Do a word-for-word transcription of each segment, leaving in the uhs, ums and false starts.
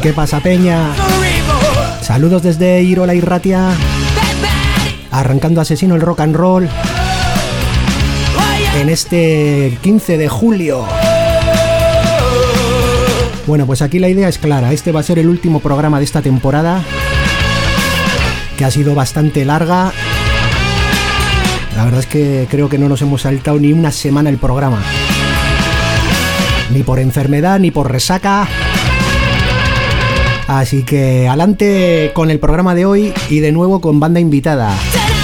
¿Qué pasa, peña? Saludos desde Irola y Ratia, arrancando Asesino el rock and roll en este quince de julio. Bueno, pues aquí la idea es clara. Este va a ser el último programa de esta temporada, que ha sido bastante larga. La verdad es que creo que no nos hemos saltado ni una semana el programa, ni por enfermedad ni por resaca. Así que adelante con el programa de hoy, y de nuevo con banda invitada.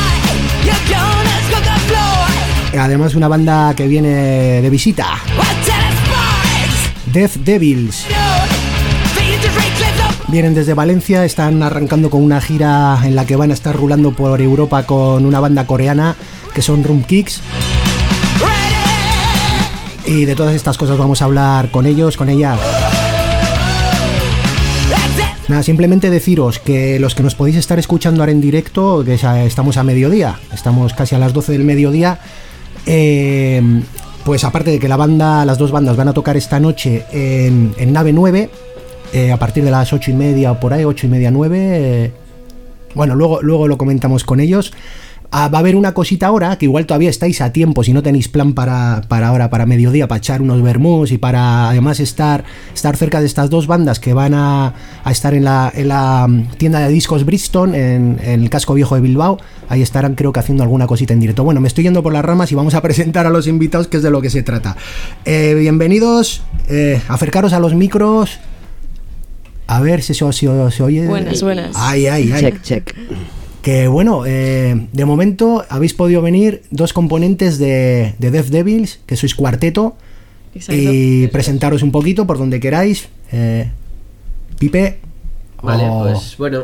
Además, una banda que viene de visita, Death Devils. Vienen desde Valencia, están arrancando con una gira en la que van a estar rulando por Europa con una banda coreana que son Room Kicks. Y de todas estas cosas vamos a hablar con ellos, con ellas. Nada, simplemente deciros que los que nos podéis estar escuchando ahora en directo, que estamos a mediodía, estamos casi a las doce del mediodía, eh, pues aparte de que la banda, las dos bandas van a tocar esta noche en, en Nave nueve, eh, a partir de las ocho y media o por ahí, ocho y media, nueve, eh, bueno, luego, luego lo comentamos con ellos. Ah, va a haber una cosita ahora, que igual todavía estáis a tiempo, si no tenéis plan para, para ahora, para mediodía, para echar unos vermús y para además estar, estar cerca de estas dos bandas que van a, a estar en la, en la tienda de discos Brixton, en, en el casco viejo de Bilbao. Ahí estarán, creo que haciendo alguna cosita en directo. Bueno, me estoy yendo por las ramas y vamos a presentar a los invitados, que es de lo que se trata. Eh, bienvenidos, eh, acercaros a los micros. A ver si se, si, se oye. Buenas, buenas. Ay, ay, ay. Check, check. Que bueno, eh, de momento habéis podido venir dos componentes de, de Death Devils, que sois cuarteto. Exacto. Y presentaros un poquito por donde queráis. eh, Pipe. Vale, o... pues bueno,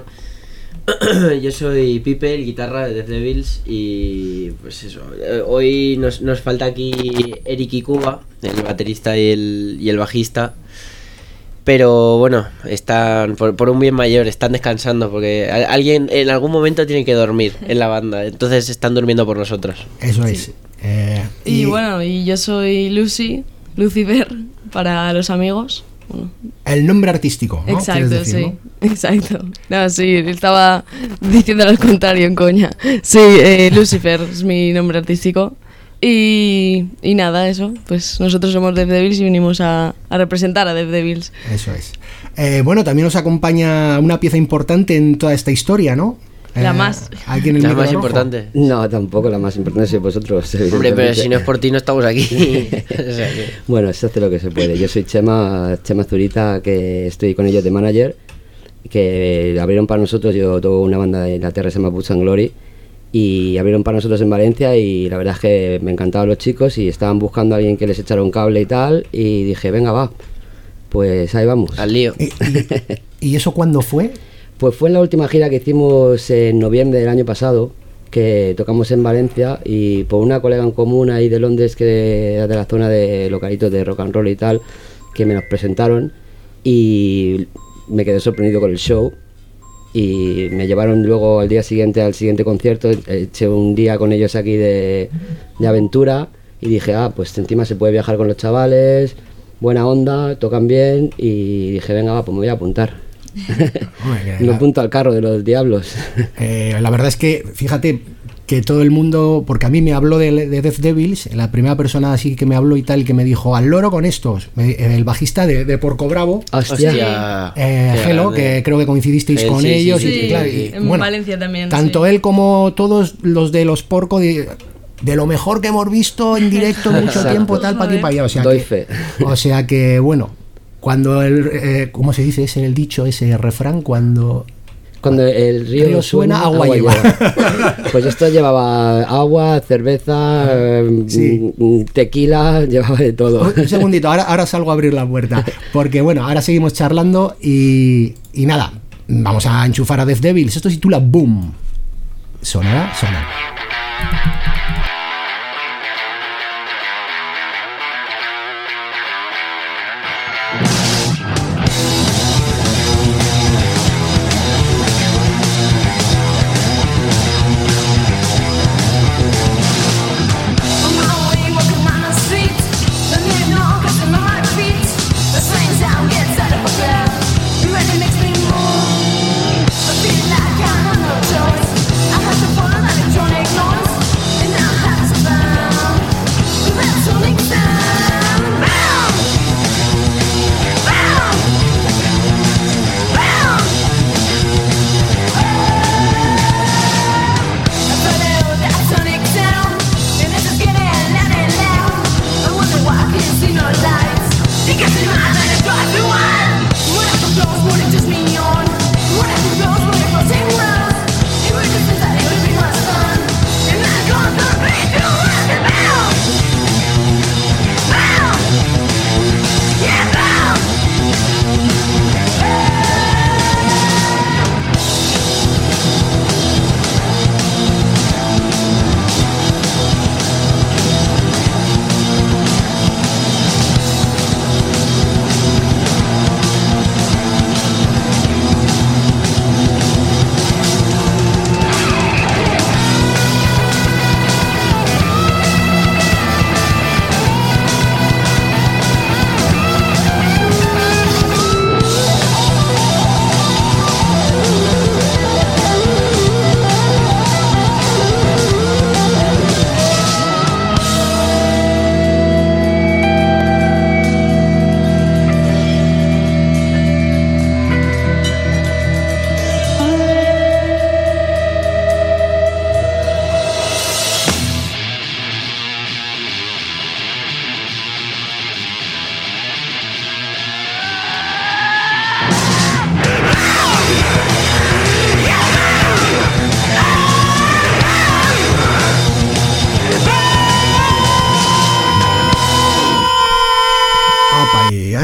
yo soy Pipe, el guitarra de Death Devils. Y pues eso, hoy nos, nos falta aquí Eric y Cuba, el baterista y el, y el bajista. Pero bueno, están por, por un bien mayor, están descansando porque a, alguien en algún momento tiene que dormir en la banda, entonces están durmiendo por nosotros. Eso es. Sí. Eh, y, y bueno, y yo soy Lucy, Lucifer, para los amigos. Bueno. El nombre artístico, ¿no? Exacto, decir, sí, ¿no? exacto. No, sí, estaba diciendo al contrario en coña. Sí, eh, Lucifer es mi nombre artístico. Y, y nada, eso, pues nosotros somos Death Devils y venimos a, a representar a Death Devils. Eso es. Eh, bueno, también os acompaña una pieza importante en toda esta historia, ¿no? La eh, más. Aquí en el la micro más rojo. importante. No, tampoco la más importante sois vosotros. Hombre, pero si no es por ti no estamos aquí. O sea que... Bueno, se hace lo que se puede. Yo soy Chema, Chema Zurita, que estoy con ellos de manager, que abrieron para nosotros. Yo toco una banda de Inglaterra, se llama Boots and Glory, y abrieron para nosotros en Valencia, y la verdad es que me encantaban los chicos y estaban buscando a alguien que les echara un cable y tal, y dije, venga, va, pues ahí vamos. Al lío. ¿Y, y, ¿Y eso cuándo fue? Pues fue en la última gira que hicimos en noviembre del año pasado, que tocamos en Valencia, y por una colega en común ahí de Londres, que era de la zona de localitos de rock and roll y tal, que me nos presentaron, y me quedé sorprendido con el show. Y me llevaron luego al día siguiente al siguiente concierto, eché un día con ellos aquí de, de aventura, y dije, ah, pues encima se puede viajar con los chavales, buena onda, tocan bien, y dije, venga, va, pues me voy a apuntar. Me apunto al carro de los diablos. Eh, la verdad es que, fíjate, que todo el mundo, porque a mí me habló de, de Death Devils, la primera persona así que me habló y tal, que me dijo, al loro con estos, me, el bajista de, de Porco Bravo. Hostia. Eh, Gelo, que creo que coincidisteis Gel, con sí, ellos. sí, y, sí, y, claro, sí, y, en bueno, Valencia también. tanto sí. él como todos los de los Porco, de, de lo mejor que hemos visto en directo en mucho tiempo, tal, para aquí para allá. O sea, Doy que, fe. o sea que, bueno, cuando el, eh, ¿cómo se dice? Es el dicho, ese refrán, cuando... Cuando el río, río suena, agua lleva. Pues esto llevaba agua, cerveza, Sí. tequila, llevaba de todo. Un segundito, ahora, ahora salgo a abrir la puerta, porque bueno, ahora seguimos charlando y, y nada, vamos a enchufar a Death Devils. Esto se titula Boom. ¿Sonará? Sonará. Mix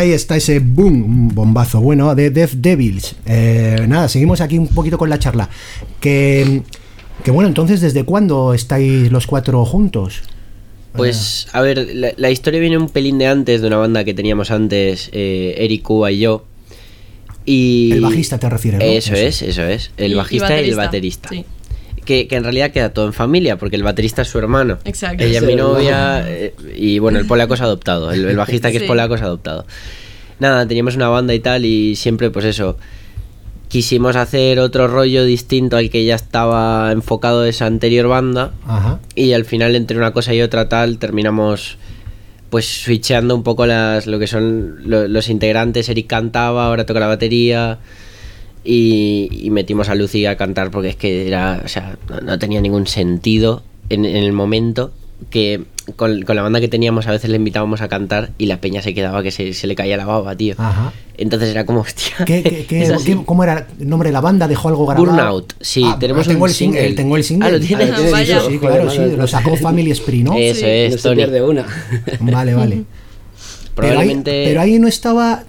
ahí está ese boom, un bombazo, bueno, de Death Devils. Eh, nada, seguimos aquí un poquito con la charla. Que, que bueno, entonces, ¿desde cuándo estáis los cuatro juntos? Pues, a ver, la, la historia viene un pelín de antes, de una banda que teníamos antes, eh, Eric, Cuba y yo. Y el bajista te refieres, ¿no? Eso, eso es, eso es. El Y- bajista y y, el baterista, baterista. sí. Que, que en realidad queda todo en familia, porque el baterista es su hermano. Exacto. Ella es Sí, mi hermano. novia eh, y bueno, el polaco es adoptado. El, el bajista que Sí. es polaco es adoptado. Nada, teníamos una banda y tal y siempre pues eso. Quisimos hacer otro rollo distinto al que ya estaba enfocado esa anterior banda. Ajá. Y al final entre una cosa y otra tal terminamos pues switcheando un poco las lo que son lo- los integrantes. Eric cantaba, ahora toca la batería. Y, y metimos a Lucy a cantar porque es que era, o sea, no, no tenía ningún sentido en, en el momento que con, con la banda que teníamos a veces le invitábamos a cantar y la peña se quedaba que se, se le caía la baba, tío. Ajá. Entonces era como, hostia. ¿Qué, qué, qué- es así. qué- ¿Cómo era el nombre de la banda? ¿Dejó algo grabado? Burnout, sí, Ah, tenemos tengo un el single. single. Tengo el single. Ah, ¿lo tienes? Ah, sí, Vaya. sí, claro, sí, lo sacó Family Spree, ¿no? Eso Sí. es, No se Tony. pierde una. Vale, vale. Probablemente. Pero ahí, pero ahí no estaba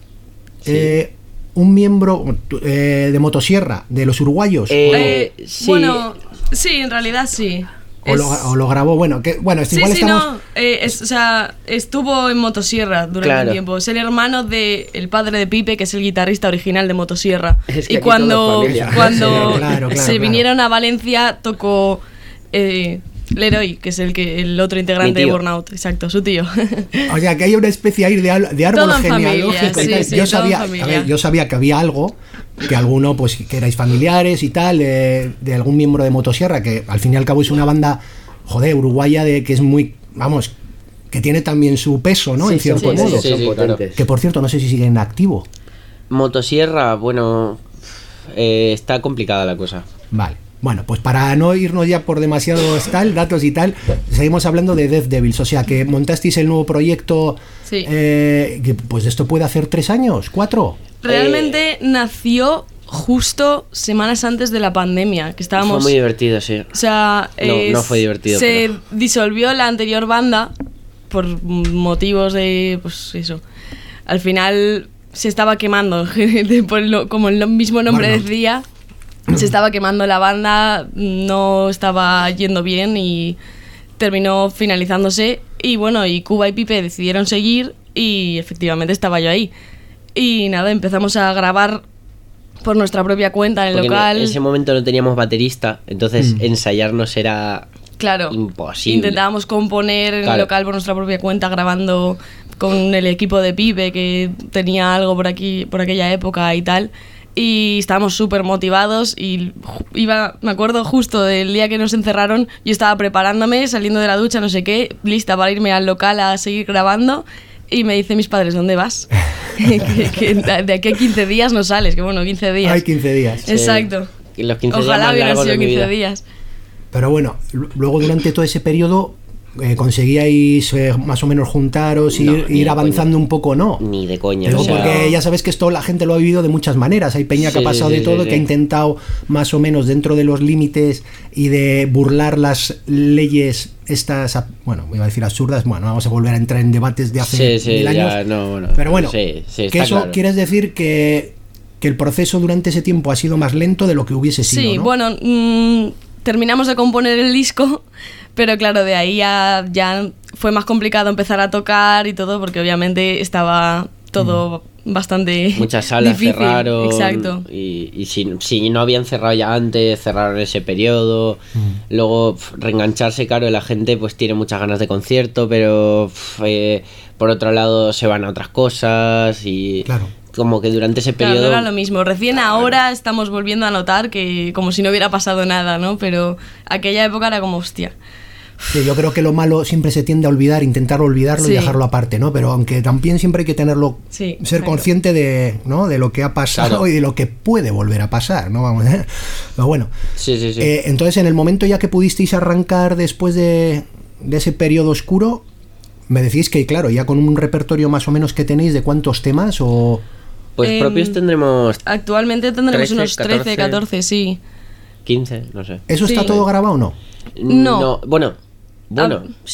eh, un miembro eh, de motosierra, de los uruguayos. Eh, Eh, sí. Bueno, sí, en realidad sí. o, lo, Es- o lo grabó, bueno, que, bueno, es- Sí, igual sí, estamos... no. eh, es- o sea, estuvo en Motosierra durante Claro. un tiempo. Es el hermano del el padre de Pipe, que es el guitarrista original de Motosierra. Es que y aquí cuando, todo es familia. cuando Sí, claro, claro, se claro. vinieron a Valencia, tocó eh, Leroy, que es el que el otro Mi integrante de tío. Burnout. Exacto, su tío. O sea, que hay una especie ahí de, al- de árbol Todo en familia, genealógico. y sí, tal. sí, yo, todo en sabía, familia. a ver, yo sabía que había algo, que alguno, pues, que erais familiares y tal, eh, de algún miembro de Motosierra, que al fin y al cabo es una banda, joder, uruguaya, de que es muy, vamos, que tiene también su peso, ¿no? Sí, en cierto son sí, modo. potentes, sí, son sí, claro. potentes. Que por cierto, no sé si siguen en activo. Motosierra, bueno. eh, está complicada la cosa. Vale. Bueno, pues para no irnos ya por demasiados tal, datos y tal, seguimos hablando de Death Devils. O sea, que montasteis el nuevo proyecto. Sí. eh, que, pues esto puede hacer tres años, cuatro. Realmente nació justo semanas antes de la pandemia, que estábamos... Fue muy divertido, sí. O sea, No, eh, no fue divertido, Se pero- disolvió la anterior banda por motivos de, pues eso. Al final se estaba quemando, de- por lo- como el mismo nombre Bueno. decía, se estaba quemando la banda, no estaba yendo bien y terminó finalizándose. Y bueno, y Cuba y Pipe decidieron seguir y efectivamente estaba yo ahí. Y nada, empezamos a grabar por nuestra propia cuenta en el Porque local. en ese momento no teníamos baterista, entonces Mm. ensayarnos era Claro. imposible. Intentábamos componer en el Claro. local por nuestra propia cuenta, grabando con el equipo de Pipe, que tenía algo por aquí, por aquella época y tal. Y estábamos súper motivados y ju- iba, me acuerdo justo del día que nos encerraron, yo estaba preparándome, saliendo de la ducha, no sé qué, lista para irme al local a seguir grabando. Y me dicen mis padres, ¿dónde vas? que, que de aquí a quince días no sales, que bueno, quince días. Hay quince días. Sí. Exacto. Y los quince días Ojalá más hubieran largos sido de mi quince vida. días. Pero bueno, l- luego durante todo ese periodo eh, conseguíais eh, más o menos juntaros, No, ir, ni ir de avanzando un poco, ¿no? Ni de coña. Digo, o sea, porque ya sabes que esto la gente lo ha vivido de muchas maneras. Hay peña que ha Sí, pasado sí, de sí, todo, sí, que ha sí. intentado más o menos dentro de los límites y de burlar las leyes estas, a- bueno, iba a decir absurdas, bueno, vamos a volver a entrar en debates de hace sí, sí, mil años. ya, no, bueno, Pero bueno, sí, sí, que está eso claro. quieres decir que, que el proceso durante ese tiempo ha sido más lento de lo que hubiese sido, Sí, ¿no? bueno, mm, terminamos de componer el disco, pero claro, de ahí ya, ya fue más complicado empezar a tocar y todo, porque obviamente estaba todo bastante Muchas salas difícil. cerraron. Exacto. Y, y si, si no habían cerrado ya antes, cerraron ese periodo. Mm. Luego, pf, reengancharse, claro, la gente pues tiene muchas ganas de concierto, pero pf, eh, por otro lado se van a otras cosas y Claro. como que durante ese Claro, periodo... no era lo mismo. Recién ahora estamos volviendo a notar que como si no hubiera pasado nada, ¿no? Pero aquella época era como, hostia. Sí, yo creo que lo malo siempre se tiende a olvidar, intentar olvidarlo y Sí. dejarlo aparte, ¿no? Pero aunque también siempre hay que tenerlo, Sí, ser exacto. consciente de, ¿no? de lo que ha pasado Claro. y de lo que puede volver a pasar, ¿no? Vamos, ¿eh? Pero bueno, Sí, sí, sí. eh, entonces en el momento ya que pudisteis arrancar después de, de ese periodo oscuro, me decís que, claro, ya con un repertorio más o menos que tenéis de cuántos temas o... Pues em, propios tendremos Actualmente tendremos trece, unos trece, catorce, sí. quince, no sé. ¿Eso está Sí. todo grabado o no? No. bueno, bueno, Ah. sí.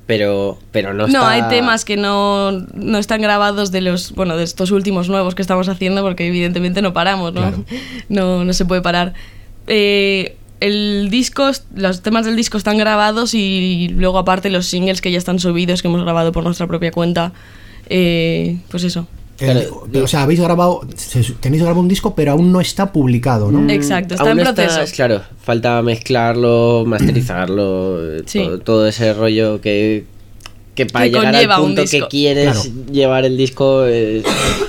pero, pero no está... No, hay temas que no, no están grabados de los, bueno, de estos últimos nuevos que estamos haciendo, porque evidentemente no paramos, ¿no? Claro. No, no se puede parar. Eh, el disco, los temas del disco están grabados y luego aparte los singles que ya están subidos, que hemos grabado por nuestra propia cuenta, eh, pues eso. El- Claro, o sea, habéis grabado, se- tenéis grabado un disco, pero aún no está publicado, ¿no? Mm, Exacto, está aún en proceso. estás- claro, falta mezclarlo, masterizarlo, eh, Sí. todo, todo ese rollo que, que para Que llegar al conlleva un punto que disco. quieres Claro. llevar el disco, eh,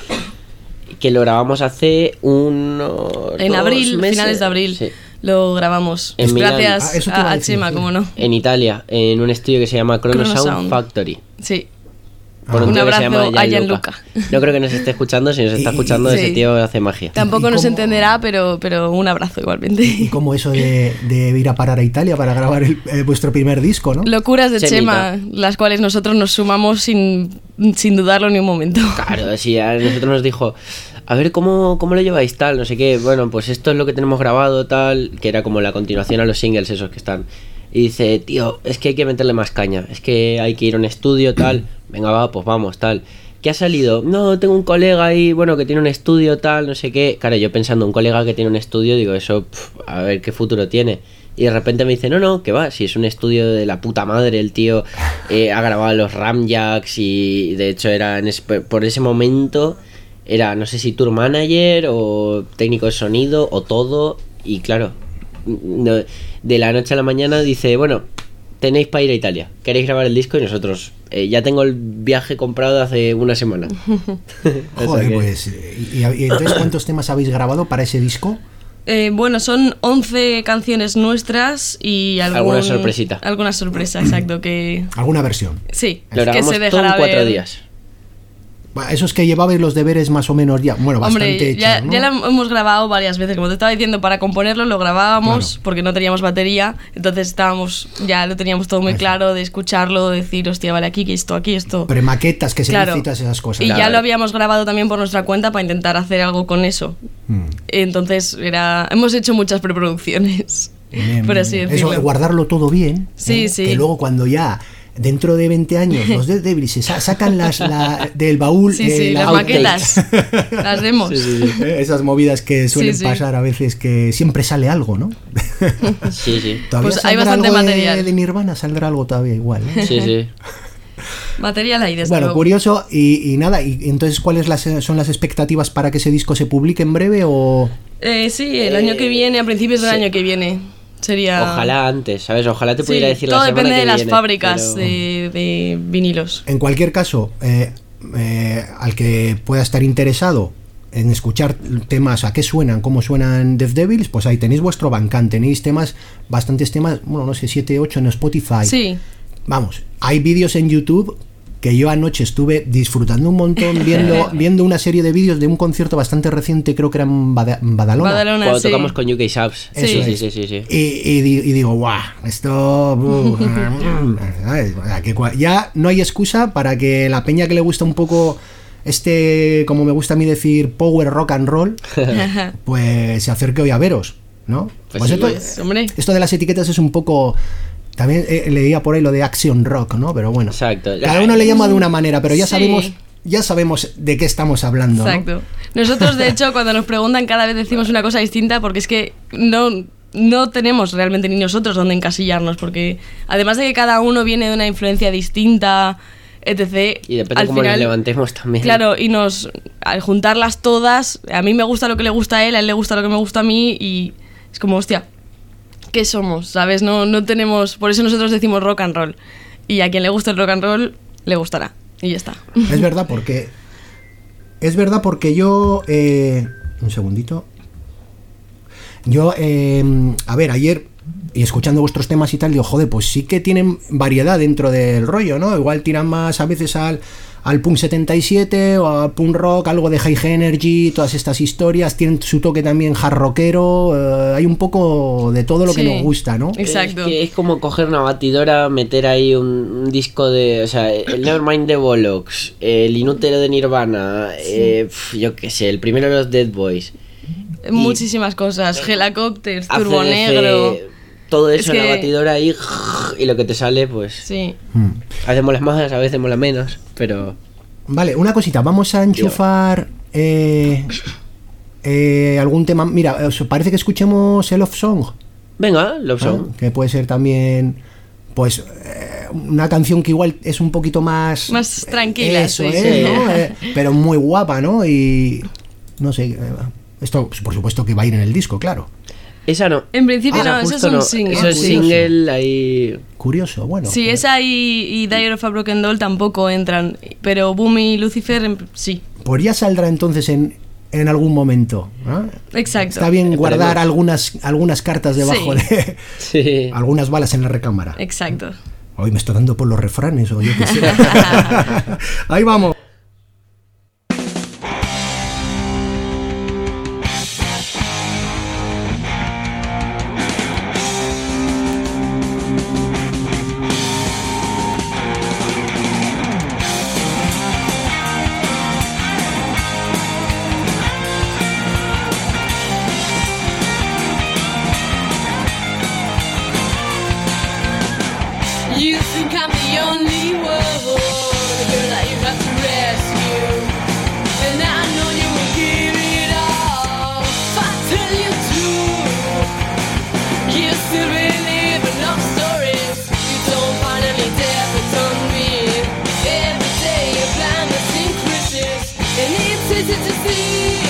que lo grabamos hace unos En dos abril, meses. finales de abril, Sí. lo grabamos. En Milán. Gracias Ah, eso te iba a, a a decir, Chema, sí. como no. En Italia, en un estudio que se llama Chrono, Chrono Sound, Sound. Factory. Sí. Por Un tío que se abrazo llama a Gianluca. Gianluca. No creo que nos esté escuchando, si nos está Y- escuchando sí. ese tío hace magia. Tampoco ¿Y nos cómo- entenderá, pero, pero un abrazo igualmente. Y como eso de, de ir a parar a Italia para grabar el- eh, vuestro primer disco, ¿no? Locuras de Chemita. Chema, las cuales nosotros nos sumamos sin, sin dudarlo ni un momento. Claro, sí, a nosotros nos dijo, a ver cómo, cómo lo lleváis tal, no sé qué, bueno, pues esto es lo que tenemos grabado tal, que era como la continuación a los singles esos que están. Y dice, tío, es que hay que meterle más caña, es que hay que ir a un estudio tal, venga va, pues vamos tal. ¿Qué ha salido? No, tengo un colega ahí, bueno, que tiene un estudio tal, no sé qué. Claro, yo pensando, un colega que tiene un estudio, digo, eso, pf, a ver qué futuro tiene. Y de repente me dice, no, no, que va, si es un estudio de la puta madre, el tío eh, ha grabado los Ramjacks y de hecho era en ese- por ese momento era, no sé si tour manager o técnico de sonido o todo. Y claro, no- de la noche a la mañana dice, bueno, tenéis para ir a Italia, queréis grabar el disco y nosotros, eh, ya tengo el viaje comprado hace una semana. O sea Joder, que- pues. eh, Y, y entonces, ¿cuántos temas habéis grabado para ese disco? Eh, bueno, son once canciones nuestras y algún, Alguna sorpresita. Alguna sorpresa, exacto, que ¿Alguna versión? sí, Lo que grabamos se todo en dejará cuatro ver. días. Bueno, esos que llevabais los deberes más o menos ya, bueno, bastante Hombre, hechos, ya, ¿no? ya la hemos grabado varias veces, como te estaba diciendo, para componerlo lo grabábamos Claro. porque no teníamos batería, entonces estábamos, ya lo teníamos todo muy Eso. claro de escucharlo, de decir, hostia, vale, aquí, que esto, aquí, esto. Premaquetas que se Claro. necesitas esas cosas. Y ya Claro. lo habíamos grabado también por nuestra cuenta para intentar hacer algo con eso. Mm. Entonces era, hemos hecho muchas preproducciones, Bien, por bien, así bien. decirlo. Eso, guardarlo todo bien. Sí, ¿eh? sí. Que luego cuando ya, dentro de veinte años, los Dead Devils se sa- sacan las la- del baúl. Sí, eh, sí, la las outtakes. maquetas, las demos. Eh, Esas movidas que suelen Sí, sí. pasar a veces, que siempre sale algo, ¿no? Sí, sí. Todavía Pues hay saldrá bastante algo de- material. De Nirvana saldrá algo todavía igual. ¿eh? Sí, sí. Material ahí, desde Bueno, luego. curioso y, y nada, y entonces ¿cuáles las, son las expectativas para que ese disco se publique en breve o...? Eh, sí, el año que viene, a principios del sí. año que viene. Sería... Ojalá antes, ¿sabes? Ojalá te Sí, pudiera decir todo la semana depende que de las viene, fábricas pero- de, de vinilos. En cualquier caso, eh, eh, al que pueda estar interesado en escuchar temas, a qué suenan, cómo suenan Death Devils, pues ahí tenéis vuestro Bandcamp, tenéis temas, bastantes temas, bueno, no sé, siete, ocho en Spotify. Sí, Vamos, hay vídeos en YouTube que yo anoche estuve disfrutando un montón viendo, viendo una serie de vídeos de un concierto bastante reciente, creo que era en Bada- en Badalona. Badalona, Cuando sí. tocamos con U K Subs. Sí. Sí, sí, es. sí, sí, sí. Y, y di- y digo, guau, esto... uh, ¿sabes? O sea, que cua- ya no hay excusa para que la peña que le gusta un poco este, como me gusta a mí decir, power rock and roll, pues se acerque hoy a veros, ¿no? Pues Pues sí, esto, pues, hombre. esto de las etiquetas es un poco... También eh, leía por ahí lo de action rock, ¿no? Pero bueno, Exacto. cada uno le llama de una manera, pero ya Sí. sabemos... Ya sabemos de qué estamos hablando, ¿no? Exacto. Nosotros, de hecho, cuando nos preguntan, cada vez decimos una cosa distinta porque es que no, no tenemos realmente ni nosotros dónde encasillarnos, porque además de que cada uno viene de una influencia distinta, etcétera. Y depende al cómo final, nos levantemos también. Claro, y nos al juntarlas todas, a mí me gusta lo que le gusta a él, a él le gusta lo que me gusta a mí, y es como, hostia, ¿qué somos? ¿Sabes? No, no tenemos. Por eso nosotros decimos rock and roll. Y a quien le guste el rock and roll, le gustará. Y ya está. Es verdad, porque. Es verdad, porque yo. eh, un segundito. Yo, eh, a ver, ayer, y escuchando vuestros temas y tal, digo, joder, pues sí que tienen variedad dentro del rollo, ¿no? Igual tiran más a veces al, al punk setenta y siete o al punk rock, algo de high energy, todas estas historias. Tienen su toque también hard rockero. eh, hay un poco de todo lo que Sí. nos gusta, ¿no? Exacto. Es que es como coger una batidora, meter ahí un, un disco de. O sea, el Nevermind de Bollocks, el Inútero de Nirvana, eh, pf, yo qué sé, el primero de los Dead Boys. Muchísimas cosas. Helicopters, A C D C, Turbo Negro. todo eso Es en que- la batidora y, y lo que te sale, pues... Sí. Mm. A veces molas más, a veces mola menos, pero... Vale, una cosita, vamos a enchufar eh, eh, algún tema. Mira, ¿os parece que escuchemos el Love Song? Venga, Love ¿Ah? Song. Que puede ser también, pues, eh, una canción que igual es un poquito más... Más tranquila, Eso sí, es, sí. ¿no? Eh, pero muy guapa, ¿no? Y no sé, eh, esto por supuesto que va a ir en el disco, claro. Esa no. En principio Esa no, eso es justo un no. single. Eso es sí. single ahí... Curioso, bueno. Sí, pues, esa y, y Diary of a Broken Doll tampoco entran, pero Boom y Lucifer en- sí. pues ya saldrá entonces en, en algún momento, ¿no? Exacto. Está bien Esperemos. guardar algunas, algunas cartas debajo Sí. de... Sí. algunas balas en la recámara. Exacto. Hoy me está dando por los refranes o yo qué sé. Ahí vamos. You think I'm the only one, the girl that you have to rescue, and I know you will give it all. If I tell you to, you still believe in love stories. You don't finally dare pretend me. Every day your blindness increases, and it's easy to see.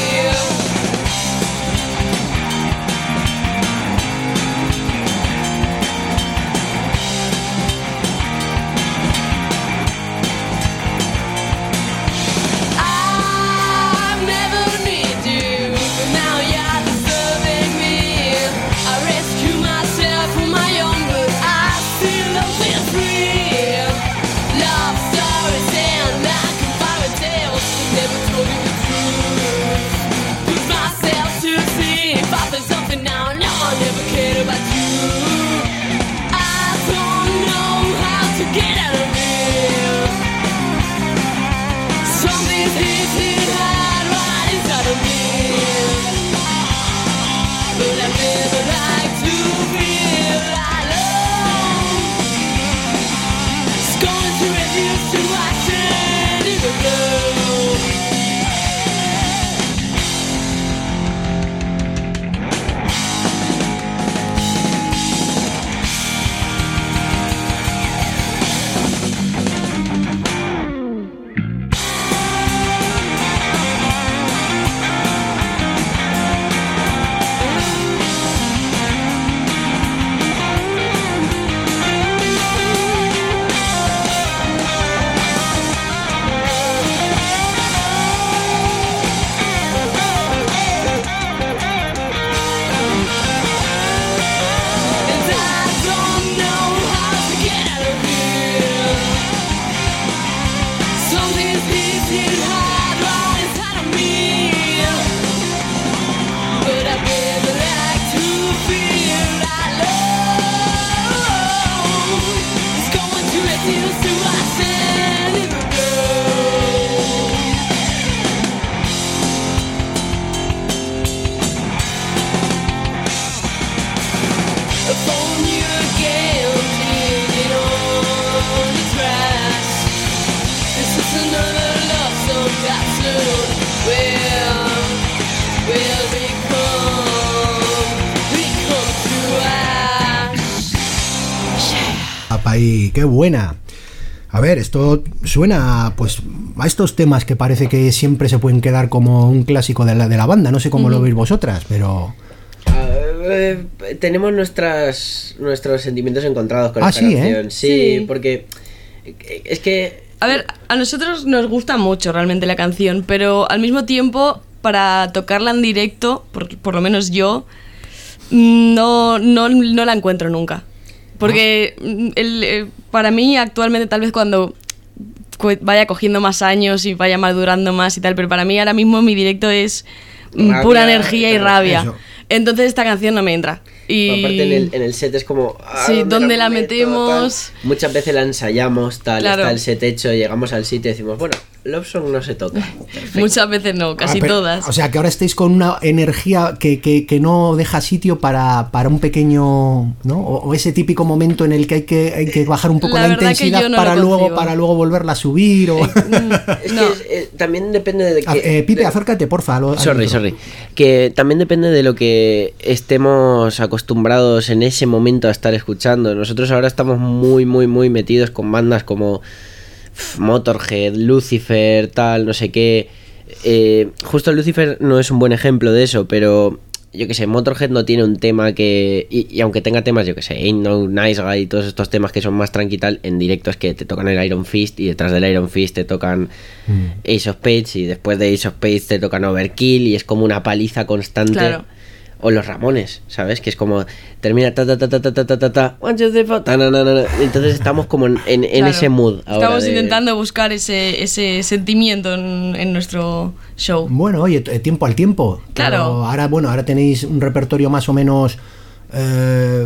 I've never needed you, but now you're disturbing me. I rescue myself from my own, but I still don't feel free. Love stories and like fairy tales, never told you the truth. Put myself to sleep, I feel something now, no, I never cared about you. I don't know how to get out of here. Something's hitting hard right inside of me, but I never like to feel alone. It's going to reduce to action in the glow. And I don't know how to get out of here. Something's hitting hard right inside of me, but I never like to feel alone. It's going to reduce to action in the glow. Upon you again, digging on the trash. This is another love song that soon will, will become, become to ash. Apay, qué buena. A ver, esto suena pues a estos temas que parece que siempre se pueden quedar como un clásico de la, de la banda. No sé cómo lo veis vosotras, pero... Eh, tenemos nuestras nuestros sentimientos encontrados con Ah, esta sí, ¿eh? canción. Sí, Sí. porque eh, es que A ver, a nosotros nos gusta mucho realmente la canción, pero al mismo tiempo, para tocarla en directo, por, por lo menos yo, no, no, no la encuentro nunca. Porque mm, el, eh, para mí actualmente tal vez cuando cu- vaya cogiendo más años y vaya madurando más y tal, pero para mí ahora mismo mi directo es mm, Rabia, pura energía y claro, rabia. eso. Entonces esta canción no me entra. Y aparte en el, en el set es como... ah, Sí, ¿dónde la meto, metemos? tal? Muchas veces la ensayamos, tal, Claro. está el set hecho, llegamos al sitio y decimos, bueno, Love Song no se toca. Perfecto. Muchas veces no, casi Ah, pero, todas. O sea, que ahora estáis con una energía que, que, que no deja sitio para, para un pequeño, ¿no? O, o ese típico momento en el que hay que, hay que bajar un poco La la, verdad que intensidad yo no para lo luego concibo. para luego volverla a subir. O... Es No. que es- eh, también depende de Ah, que... eh, Pipe, de- acércate, porfa. al- al Sorry, micro. sorry. Que también depende de lo que estemos acostumbrados en ese momento a estar escuchando. Nosotros ahora estamos muy, muy, muy metidos con bandas como pf, Motorhead, Lucifer, tal, no sé qué. Eh, justo Lucifer no es un buen ejemplo de eso, pero yo que sé, Motorhead no tiene un tema que... Y, y aunque tenga temas, yo que sé, Ain't No Nice Guy y todos estos temas que son más tranqui tal, en directo es que te tocan el Iron Fist y detrás del Iron Fist te tocan Ace of Spades y después de Ace of Spades te tocan Overkill y es como una paliza constante. Claro. O los Ramones, ¿sabes? Que es como termina ta ta ta ta ta ta ta ta ta one, two, three, four, ta, na, na, na, na. Entonces estamos como en, en, en Claro. ese mood ahora. Estamos de- intentando buscar ese, ese sentimiento en, en nuestro show. Bueno, oye, t- tiempo al tiempo. Claro. Pero ahora, bueno, ahora tenéis un repertorio más o menos eh,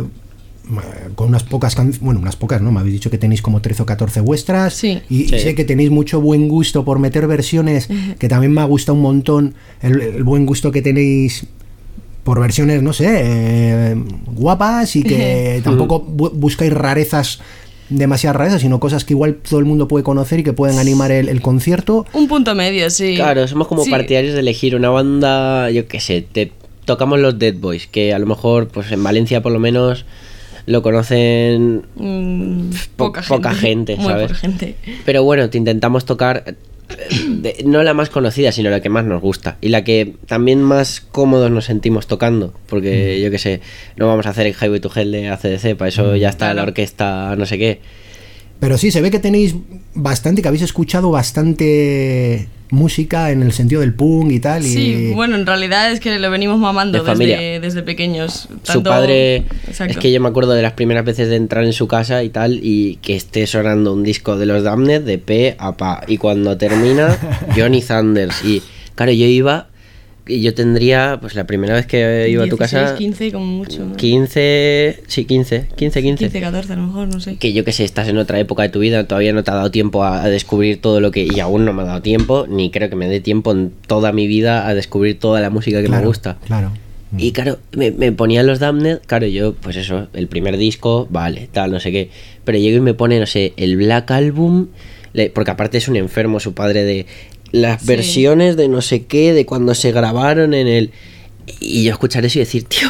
con unas pocas canciones, bueno, unas pocas, ¿no? Me habéis dicho que tenéis como trece o catorce vuestras. Sí. Y Sí. sé que tenéis mucho buen gusto por meter versiones, que también me ha gustado un montón el, el buen gusto que tenéis por versiones, no sé, eh, guapas y que tampoco bu- buscáis rarezas, demasiadas rarezas, sino cosas que igual todo el mundo puede conocer y que pueden animar el, el concierto. Un punto medio, sí. Claro, somos como Sí. partidarios de elegir una banda, yo qué sé, te tocamos los Dead Boys, que a lo mejor pues en Valencia por lo menos lo conocen Mm, po- poca, poca gente, gente, muy ¿sabes? poca gente. Pero bueno, te intentamos tocar eh, de- no la más conocida, sino la que más nos gusta. Y la que también más cómodos nos sentimos tocando. Porque yo qué sé, no vamos a hacer el Highway to Hell de A C D C, para eso ya está Claro. la orquesta, no sé qué. Pero sí, se ve que tenéis bastante, que habéis escuchado bastante música en el sentido del punk y tal. Y... Sí, bueno, en realidad es que lo venimos mamando De familia. desde, desde pequeños. Su Tanto- padre, Exacto. es que yo me acuerdo de las primeras veces de entrar en su casa y tal, y que esté sonando un disco de los Damned de pe a pa. Y cuando termina, Johnny Thunders. Y claro, yo iba, y yo tendría, pues la primera vez que iba a tu dieciséis, casa, quince como mucho. ¿no? quince, sí, quince, quince, quince. quince, catorce a lo mejor, no sé. Que yo que sé, estás en otra época de tu vida, todavía no te ha dado tiempo a, a descubrir todo lo que... Y aún no me ha dado tiempo, ni creo que me dé tiempo en toda mi vida a descubrir toda la música que Claro, me gusta. Claro. Y claro, me, me ponían los Damned, claro, yo, pues eso, el primer disco, vale, tal, no sé qué. Pero llego y me pone, no sé, el Black Album, le- porque aparte es un enfermo su padre de las Sí. versiones de no sé qué, de cuando se grabaron en el... Y yo escuchar eso y decir, tío,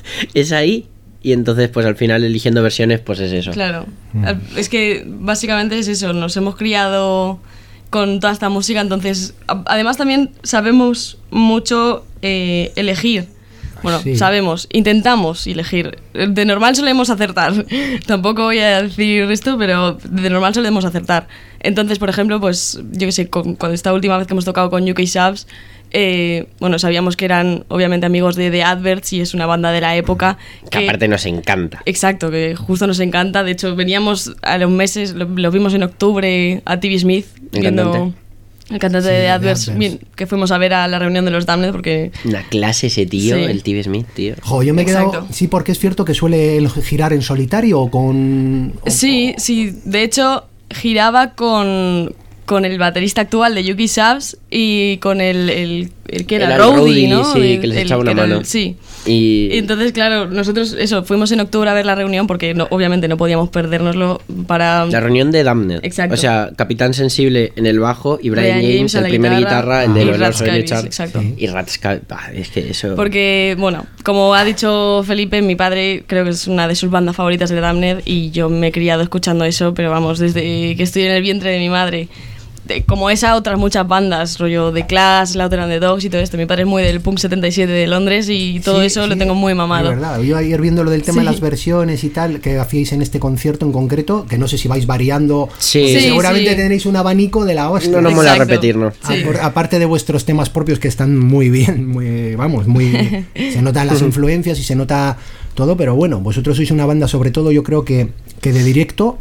es ahí. Y entonces, pues al final eligiendo versiones, pues es eso. Claro. Al- Es que básicamente es eso, nos hemos criado con toda esta música, entonces a- además también sabemos mucho eh, elegir. Bueno, Sí. sabemos, intentamos elegir. De normal solemos acertar. Tampoco voy a decir esto, pero de normal solemos acertar. Entonces, por ejemplo, pues yo qué sé, con, cuando esta última vez que hemos tocado con U K Subs, eh, bueno, sabíamos que eran obviamente amigos de The Adverts y es una banda de la época Que aparte nos encanta. Exacto, que justo nos encanta. De hecho, veníamos a los meses, lo, lo vimos en octubre a T V Smith, El viendo cantante. el cantante Sí, de de The Adverts, Adverts. bien, que fuimos a ver a la reunión de los Damned porque... Una clase ese tío, Sí. el T V Smith, tío. Jo, yo me he quedado. Exacto. Sí, porque es cierto que suele él girar en solitario o con. o- Sí, sí, de hecho giraba con, con el baterista actual de Yuki Subs y con el, el, el que era Era el Rowdy, roadie, ¿no? sí, El- que les el echaba una era el- mano. sí. Y, Y entonces, claro, nosotros, eso, fuimos en octubre a ver la reunión porque no, obviamente no podíamos perdérnoslo para... la reunión de Damned. Exacto. O sea, Capitán Sensible en el bajo y Brian, Brian James, James a el la primer guitarra, guitarra, el de y los Rat Lords of Skyvis, Richard. exacto. Sí. Y Rat Sky- bah, es que eso... Porque, bueno, como ha dicho Felipe, mi padre creo que es una de sus bandas favoritas de Damned y yo me he criado escuchando eso, pero vamos, desde que estoy en el vientre de mi madre. De- como esa, otras muchas bandas, rollo The Clash, Slaughter and the Dogs y todo esto. Mi padre es muy del punk setenta y siete de Londres y todo Sí, eso lo sí, tengo muy mamado. Es verdad. Yo ayer viendo lo del tema Sí. de las versiones y tal, que hacíais en este concierto en concreto, que no sé si vais variando. Sí. porque Sí, seguramente sí. tenéis un abanico de la hostia. No nos mola Exacto. repetir, ¿no? Sí. Apor- Aparte de vuestros temas propios que están muy bien, muy, vamos, muy se notan las influencias y se nota todo, pero bueno, vosotros sois una banda sobre todo, yo creo que, que de directo,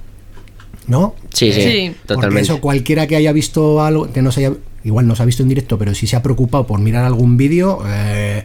¿no? Sí, sí, Sí. Porque totalmente. eso cualquiera que haya visto algo, que no se haya, igual no se ha visto en directo, pero si se ha preocupado por mirar algún vídeo, eh,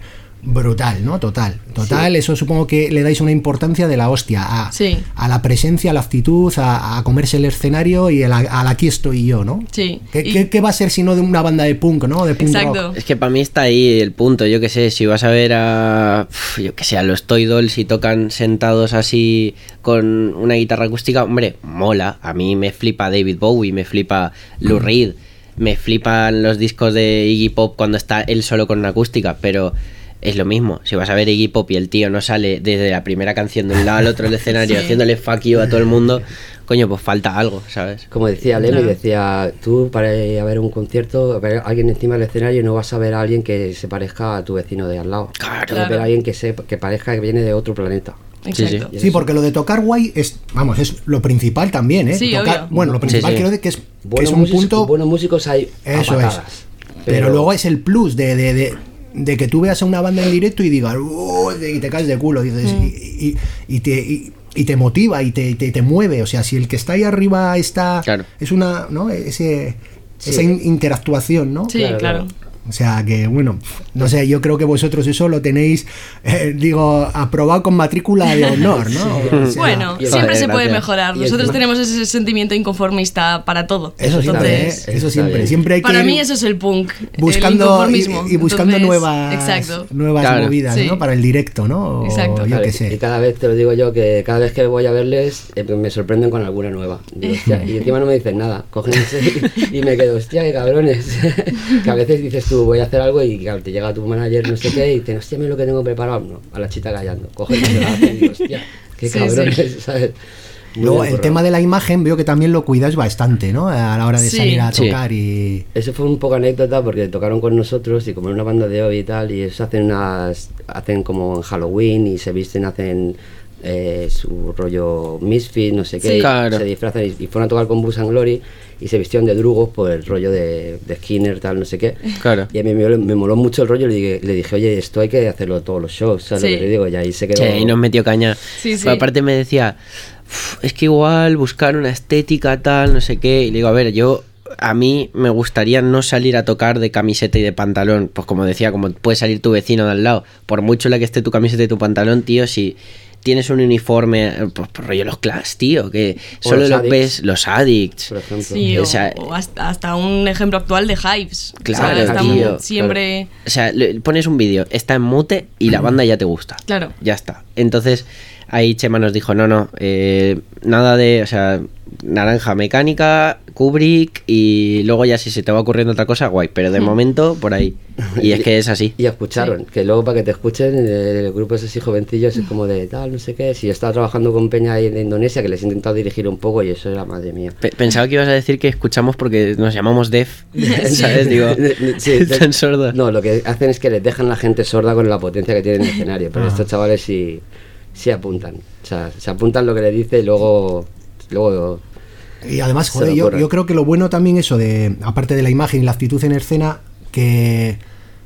brutal, ¿no? Total, total, sí. Eso supongo que le dais una importancia de la hostia a, sí. a la presencia, a la actitud, a, a comerse el escenario y a la, a la aquí estoy yo, ¿no? Sí. ¿Qué, y... ¿qué, ¿Qué va a ser si no de una banda de punk, ¿no? De punk Exacto. rock. Es que para mí está ahí el punto, yo que sé, si vas a ver a, yo que sé, a los Toy Dolls y tocan sentados así con una guitarra acústica, hombre, mola, a mí me flipa David Bowie, me flipa Lou Reed, me flipan los discos de Iggy Pop cuando está él solo con una acústica, pero es lo mismo, si vas a ver Iggy Pop y el tío no sale desde la primera canción de un lado al otro del escenario sí. haciéndole fuck you a todo el mundo, coño, pues falta algo, ¿sabes? Como decía Lemmy, claro. decía, tú para ir a ver un concierto, a ver a alguien encima del escenario, no vas a ver a alguien que se parezca a tu vecino de al lado. Claro. Vas a ver a alguien que, se, que parezca que viene de otro planeta. Exacto. Sí, sí. sí, porque lo de tocar guay es, vamos, es lo principal también, ¿eh? Sí, tocar, obvio. bueno, lo principal sí, sí. quiero decir que es, buenos que es un músicos, punto... Buenos músicos hay eso a patadas, es. Pero... pero luego es el plus de... de, de de que tú veas a una banda en directo y digas uh, y te caes de culo dices, mm. y, y, y te y, y te motiva y te, te, te mueve, o sea, si el que está ahí arriba está claro. es una, ¿no? Ese, sí. esa in- interactuación, ¿no? Sí, claro. claro. O sea que, bueno, no sé, yo creo que vosotros eso lo tenéis, eh, digo, aprobado con matrícula de honor, ¿no? Sí. O sea, bueno, y siempre el, se puede gracias. mejorar. Nosotros encima, tenemos ese sentimiento inconformista para todo. Eso siempre, Entonces, ¿eh? Eso siempre. Siempre hay que para ir mí eso es el punk. buscando el y, y buscando Entonces, nuevas, exacto. nuevas claro. movidas, sí. ¿no? Para el directo, ¿no? O exacto. yo Claro, qué y, sé. y cada vez te lo digo yo, que cada vez que voy a verles eh, me sorprenden con alguna nueva. Digo, hostia, y encima no me dicen nada. Cogen y, y me quedo, hostia, qué cabrones. Que a veces dices tú, voy a hacer algo y claro, te llega tu manager, no sé qué, y dicen, hostia, mira lo que tengo preparado. No, a la chita callando. Cogen y se la hacen y digo, hostia, qué sí, cabrones, sí. ¿sabes? Muy Luego, bien el tema de la imagen veo que también lo cuidáis bastante, ¿no? A la hora de Sí. salir a Sí. tocar y... Eso fue un poco anécdota porque tocaron con nosotros y como en una banda de hoy y tal, y ellos hacen unas, hacen como en Halloween y se visten, hacen eh, su rollo Misfit, no sé qué, Sí. Claro. se disfrazan y, y fueron a tocar con Buzz and Glory y se vistieron de drugos por el rollo de, de Skinner, tal, no sé qué. Claro. Y a mí me, me moló mucho el rollo, le dije, le dije, oye, esto hay que hacerlo todos los shows, ¿sabes Sí. lo que te digo? Y ahí se quedó... Sí, y nos metió caña. Sí, sí. Pero aparte me decía, es que igual buscar una estética tal, no sé qué. Y le digo, a ver, yo a mí me gustaría no salir a tocar de camiseta y de pantalón. Pues como decía, como puede salir tu vecino de al lado. Por mucho la que esté tu camiseta y tu pantalón, tío, si tienes un uniforme, pues por rollo los Clash, tío, que O solo los los Addicts. ves, los Addicts. Por ejemplo. Sí, O o, sea, o hasta, hasta un ejemplo actual de Hives. Claro, o sea, estamos tío, siempre... O sea, le pones un vídeo, está en mute y la banda ya te gusta. Claro. Ya está. Entonces, ahí Chema nos dijo, no, no, eh, nada de, o sea, naranja mecánica, Kubrick y luego ya si se te va ocurriendo otra cosa, guay, pero de momento por ahí. Y es que es así. Y escucharon, sí. Que luego para que te escuchen, el grupo esos así jovencillos es como de tal, no sé qué. Si yo estaba trabajando con Peña ahí de Indonesia, que les he intentado dirigir un poco y eso era madre mía. Pe- pensaba que ibas a decir que escuchamos porque nos llamamos Def, ¿sabes? Digo, Sí, tan sordos. No, lo que hacen es que les dejan la gente sorda con la potencia que tienen en el escenario, pero Ah. estos chavales sí, sí apuntan. O sea, se apuntan lo que le dice y luego... luego Y además, Se joder, me yo, ocurre. yo creo que lo bueno también eso de, aparte de la imagen y la actitud en escena, que,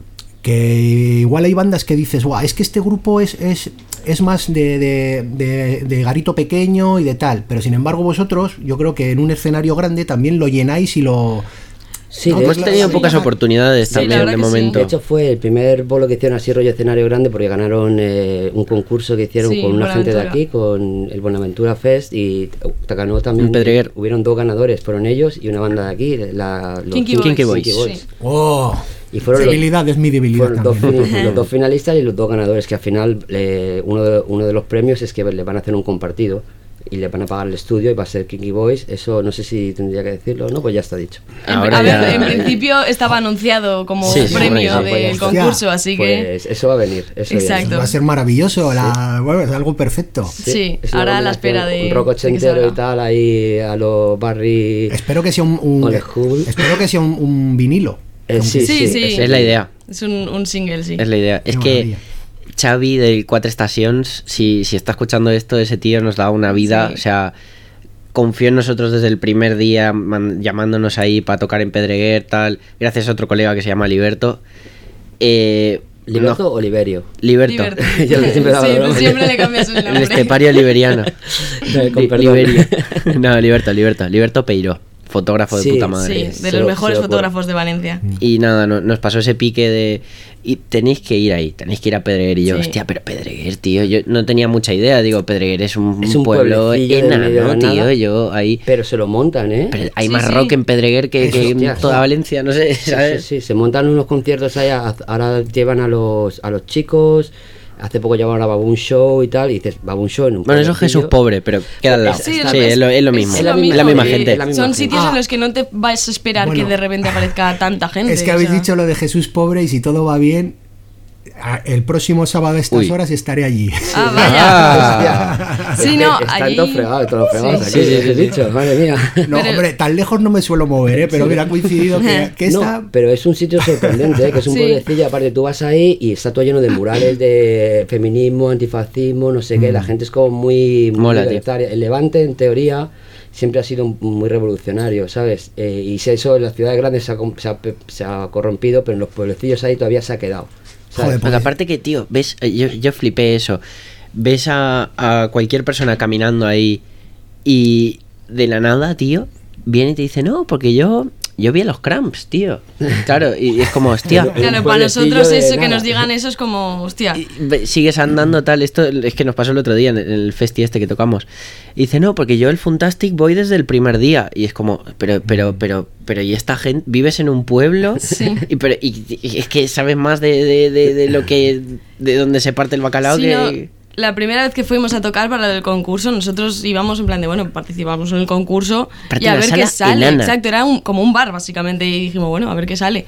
que igual hay bandas que dices, guau, es que este grupo es, es, es más de, de, de, de garito pequeño y de tal, pero sin embargo vosotros, yo creo que en un escenario grande también lo llenáis y lo... Sí, No, de Hemos hecho- tenido sí. pocas oportunidades Sí, la también verdad de que sí. momento. De hecho fue el primer bolo que hicieron así rollo escenario grande porque ganaron eh, un concurso que hicieron Sí, con una gente de Buenaventura. aquí, con el Buenaventura Fest y te ganó también. En Pedreguer. Hubieron dos ganadores, fueron ellos y una banda de aquí, la, los Kinky Kinky Boys. Boys. Boys. Sí. ¡Oh! Y fueron los- Debilidad es mi debilidad Fueron dos, también. fin- los dos finalistas y los dos ganadores, que al final eh, uno, de, uno de los premios es que le van a hacer un compartido y le van a pagar el estudio y va a ser Kinky Boys. Eso no sé si tendría que decirlo o no, pues ya está dicho. En, Ahora a ver, ya- en principio estaba anunciado como Sí, sí, premio sí, del sí. concurso, así que... Pues eso va a venir. Eso viene. Exacto. Va a ser maravilloso, la, bueno, es algo perfecto. Sí, es una ahora a la combinación, espera de- un rock de que ochentero salga. y tal, ahí a los Barry. Espero que sea un, un- Ole Hull. espero que sea un, un vinilo. Eh, sí, Sí, sí, sí. eso Es la idea. Es un, un single, sí. Es la idea. Es Qué que maravilla. Xavi del Cuatro Estacions, si, si está escuchando esto, ese tío nos da una vida. Sí. O sea, confió en nosotros desde el primer día, man- llamándonos ahí para tocar en Pedreguer, tal. Gracias a otro colega que se llama Liberto. Eh, ¿Liberto no, o Liberio? Liberto. Liberto. Yo siempre daba Sí, broma. tú siempre le cambias el nombre. El estepario liberiano. Con Li- perdón. Liberia. No, Liberto, Liberto. Liberto Peiró. fotógrafo de Sí, puta Sí, madre. de se los lo- mejores se lo fotógrafos de Valencia. Y nada, no- nos pasó ese pique de... Y tenéis que ir ahí, tenéis que ir a Pedreguer. Y yo, Sí. hostia, pero Pedreguer, tío, yo no tenía mucha idea. Digo, Pedreguer es un, Es un pueblo pueblecillo del medio de enano, la tío. nada. Yo ahí... Pero se lo montan, ¿eh? Pero hay Sí, más sí. rock en Pedreguer que, que en Hostia, toda sí. Valencia, no sé, Sí, sí, ¿sabes? sí, se montan unos conciertos ahí, a- ahora llevan a los a los chicos, hace poco llevaban a Baboon Show y tal, y dices, Baboon Show en un Bueno, eso es Jesús pueblecillo. pobre, pero queda al lado. Sí, Sí, es- es, lo, es lo mismo. es la misma- la misma sí, gente. es la misma Son gente. sitios Ah. en los que no te vas a esperar Bueno. que de repente aparezca tanta gente. Es que o habéis sea. dicho lo de Jesús pobre y si todo va bien, a- el próximo sábado a estas Uy. horas estaré allí. Ah, vaya. Ah. Sí, no, Están allí- todos fregados, todos fregados Sí, aquí, sí, sí, he sí. dicho, madre mía. No, Pero- hombre, tan lejos no me suelo mover, ¿eh? Pero mira, ha coincidido que, que No, esta... pero es un sitio sorprendente, ¿eh? Que es un Sí. pueblecillo, aparte tú vas ahí y está todo lleno de murales de feminismo, antifascismo, no sé qué, la gente es como muy, muy Mola, tío. libertaria. El Levante, en teoría, siempre ha sido un- muy revolucionario, ¿sabes? Eh, y si eso en las ciudades grandes se ha, com- se ha pe- se ha corrompido, pero en los pueblecillos ahí todavía se ha quedado. ¿sabes? Joder, Porque aparte que, tío, ves, eh, yo, yo flipé eso. Ves a, a cualquier persona caminando ahí y de la nada, tío, viene y te dice, no, porque yo yo vi a los Cramps, tío. Claro, y es como, hostia. En un Claro, para pueblecillo nosotros de eso, que nada. nos digan eso es como, hostia. Y ve- sigues andando tal, esto es que nos pasó el otro día en el- en el festi este que tocamos. Y dice, no, porque yo el Funtastic voy desde el primer día. Y es como, pero, pero, pero, pero, ¿y esta gente? ¿Vives en un pueblo? Sí. Y, pero, y, y es que sabes más de, de, de, de lo que, de donde se parte el bacalao Sí, que... no, la primera vez que fuimos a tocar para el concurso, nosotros íbamos en plan de, bueno, participamos en el concurso Aparte y a una ver sala qué sale. enana. Exacto, era un- como un bar básicamente y dijimos, bueno, a ver qué sale.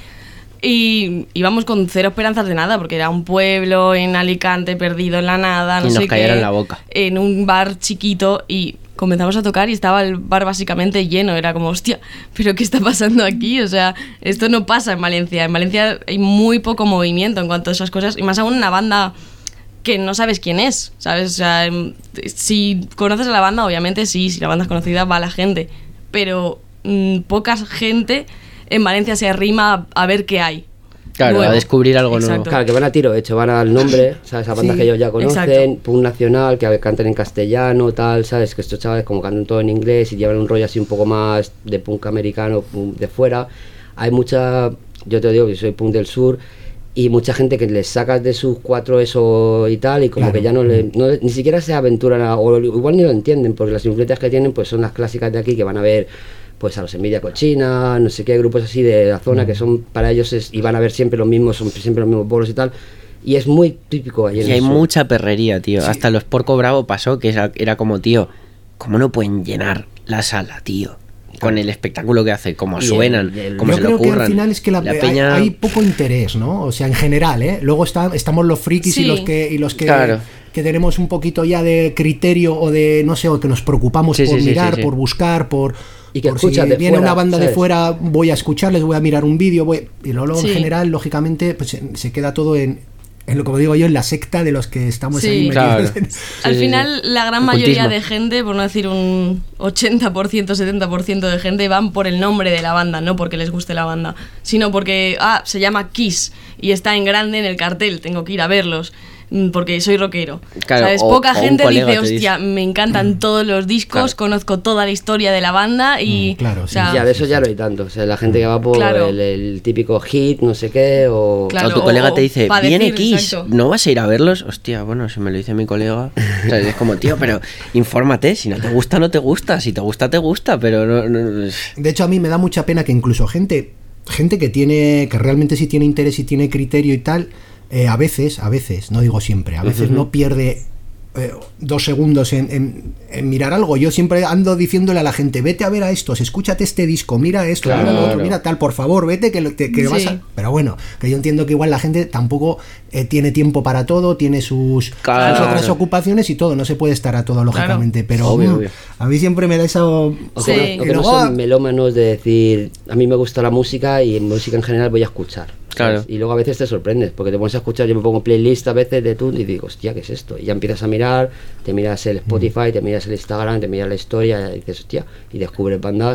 Y íbamos con cero esperanzas de nada, porque era un pueblo en Alicante, perdido en la nada, no Y sé nos cayeron qué, en la boca. en un bar chiquito y comenzamos a tocar y estaba el bar básicamente lleno. Era como, hostia, ¿pero qué está pasando aquí? O sea, esto no pasa en Valencia. En Valencia hay muy poco movimiento en cuanto a esas cosas, y más aún una banda que no sabes quién es, ¿sabes? O sea, em, si conoces a la banda, obviamente sí, si la banda es conocida, va la gente, pero mm, poca gente en Valencia se arrima a, a ver qué hay. Claro, nuevo. a descubrir algo nuevo. Exacto. Claro, que van a tiro hecho, van al nombre, ¿sabes? A bandas Sí, que ellos ya conocen, exacto. punk nacional, que cantan en castellano, tal, ¿sabes? Que estos chavales como cantan todo en inglés y llevan un rollo así un poco más de punk americano, punk de fuera. Hay mucha, yo te digo que soy punk del sur, y mucha gente que les sacas de sus cuatro eso y tal, y como Claro. que ya no, le, no ni siquiera se aventuran, a- o igual ni lo entienden, porque las influencias que tienen pues son las clásicas de aquí, que van a ver pues a los Envidia Cochina, no sé qué, grupos así de la zona que son para ellos es, y van a ver siempre los mismos, son siempre los mismos bolos y tal, y es muy típico allí en Y el hay sur. mucha perrería, tío. Hasta los Porco Bravo pasó, que era, era como, tío, ¿cómo no pueden llenar la sala, tío? Con el espectáculo que hace, como Y el- suenan, y el- como Yo se lo creo que ocurran. al final es que la, hay, peña... hay poco interés, ¿no? O sea, en general, ¿eh? Luego está, estamos los frikis Sí. y los que y los que, Claro. que tenemos un poquito ya de criterio o de, no sé, o que nos preocupamos Sí, por sí, sí, mirar, sí, sí. por buscar, por... Y que por escuchas si de viene fuera, una banda de ¿sabes? fuera, voy a escucharles, voy a mirar un vídeo, voy... Y luego, luego Sí. en general, lógicamente, pues se, se queda todo en, en lo como digo yo, en la secta de los que estamos Sí. ahí Claro. metidos en- Al sí, final, la gran mayoría Ocultismo. de gente, por no decir un ochenta por ciento, setenta por ciento de gente, van por el nombre de la banda, no porque les guste la banda, sino porque, ah, se llama Kiss y está en grande en el cartel, tengo que ir a verlos, mm, porque soy rockero. Claro, ¿Sabes? o- Poca o un gente colega dice, te dice. hostia, me encantan todos los discos, Claro. conozco toda la historia de la banda y... Mm, claro, o sí. sea, Ya, de eso ya no hay tanto, o sea, la gente que va por Claro. el, el típico hit, no sé qué, o... Claro. o tu o- colega o te dice, pa' viene decir, Kiss, exacto. ¿no vas a ir a verlos? Hostia, bueno, si me lo dice mi colega. O sea, es como, tío, pero infórmate, si no te gusta, no te gusta, si te gusta, te gusta, pero no... no- De hecho, a mí me da mucha pena que incluso gente, gente que tiene, que realmente sí tiene interés y tiene criterio y tal, eh, a veces, a veces, no digo siempre, a veces no pierde eh, dos segundos en, en- en mirar algo. Yo siempre ando diciéndole a la gente, vete a ver a estos, escúchate este disco, mira esto, Claro. mira lo otro, mira tal, por favor, vete que, lo- que, que Sí. vas a... Pero bueno, que yo entiendo que igual la gente tampoco eh, tiene tiempo para todo, tiene sus, Claro. sus otras ocupaciones y todo, no se puede estar a todo, lógicamente, pero Obvio, mm, obvio. a mí siempre me da eso... O Sí. que, no, o Y que no luego- son melómanos de decir, a mí me gusta la música y en música en general voy a escuchar. ¿sabes? Claro. Y luego a veces te sorprendes, porque te pones a escuchar, yo me pongo playlist a veces de tú y digo, hostia, ¿qué es esto? Y ya empiezas a mirar, te miras el Spotify, te miras el Instagram, te miras la historia y dices, hostia, y descubres bandas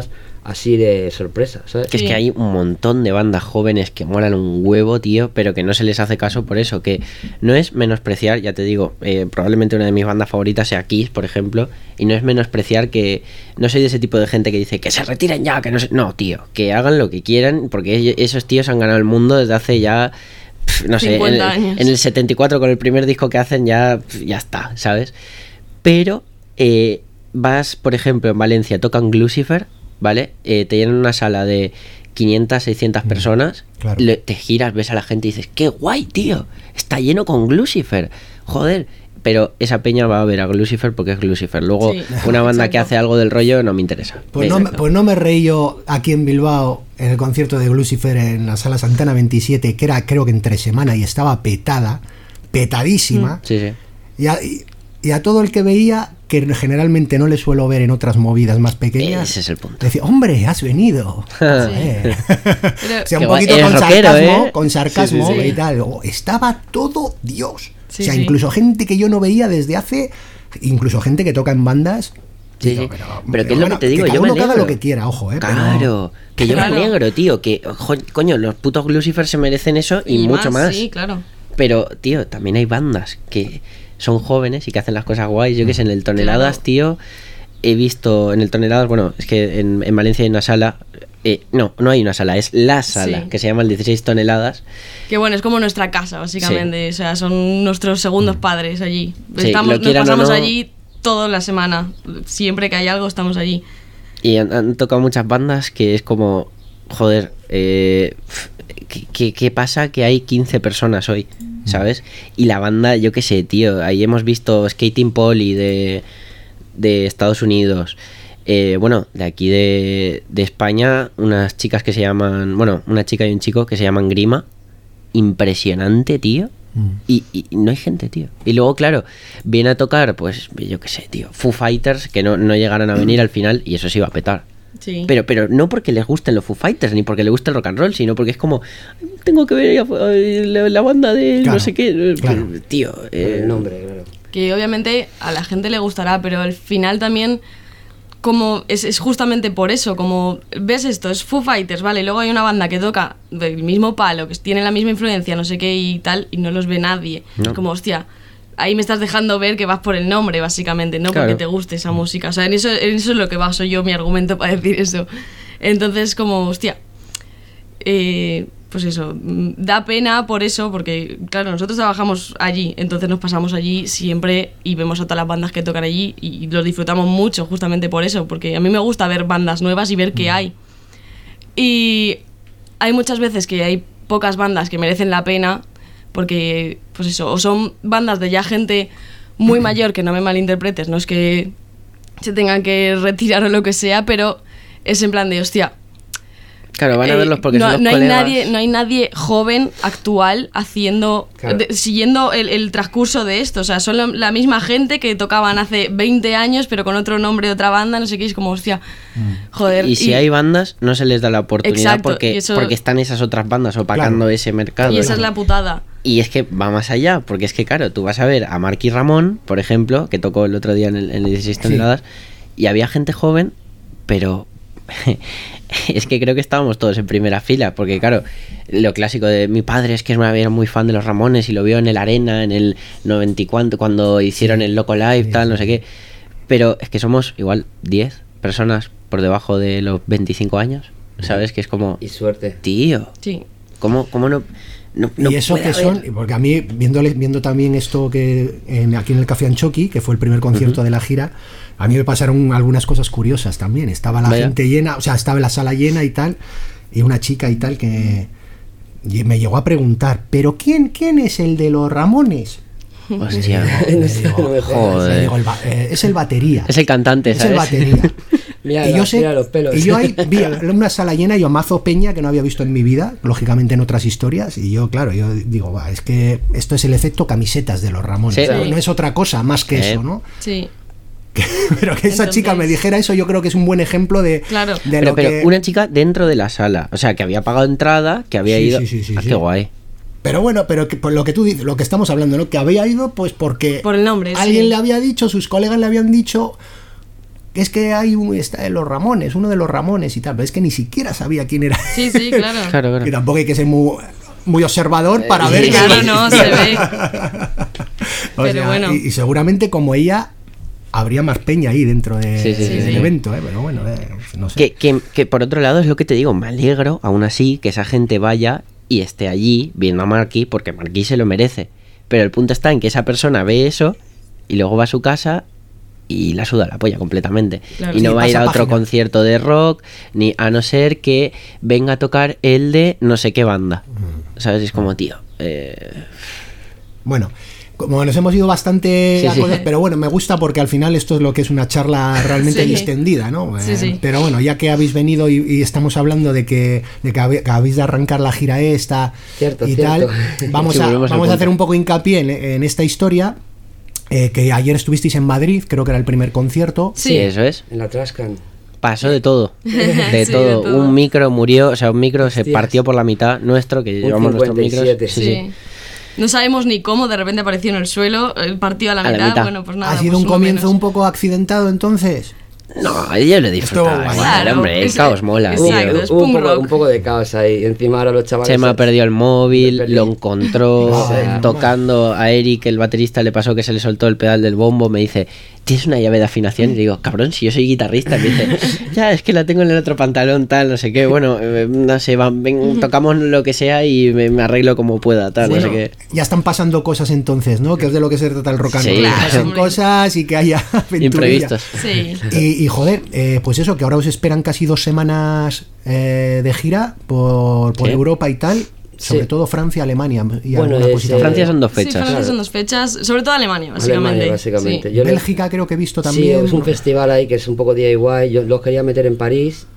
así de sorpresa, ¿sabes? Que es Sí. que hay un montón de bandas jóvenes que molan un huevo, tío, pero que no se les hace caso por eso, que no es menospreciar, ya te digo, eh, probablemente una de mis bandas favoritas sea Kiss, por ejemplo, y no es menospreciar que no soy de ese tipo de gente que dice que se retiren ya, que no sé, no, tío, que hagan lo que quieran, porque ellos- esos tíos han ganado el mundo desde hace ya, pf, no sé, en, cincuenta años. en el setenta y cuatro con el primer disco que hacen ya, pf, ya está, ¿sabes? Pero eh, vas, por ejemplo, en Valencia, tocan Lucifer, ¿vale? Eh, te llenan una sala de quinientas, seiscientas personas, claro. le- te giras, ves a la gente y dices, ¡qué guay, tío! Está lleno con Lucifer, joder. Pero esa peña va a ver a Lucifer porque es Lucifer. Luego, Sí, una banda que exacto. hace algo del rollo no me interesa. Pues no, me- Exacto. pues no me reí yo aquí en Bilbao en el concierto de Lucifer en la sala Santana veintisiete, que era creo que entre semana y estaba petada, petadísima. Sí, sí. Y, a, y- y a todo el que veía, que generalmente no le suelo ver en otras movidas más pequeñas, Ese es el punto. decía, hombre, has venido. Joder. Pero- O sea, Qué un guay, poquito eres con rockero, sarcasmo, ¿eh? con sarcasmo Sí, sí, sí. y tal. Oh, estaba todo Dios. Sí, o sea, sí. incluso gente que yo no veía desde hace, incluso gente que toca en bandas. Sí, Digo, sí. pero, Pero ¿qué es lo bueno, que te digo? cada Yo me uno que haga alegro. lo que quiera, ojo, eh. pero- Claro, que yo Claro. me alegro, tío. Que, jo- coño, los putos Lucifer se merecen eso y, mucho más. Sí, claro. Pero, tío, también hay bandas que son jóvenes y que hacen las cosas guays. Yo que sé, en el Toneladas, Claro. tío, he visto en el Toneladas, bueno, es que en, en Valencia hay una sala. eh, no, no hay una sala, es la sala, Sí. que se llama el dieciséis Toneladas. Que bueno, es como nuestra casa, básicamente. O sea, son nuestros segundos padres allí. Sí, Estamos, lo nos quieran o pasamos no. allí toda la semana. Siempre que hay algo, estamos allí. Y han, han tocado muchas bandas que es como, joder, eh, pf, ¿qué, qué, qué pasa que hay quince personas hoy? ¿Sabes? Y la banda, yo qué sé, tío, ahí hemos visto Skating Polly de, de Estados Unidos. Eh, bueno, de aquí de, de España, unas chicas que se llaman, bueno, una chica y un chico que se llaman Grima. Impresionante, tío. Mm. Y, y no hay gente, tío. Y luego, claro, viene a tocar, pues, yo qué sé, tío, Foo Fighters, que no, no llegaron a venir al final y eso sí iba a petar. Sí. Pero, pero no porque les gusten los Foo Fighters ni porque les guste el rock and roll, sino porque es como, tengo que ver ahí afu- eh, la, la banda de Claro, no sé qué. claro. Tío, Por eh, el nombre, claro. Que obviamente a la gente le gustará, pero al final también como es, es justamente por eso, como ves esto, es Foo Fighters, vale, luego hay una banda que toca del mismo palo, que tiene la misma influencia, no sé qué y tal, y no los ve nadie. No. Como, hostia, ahí me estás dejando ver que vas por el nombre, básicamente, no Claro. porque te guste esa música. O sea, en eso, en eso es lo que baso yo mi argumento para decir eso. Entonces, como, hostia, eh, pues eso, mm, da pena por eso, porque claro, nosotros trabajamos allí, entonces nos pasamos allí siempre y vemos a todas las bandas que tocan allí y los disfrutamos mucho justamente por eso, porque a mí me gusta ver bandas nuevas y ver qué hay. Y hay muchas veces que hay pocas bandas que merecen la pena, porque, pues eso, o son bandas de ya gente muy mayor, que no me malinterpretes, no es que se tengan que retirar o lo que sea, pero es en plan de, hostia, claro, van a eh, verlos porque no, son los no hay colegas. nadie no hay nadie joven actual haciendo Claro. de- siguiendo el, el transcurso de esto, o sea, son la, la misma gente que tocaban hace veinte años pero con otro nombre de otra banda, no sé qué, es como hostia, joder. Y si hay bandas, no se les da la oportunidad Exacto, porque, y eso- porque están esas otras bandas opacando Claro. ese mercado. y esa es la putada. Y es que va más allá, porque es que, claro, tú vas a ver a Marky Ramón, por ejemplo, que tocó el otro día en el, en el dieciséis toneladas, y había gente joven, pero es que creo que estábamos todos en primera fila, porque, claro, lo clásico de mi padre es que era muy fan de los Ramones y lo vio en el Arena, en el noventa y cuatro, cuando hicieron el Loco Live, sí, tal, sí. no sé qué. Pero es que somos igual diez personas por debajo de los veinticinco años, ¿sabes? Que es como, Y suerte. tío, Sí. ¿cómo, cómo no, no, no y eso puede que son, haber? porque a mí, viéndole, viendo también esto que en- aquí en el Café Anchoqui, que fue el primer concierto de la gira, a mí me pasaron algunas cosas curiosas también. Estaba la Vaya. gente llena, o sea, estaba la sala llena y tal, y una chica y tal que y me llegó a preguntar, ¿pero quién, quién es el de los Ramones? Hostia. Le No sé, digo, no me joder. le digo, "El ba- eh, es el batería. Es el cantante, Es ¿sabes? el batería. Mira, y yo la- sé, mira los pelos. y yo ahí vi una sala llena, yo mazo peña que no había visto en mi vida, lógicamente en otras historias, y yo, claro, yo digo, va, es que esto es el efecto camisetas de los Ramones, Sí. no, no es otra cosa más que Sí. eso, ¿no? Sí. Pero que esa Entonces- chica me dijera eso, yo creo que es un buen ejemplo de, Claro. de Pero, lo pero que... una chica dentro de la sala, o sea, que había pagado entrada, que había Sí, ido. sí, sí, sí, Ah, sí. qué guay. Pero bueno, pero que, por lo que tú dices, lo que estamos hablando, ¿no? Que había ido pues porque Por el nombre, alguien sí. le había dicho, sus colegas le habían dicho, es que hay un, está de los Ramones, uno de los Ramones y tal, pero es que ni siquiera sabía quién era. Sí, sí, claro. Claro, claro. Que tampoco hay que ser muy, muy observador para Eh, ver sí, que... Claro, no, se ve. O Pero sea, bueno. y, y seguramente como ella habría más peña ahí dentro de, Sí, sí, sí, del sí. evento, ¿eh? Pero bueno, eh, no sé. Que, que, que por otro lado es lo que te digo, me alegro aún así que esa gente vaya y esté allí viendo a Marky, porque Marky se lo merece. Pero el punto está en que esa persona ve eso y luego va a su casa y la suda la polla completamente. Claro. Y no Sí, va a ir a pasa otro página. concierto de rock, ni a no ser que venga a tocar el de no sé qué banda. ¿Sabes? Es como, tío. Eh... Bueno, como nos hemos ido bastante Sí, a sí. cosas, pero bueno, me gusta porque al final esto es lo que es una charla realmente Sí. distendida, ¿no? Sí, Eh, sí. Pero bueno, ya que habéis venido y, y estamos hablando de que, de que habe- que habéis de arrancar la gira esta Cierto, y cierto. tal, vamos, Sí, a, volvemos al vamos a punto. hacer un poco hincapié en, en esta historia, eh, que ayer estuvisteis en Madrid, creo que era el primer concierto. Sí, Sí. eso es. En la Trashcan. Pasó de todo. De, Sí, todo. de todo. Un micro murió, o sea, un micro se Hostias. partió por la mitad nuestro, que Un llevamos nuestros micros. cincuenta y siete. Sí, Sí. sí. No sabemos ni cómo, de repente apareció en el suelo, el partido a la, A la mitad. mitad. Bueno, pues nada. ¿Ha sido pues un uno comienzo menos. un poco accidentado entonces? No, yo lo he disfrutado. Estuvo guay. igual, Claro, hombre, el ese- caos mola. exacto. tío. Exacto, es Hubo un punk poco, rock. un poco de caos ahí. Encima ahora los chavales. Chema perdió el móvil, Perdí. lo encontró Joder, tocando a Eric, el baterista, le pasó que se le soltó el pedal del bombo, me dice, ¿tienes una llave de afinación? Y le digo, cabrón, si yo soy guitarrista. Me dice, ya, es que la tengo en el otro pantalón, tal, no sé qué. Bueno, eh, no sé, va, ven, tocamos lo que sea y me, me arreglo como pueda, tal, Bueno, no sé qué. ya están pasando cosas entonces, ¿no? Que es de lo que se trata el rock and Sí, roll. Que claro, pasen hombre. cosas y que haya aventurilla. Imprevistos. Sí. Y, y, joder, eh, pues eso, que ahora os esperan casi dos semanas eh, de gira por, por Sí. Europa y tal, sobre Sí. todo Francia, Alemania y Bueno, alguna es, cosita. eh, Francia son dos Sí, fechas. Francia Claro. son dos fechas, sobre todo Alemania, básicamente. Alemania, básicamente. Sí. Yo lo- Bélgica creo que he visto Sí, también. es un festival ahí que es un poco D I Y. Yo los quería meter en París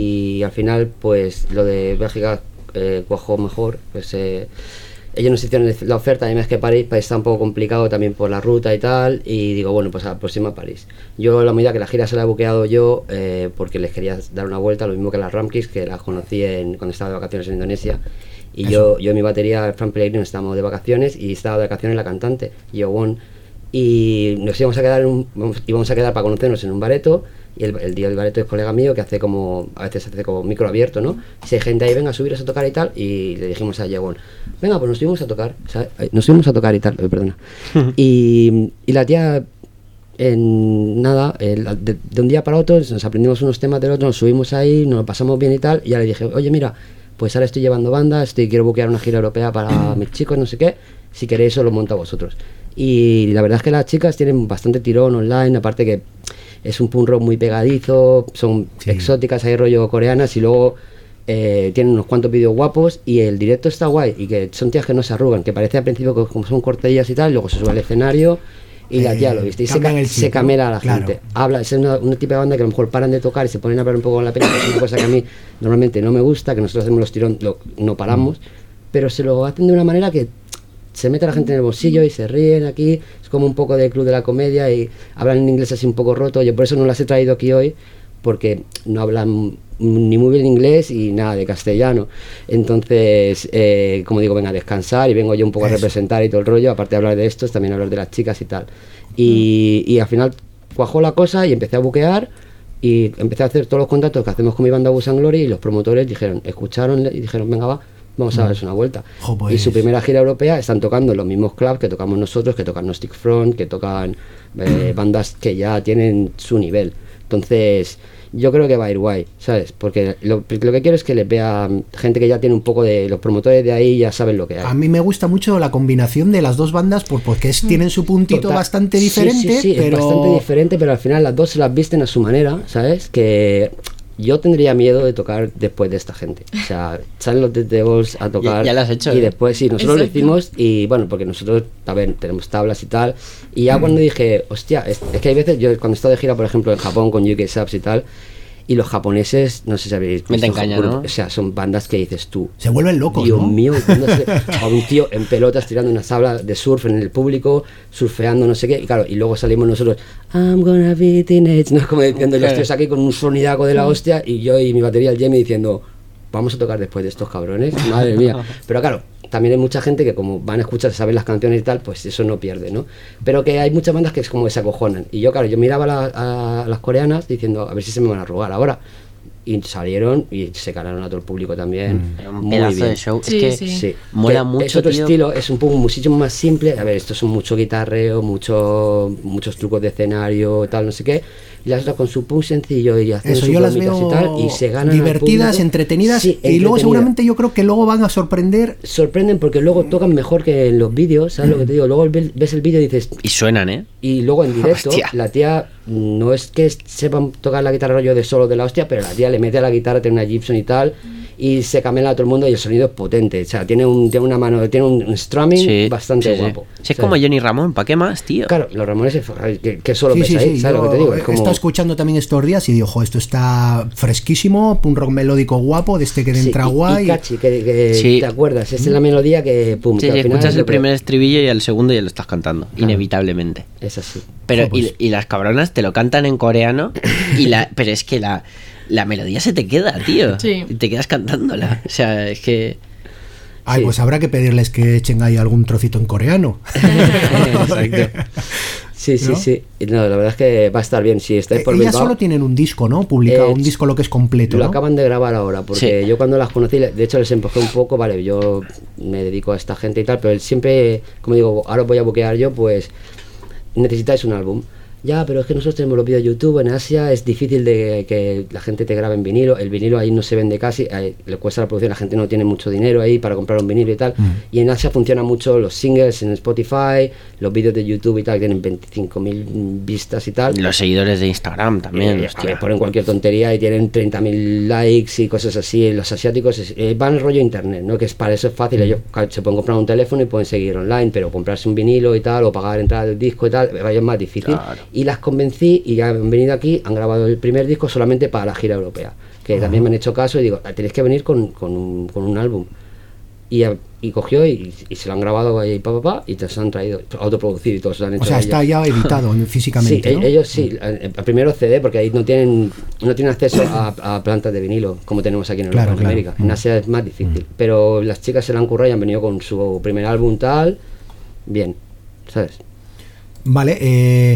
y al final, pues lo de Bélgica eh, cuajó mejor. Pues eh, ellos nos hicieron la oferta, además que París pues, está un poco complicado también por la ruta y tal. Y digo, bueno, pues a la próxima París. Yo, la medida que la gira se la he buqueado yo, eh, porque les quería dar una vuelta, lo mismo que las Ramkis, que las conocí en, cuando estaba de vacaciones en Indonesia. Y yo, yo en mi batería, Fran Pellegrino, estábamos de vacaciones y estaba de vacaciones la cantante, Yo Won. Y nos íbamos a quedar en un, vamos- íbamos a quedar para conocernos en un bareto. Y el, el día del bareto es colega mío que hace como, a veces hace como micro abierto, ¿no? Si hay gente ahí, venga, subiros a tocar y tal. Y le dijimos a Yewon, venga, pues nos subimos a tocar, ¿sabes? Ay, Nos subimos a tocar y tal, eh, perdona. y, y la tía, en nada, el- de, de un día para otro, nos aprendimos unos temas del otro, nos subimos ahí, nos lo pasamos bien y tal. Y ya le dije, oye, mira, pues ahora estoy llevando banda, estoy, quiero buquear una gira europea para mis chicos, no sé qué. Si queréis, os lo monto a vosotros. Y la verdad es que las chicas tienen bastante tirón online, aparte que es un punk rock muy pegadizo, son Sí. exóticas, hay rollo coreanas y luego eh, tienen unos cuantos vídeos guapos y el directo está guay y que son tías que no se arrugan, que parece al principio que como son cortellas y tal, luego se sube al escenario y la tía Eh, lo viste y se, cambian ca- el se chip, camela ¿no? a la Claro. gente. Habla, es una, una tipo de banda que a lo mejor paran de tocar y se ponen a hablar un poco con la pena, que es una cosa que a mí normalmente no me gusta, que nosotros hacemos los tirones, lo- no paramos, pero se lo hacen de una manera que se mete a la gente en el bolsillo y se ríen aquí, es como un poco del club de la comedia y hablan en inglés así un poco roto. Yo por eso no las he traído aquí hoy, porque no hablan ni muy bien inglés y nada de castellano. Entonces, eh, como digo, venga a descansar y vengo yo un poco Eso. a representar y todo el rollo, aparte de hablar de estos, también hablar de las chicas y tal. Y, y al final cuajó la cosa y empecé a buquear y empecé a hacer todos los contactos que hacemos con mi banda Bus and Glory y los promotores dijeron, escucharon y dijeron, venga va, vamos a darles una vuelta. Jo, pues. Y su primera gira europea están tocando en los mismos clubs que tocamos nosotros, que tocan Gnostic Front, que tocan eh, bandas que ya tienen su nivel. Entonces, yo creo que va a ir guay, ¿sabes? Porque lo, lo que quiero es que les vea gente que ya tiene un poco de... Los promotores de ahí ya saben lo que hay. A mí me gusta mucho la combinación de las dos bandas por- porque es- tienen su puntito Total. bastante Sí, diferente, sí, sí, pero... es bastante diferente, pero al final las dos se las visten a su manera, ¿sabes? Que yo tendría miedo de tocar después de esta gente. O sea, salen los Dead Devils a tocar. Ya- ya lo has hecho, Y ¿eh? después sí, nosotros lo Exacto. hicimos y bueno, porque nosotros, a ver, tenemos tablas y tal. Y ya cuando dije, hostia, es, es que hay veces, yo cuando he estado de gira, por ejemplo, en Japón con U K Subs y tal, y los japoneses, no sé si habéis Meten visto, caña, grupo- ¿no? O sea, son bandas que dices tú, Se vuelven locos, Dios ¿no? mío, no sé, a un tío en pelotas tirando una tabla de surf en el público, surfeando no sé qué, y claro, y luego salimos nosotros, I'm gonna be teenage, ¿no? Como diciendo, y los Claro. tíos aquí con un sonidaco de la hostia, y yo y mi batería, el Jamie, diciendo, vamos a tocar después de estos cabrones, madre mía. Pero claro, también hay mucha gente que como van a escuchar, saben las canciones y tal, pues eso no pierde, ¿no? Pero que hay muchas bandas que es como que se acojonan. Y yo, claro, yo miraba a, la, a las coreanas diciendo, a ver si se me van a robar ahora. Y salieron y se calaron a todo el público también. Era un Muy pedazo bien. de show. Sí, es que sí. Sí. mola Que mucho, es otro tío. estilo, es un poco muchísimo más simple. A ver, estos son mucho guitarreo, mucho, muchos trucos de escenario, tal, no sé qué. Y las otras con su punk sencillo y haciendo Eso, sus yo las bromitas veo y tal, y se ganan al divertidas, público. entretenidas, Sí, y luego entretenida. seguramente yo creo que luego van a sorprender. Sorprenden porque luego tocan mejor que en los vídeos, ¿sabes lo que te digo? Luego ves ves el vídeo y dices, Y suenan, ¿eh? y luego en directo, Hostia. la tía no es que sepan tocar la guitarra rollo de solo de la hostia, pero la tía le mete a la guitarra, tiene una Gibson y tal, y se camela a todo el mundo y el sonido es potente. O sea, tiene, un, tiene una mano, tiene un, un strumming Sí, bastante sí, sí. guapo. Si es ¿sabes? como Johnny Ramón, ¿para qué más, tío? Claro, los Ramones, que, que solo Sí, ves sí, ahí, sí, ¿sabes yo lo que te digo? Es he como... estado escuchando también estos días y digo, ojo, esto está fresquísimo, punk rock melódico guapo, de este que Sí, entra y- guay. y catchy, que, que Sí. te acuerdas, esa es la melodía que pum, Sí, que al sí, final escuchas es el lo que- primer estribillo y al segundo ya lo estás cantando, inevitablemente. Es así. Pero Jo, pues. y, y las cabronas te lo cantan en coreano y la pero es que la, la melodía se te queda, tío. Sí. Y te quedas cantándola. O sea, es que Ay, Sí. pues habrá que pedirles que echen ahí algún trocito en coreano. Exacto. Sí, sí, ¿No? sí. Y no, la verdad es que va a estar bien. Si estáis Eh, por Ellas Bilbao, solo tienen un disco, ¿no? Publicado, Eh, un disco lo que es completo, lo ¿no? acaban de grabar ahora, porque Sí. yo cuando las conocí, de hecho les empujé un poco, vale, yo me dedico a esta gente y tal, pero él siempre, como digo, ahora os voy a buquear yo, pues necesitáis un álbum. Ya, pero es que nosotros tenemos los vídeos de YouTube, en Asia es difícil de que la gente te grabe en vinilo, el vinilo ahí no se vende casi, ahí le cuesta la producción, la gente no tiene mucho dinero ahí para comprar un vinilo y tal, Mm. y en Asia funciona mucho los singles en Spotify, los vídeos de YouTube y tal, que tienen veinticinco mil vistas y tal. los seguidores de Instagram también, Eh, a hostia. ver, ponen cualquier tontería y tienen treinta mil likes y cosas así. Los asiáticos es- eh, van el rollo internet, ¿no? Que es para eso es fácil. Ellos ca- se pueden comprar un teléfono y pueden seguir online, pero comprarse un vinilo y tal, o pagar entrada del disco y tal, eh, es más difícil. Claro. Y las convencí y ya han venido aquí, han grabado el primer disco solamente para la gira europea. Que también me han hecho caso y digo, "Ah, tenéis que venir con, con, un, con un álbum. Y, a- y cogió y, y se lo han grabado ahí, pa, pa, pa, y te se han traído, autoproducido y todo se lo han hecho O sea, ellos. está ya editado físicamente, Sí, ¿no? e- ellos sí, eh, primero C D porque ahí no tienen no tienen acceso a, a plantas de vinilo como tenemos aquí en Europa, Claro, en claro. América. Mm. En Asia es más difícil, pero las chicas se la han currado y han venido con su primer álbum tal, bien, ¿sabes? Vale, eh,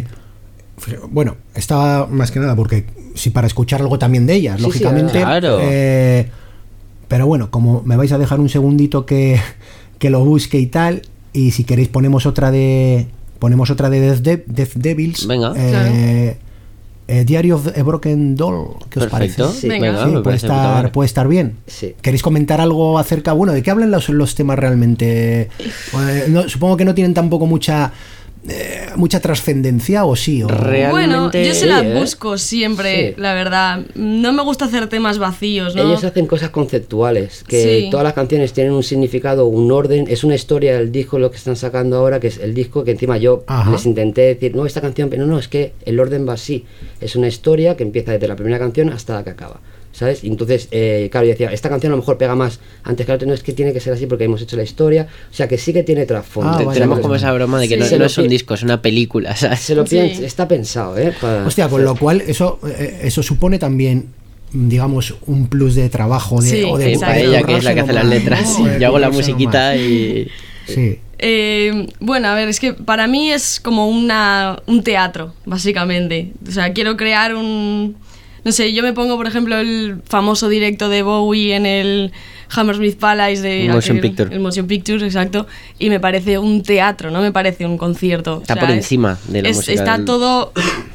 bueno, estaba más que nada porque si para escuchar algo también de ellas, Sí, sí, lógicamente. claro. eh, pero bueno, como me vais a dejar un segundito que, que lo busque y tal, y si queréis ponemos otra de ponemos otra de Death, De- Death Devils. Venga. eh, eh, Diary of a Broken Doll, ¿qué os Perfecto. parece? Sí. Venga. Venga, Sí, me puede parece de puta estar, madre. puede estar bien. Sí. ¿Queréis comentar algo acerca, bueno, de qué hablan los, los temas realmente? Eh, no, supongo que no tienen tampoco mucha eh, mucha trascendencia, o sí. O... Real- Bueno, Realmente, yo se la sí, ¿eh? busco siempre, Sí. la verdad. No me gusta hacer temas vacíos, ¿no? Ellos hacen cosas conceptuales, que Sí. todas las canciones tienen un significado, un orden, es una historia el disco lo que están sacando ahora, que es el disco que encima yo Ajá. les intenté decir, no, esta canción, pero no, no, es que el orden va así, es una historia que empieza desde la primera canción hasta la que acaba, ¿sabes? Y entonces, eh, claro, yo decía, esta canción a lo mejor pega más antes que la otra, no es que tiene que ser así porque hemos hecho la historia, o sea que sí que tiene trasfondo. Ah, Te- vale, Tenemos vale, como vale. esa broma de que Sí. no, Se no lo es un pi- disco, es una película, ¿sabes? Se lo Sí. piensa, está pensado, ¿eh? Para- Hostia, con lo cual eso, eh, eso supone también, digamos, un plus de trabajo de, Sí, o de Sí, para exacto. ella, que es la que hace las currárselo letras. más, Sí, ¿no? De yo hago la currárselo musiquita más. y... Sí. Eh, bueno, a ver, es que para mí es como una, un teatro, básicamente. O sea, quiero crear un... No sé, yo me pongo, por ejemplo, el famoso directo de Bowie en el Hammersmith Palace de... Motion aquel- Picture. El Motion Picture, exacto. Y me parece un teatro, no me parece un concierto. Está O sea, por es- encima de la es- música Está del- todo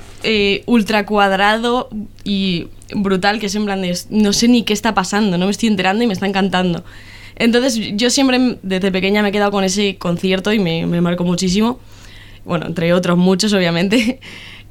eh, ultra cuadrado y brutal, que es en plan de... No sé ni qué está pasando, no me estoy enterando y me está encantando. Entonces yo siempre desde pequeña me he quedado con ese concierto y me, me marcó muchísimo. Bueno, entre otros muchos, obviamente.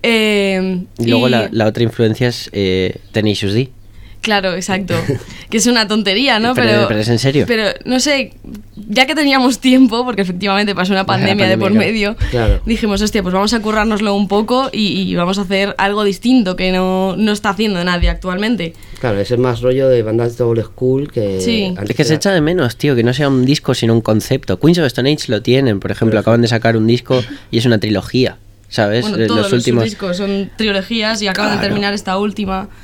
Eh, Y luego la, la otra influencia es eh, Tenacious D. Claro, exacto. Que es una tontería, ¿no? Pero- pero es en serio. Pero, no sé, ya que teníamos tiempo, porque efectivamente pasó una pandemia de por pandemia, medio, claro. dijimos, hostia, pues vamos a currárnoslo un poco y, y vamos a hacer algo distinto que no, no está haciendo nadie actualmente. Claro, ese es más rollo de bandas de old school que... Sí. antes Es que se era- echa de menos, tío, que no sea un disco sino un concepto. Queens of Stone Age lo tienen, por ejemplo, acaban de sacar un disco y es una trilogía, ¿sabes? Bueno, Eh, todos los, últimos... discos son trilogías y acaban de Claro. terminar esta última.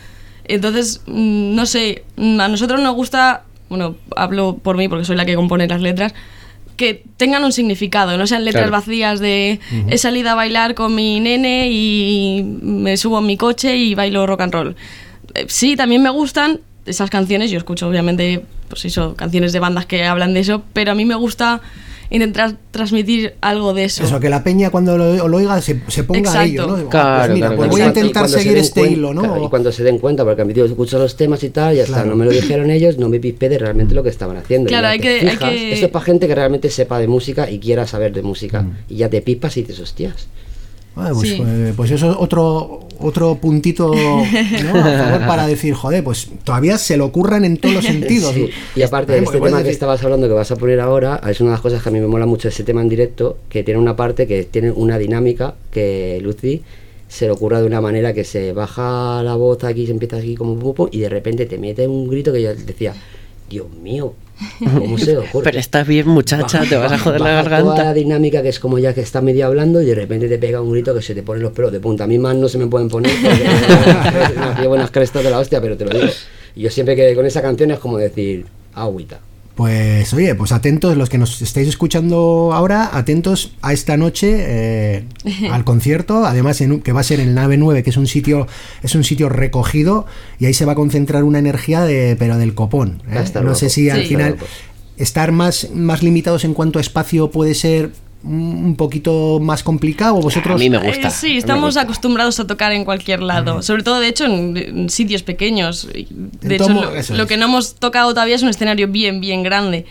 Entonces, mm, no sé, mm, a nosotros nos gusta, bueno, hablo por mí porque soy la que compone las letras, que tengan un significado, no sean letras Claro. vacías de Ujú. he salido a bailar con mi nene y me subo en mi coche y bailo rock and roll. Eh, Sí, también me gustan esas canciones, yo escucho obviamente pues eso, canciones de bandas que hablan de eso, pero a mí me gusta intentar transmitir algo de eso. Eso, que la peña cuando lo, lo oiga se, se ponga a Exacto. ello, ¿no? Ah, Claro, pues mira, claro, pues claro. voy a Y cuando- y intentar cuando se seguir den este cuen- hilo, ¿no? claro, y cuando se den cuenta, porque a mí yo escucho los temas y tal, y hasta Claro. no me lo dijeron ellos, no me pispé de realmente lo que estaban haciendo. Claro, Y ya hay te que- hay fijas, que- Esto es para gente que realmente sepa de música y quiera saber de música. Mm. Y ya te pispas y te hostias. Ah, pues, Sí. eh, pues eso es otro, otro puntito, ¿no? A favor para decir, joder, pues todavía se lo ocurran en todos los sentidos. Sí, ¿no? y aparte de Eh, este puedes tema que decir- estabas hablando que vas a poner ahora, es una de las cosas que a mí me mola mucho ese tema en directo, que tiene una parte que tiene una dinámica que Lucy se le ocurra de una manera que se baja la voz aquí, se empieza aquí como pum, pum, y de repente te mete un grito que yo decía, Dios mío, ¿cómo se le ocurre? Pero estás bien, muchacha, te vas a joder la Baja Toda la garganta. dinámica que es como ya que está medio hablando y de repente te pega un grito que se te ponen los pelos de punta. A mí más no se me pueden poner porque me llevo unas crestas de la hostia, pero te lo digo. Y yo siempre que con esa canción es como decir, agüita. Pues oye, pues atentos los que nos estáis escuchando ahora, atentos a esta noche eh, al concierto, además en un- que va a ser en el Nave nueve, que es un sitio es un sitio recogido y ahí se va a concentrar una energía de pero del copón. ¿eh? Va a estar No guapo. sé si al Sí. final Va a estar estar más más limitados en cuanto a espacio puede ser un poquito más complicado o vosotros. A mí me gusta. Eh, sí, a mí me estamos gusta. acostumbrados a tocar en cualquier lado, sobre todo de hecho en, en sitios pequeños. Y, De En hecho, tomo- lo, eso lo es. que no hemos tocado todavía es un escenario bien, bien grande.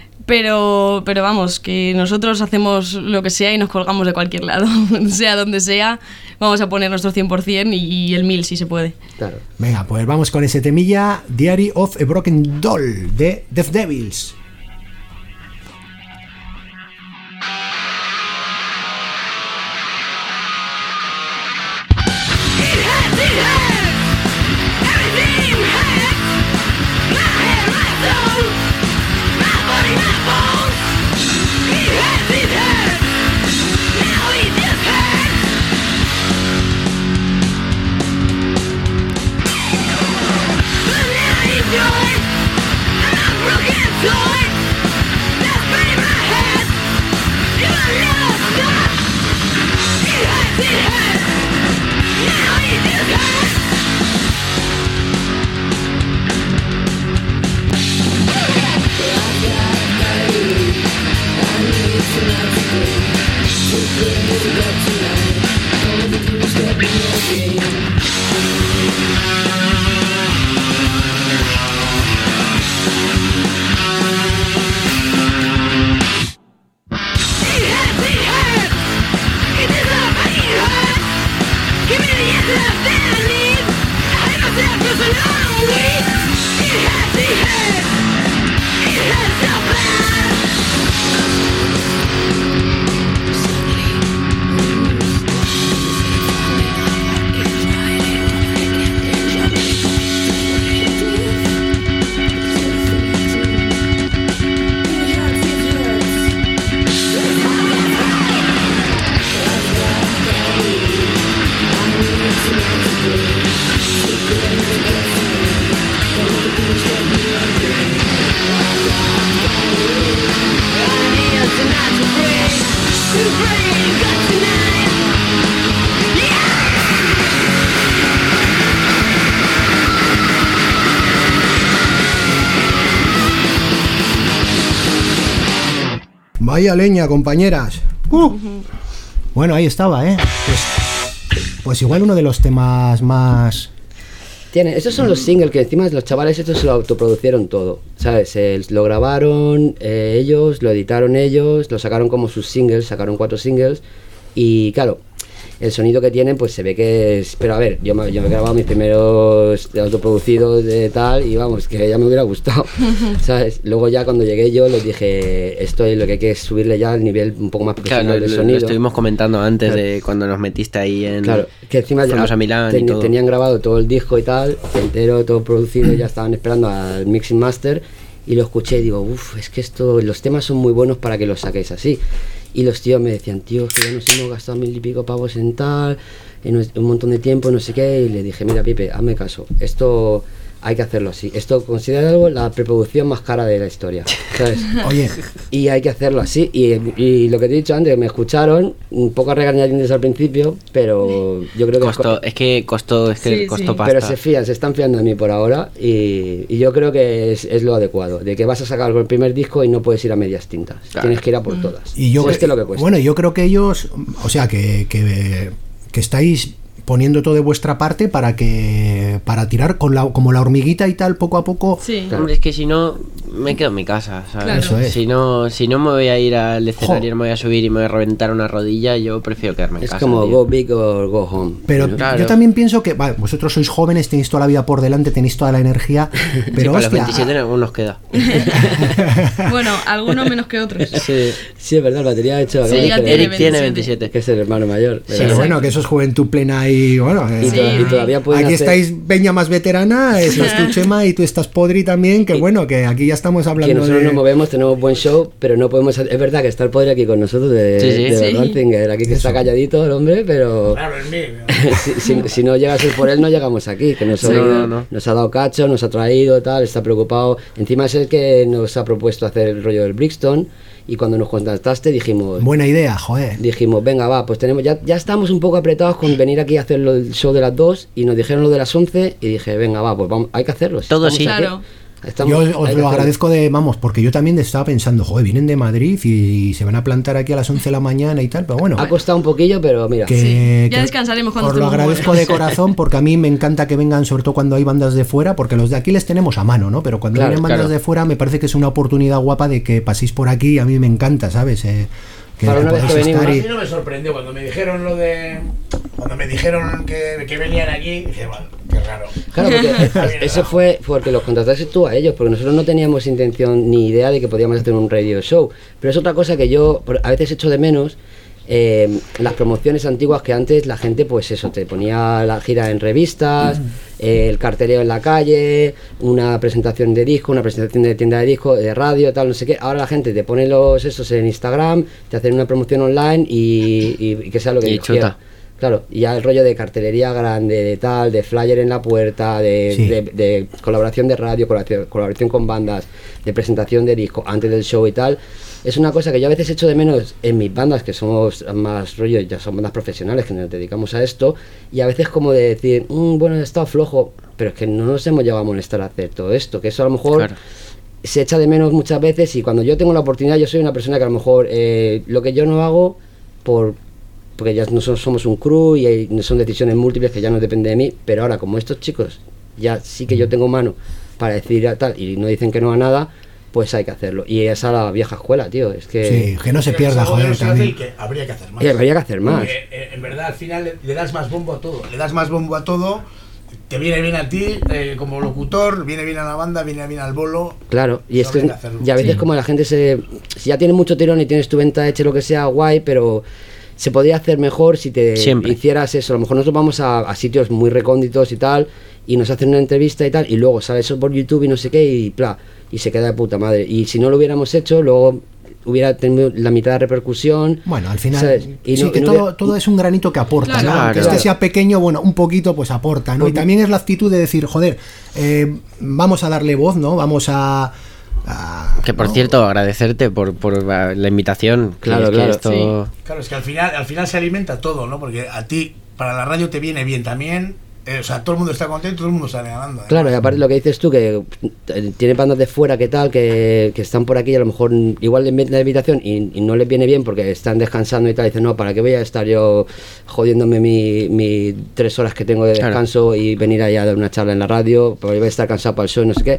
Pero, pero vamos, que nosotros hacemos lo que sea y nos colgamos de cualquier lado, sea donde sea, vamos a poner nuestro cien por ciento y, y el mil si se puede. Claro. Venga, pues vamos con ese temilla, Diary of a Broken Doll de Death Devils. Vaya leña, compañeras. Uh. Bueno, ahí estaba, ¿eh? Pues, pues igual uno de los temas más... Tiene, estos son los singles que encima los chavales estos se lo autoproducieron todo, ¿sabes? Eh, lo grabaron eh, ellos, lo editaron ellos, lo sacaron como sus singles, sacaron cuatro singles y claro, el sonido que tienen pues se ve que es... Pero a ver, yo me, yo me he grabado mis primeros de autoproducidos de tal y vamos, que ya me hubiera gustado, ¿sabes? Luego ya cuando llegué yo les dije, esto es lo que hay que subirle ya al nivel un poco más Claro, profesional lo, de lo- sonido. lo estuvimos comentando antes Claro. de cuando nos metiste ahí en... Claro, que encima fuimos ya a Milán y ten- todo. tenían grabado todo el disco y tal, entero, todo producido, ya estaban esperando al mixing master y lo escuché y digo, uff, es que esto, los temas son muy buenos para que los saquéis así. Y los tíos me decían, tío, que ya nos hemos gastado mil y pico pavos en tal, en un montón de tiempo, no sé qué. Y le dije, mira, Pipe, hazme caso, esto hay que hacerlo así. Esto considera algo la preproducción más cara de la historia, ¿sabes? Oye, Y hay que hacerlo así. Y, y lo que te he dicho antes, me escucharon, un poco regañadientes al principio, pero yo creo que... Costó, es que costó, es que Sí, costó sí. pasta. Pero se fían, se están fiando de mí por ahora y, y yo creo que es, es lo adecuado, de que vas a sacar el primer disco y no puedes ir a medias tintas, Claro. tienes que ir a por todas. y yo Cueste cre- lo que cueste. bueno, yo creo que ellos, o sea, que, que, que estáis poniendo todo de vuestra parte para que para tirar con la como la hormiguita y tal poco a poco. Sí. Claro. Hombre, es que si no, me quedo en mi casa, ¿sabes? Claro. Eso es. Si no, si no me voy a ir al escenario, Jo. me voy a subir y me voy a reventar una rodilla, yo prefiero quedarme en Es casa. como tío. go big or go home. Pero Claro. yo también pienso que vale, vosotros sois jóvenes, tenéis toda la vida por delante, tenéis toda la energía, Sí, pero para los hostia, veintisiete aún nos queda. Bueno, algunos menos que otros. Sí. Sí, es verdad, el batería ha hecho Sí, acaba de ya decir tiene Eric tiene veintisiete. veintisiete. que es el hermano mayor. pero pero- bueno, que eso es juventud plena y bueno, y, eh, Sí. to- y todavía pueden aquí hacer- estáis Peña más veterana, estás tú Chema y tú estás Podri también, que bueno, que aquí ya estamos que hablando nosotros de... nos movemos, tenemos buen show, pero no podemos hacer- es verdad que está el poder aquí con nosotros de, Sí, sí. de Sí. Ranzinger, aquí que está calladito el hombre, pero Claro, es mío. si, si- si no llega a ser por él no llegamos aquí, que nos, ha, Sí, no, no. nos ha dado cacho, nos ha traído, tal, está preocupado. Encima es el que nos ha propuesto hacer el rollo del Brixton y cuando nos contactaste dijimos, Buena idea, joder. dijimos, venga, va, pues tenemos ya, ya estamos un poco apretados con venir aquí a hacer lo- el show de las dos y nos dijeron lo de las once y dije, venga, va, pues vamos, hay que hacerlo. si Todo estamos sí. aquí, Claro. estamos- Yo os hay que lo hacerlo. agradezco de, vamos, porque yo también estaba pensando, joder, vienen de Madrid y, se van a plantar aquí a las once de la mañana y tal, pero bueno, Ha costado un poquillo, pero mira. que, Sí, ya que descansaremos cuando os lo estemos agradezco buenos. de corazón porque a mí me encanta que vengan, sobre todo cuando hay bandas de fuera, porque los de aquí les tenemos a mano, ¿no? Pero cuando Claro, vienen bandas claro. de fuera me parece que es una oportunidad guapa de que paséis por aquí y a mí me encanta, ¿sabes? Eh, que, Para que una vez podáis que venimos, estar A y- mí no me sorprendió cuando me dijeron lo de. Cuando me dijeron que, que venían aquí, dije, bueno, qué raro. Claro, porque eso fue porque los contrataste tú a ellos, porque nosotros no teníamos intención ni idea de que podíamos hacer un radio show. Pero es otra cosa que yo por- a veces echo de menos, eh, las promociones antiguas que antes la gente, pues eso, te ponía la gira en revistas, eh, el carteleo en la calle, una presentación de disco, una presentación de tienda de disco, de radio, tal, no sé qué. Ahora la gente te pone los estos en Instagram, te hacen una promoción online y, y- y que sea lo que Y Dios quiera. chuta. Claro, y ya el rollo de cartelería grande, de tal, de flyer en la puerta, de, Sí. de- de colaboración de radio, colaboración, colaboración con bandas, de presentación de disco antes del show y tal, es una cosa que yo a veces echo de menos en mis bandas, que somos más rollo, ya son bandas profesionales que nos dedicamos a esto, y a veces como de decir, "Mm, bueno, he estado flojo, pero es que no nos hemos llegado a molestar a hacer todo esto, que eso a lo mejor... Claro. Se echa de menos muchas veces y cuando yo tengo la oportunidad, yo soy una persona que a lo mejor eh, lo que yo no hago por porque ya no so- somos un crew y hay- son decisiones múltiples que ya no depende de mí, pero ahora como estos chicos ya sí que yo tengo mano para decir a tal y no dicen que no a nada, pues hay que hacerlo. Y esa es la vieja escuela, tío, es que Sí, que no se Es pierda, algo que joder, no se hace también. y que habría que hacer más. y habría que hacer más. Porque, eh, en verdad, al final le, le das más bombo a todo. Le das más bombo a todo, te viene bien a ti eh, como locutor, viene bien a la banda, viene bien al bolo. Claro, y es que Habría que hacerlo. y a veces Sí. como la gente se si ya tiene mucho tirón y tienes tu venta hecha lo que sea, guay, pero se podría hacer mejor si te Siempre. hicieras eso. A lo mejor nosotros vamos a, a sitios muy recónditos y tal, y nos hacen una entrevista y tal, y luego sale eso por YouTube y no sé qué, y bla, y se queda de puta madre. Y si no lo hubiéramos hecho, luego hubiera tenido la mitad de repercusión. Bueno, al final, ¿sabes? Y sí no- que y no todo, hubiera- todo es un granito que aporta, Claro. ¿no? Aunque Claro. este sea pequeño, bueno, un poquito pues aporta, ¿no? Y Porque- también es la actitud de decir, joder, eh, vamos a darle voz, ¿no? Vamos a... a- Que por ¿no? cierto, agradecerte por, por la la invitación. que Claro, es que claro. esto- Claro, es que al final, al final se alimenta todo, ¿no? Porque a ti, para la radio te viene bien también. eh, o sea, todo el mundo está contento, todo el mundo sale ganando. ¿eh? Claro, y aparte lo que dices tú, que eh, tiene bandas de fuera que tal, que, que están por aquí y a lo mejor igual le inventan la invitación y, y no les viene bien porque están descansando y tal, y dicen, no, ¿para qué voy a estar yo jodiéndome mi, mi tres horas que tengo de Claro. descanso y venir allá a dar una charla en la radio, porque voy a estar cansado para el show y no sé qué?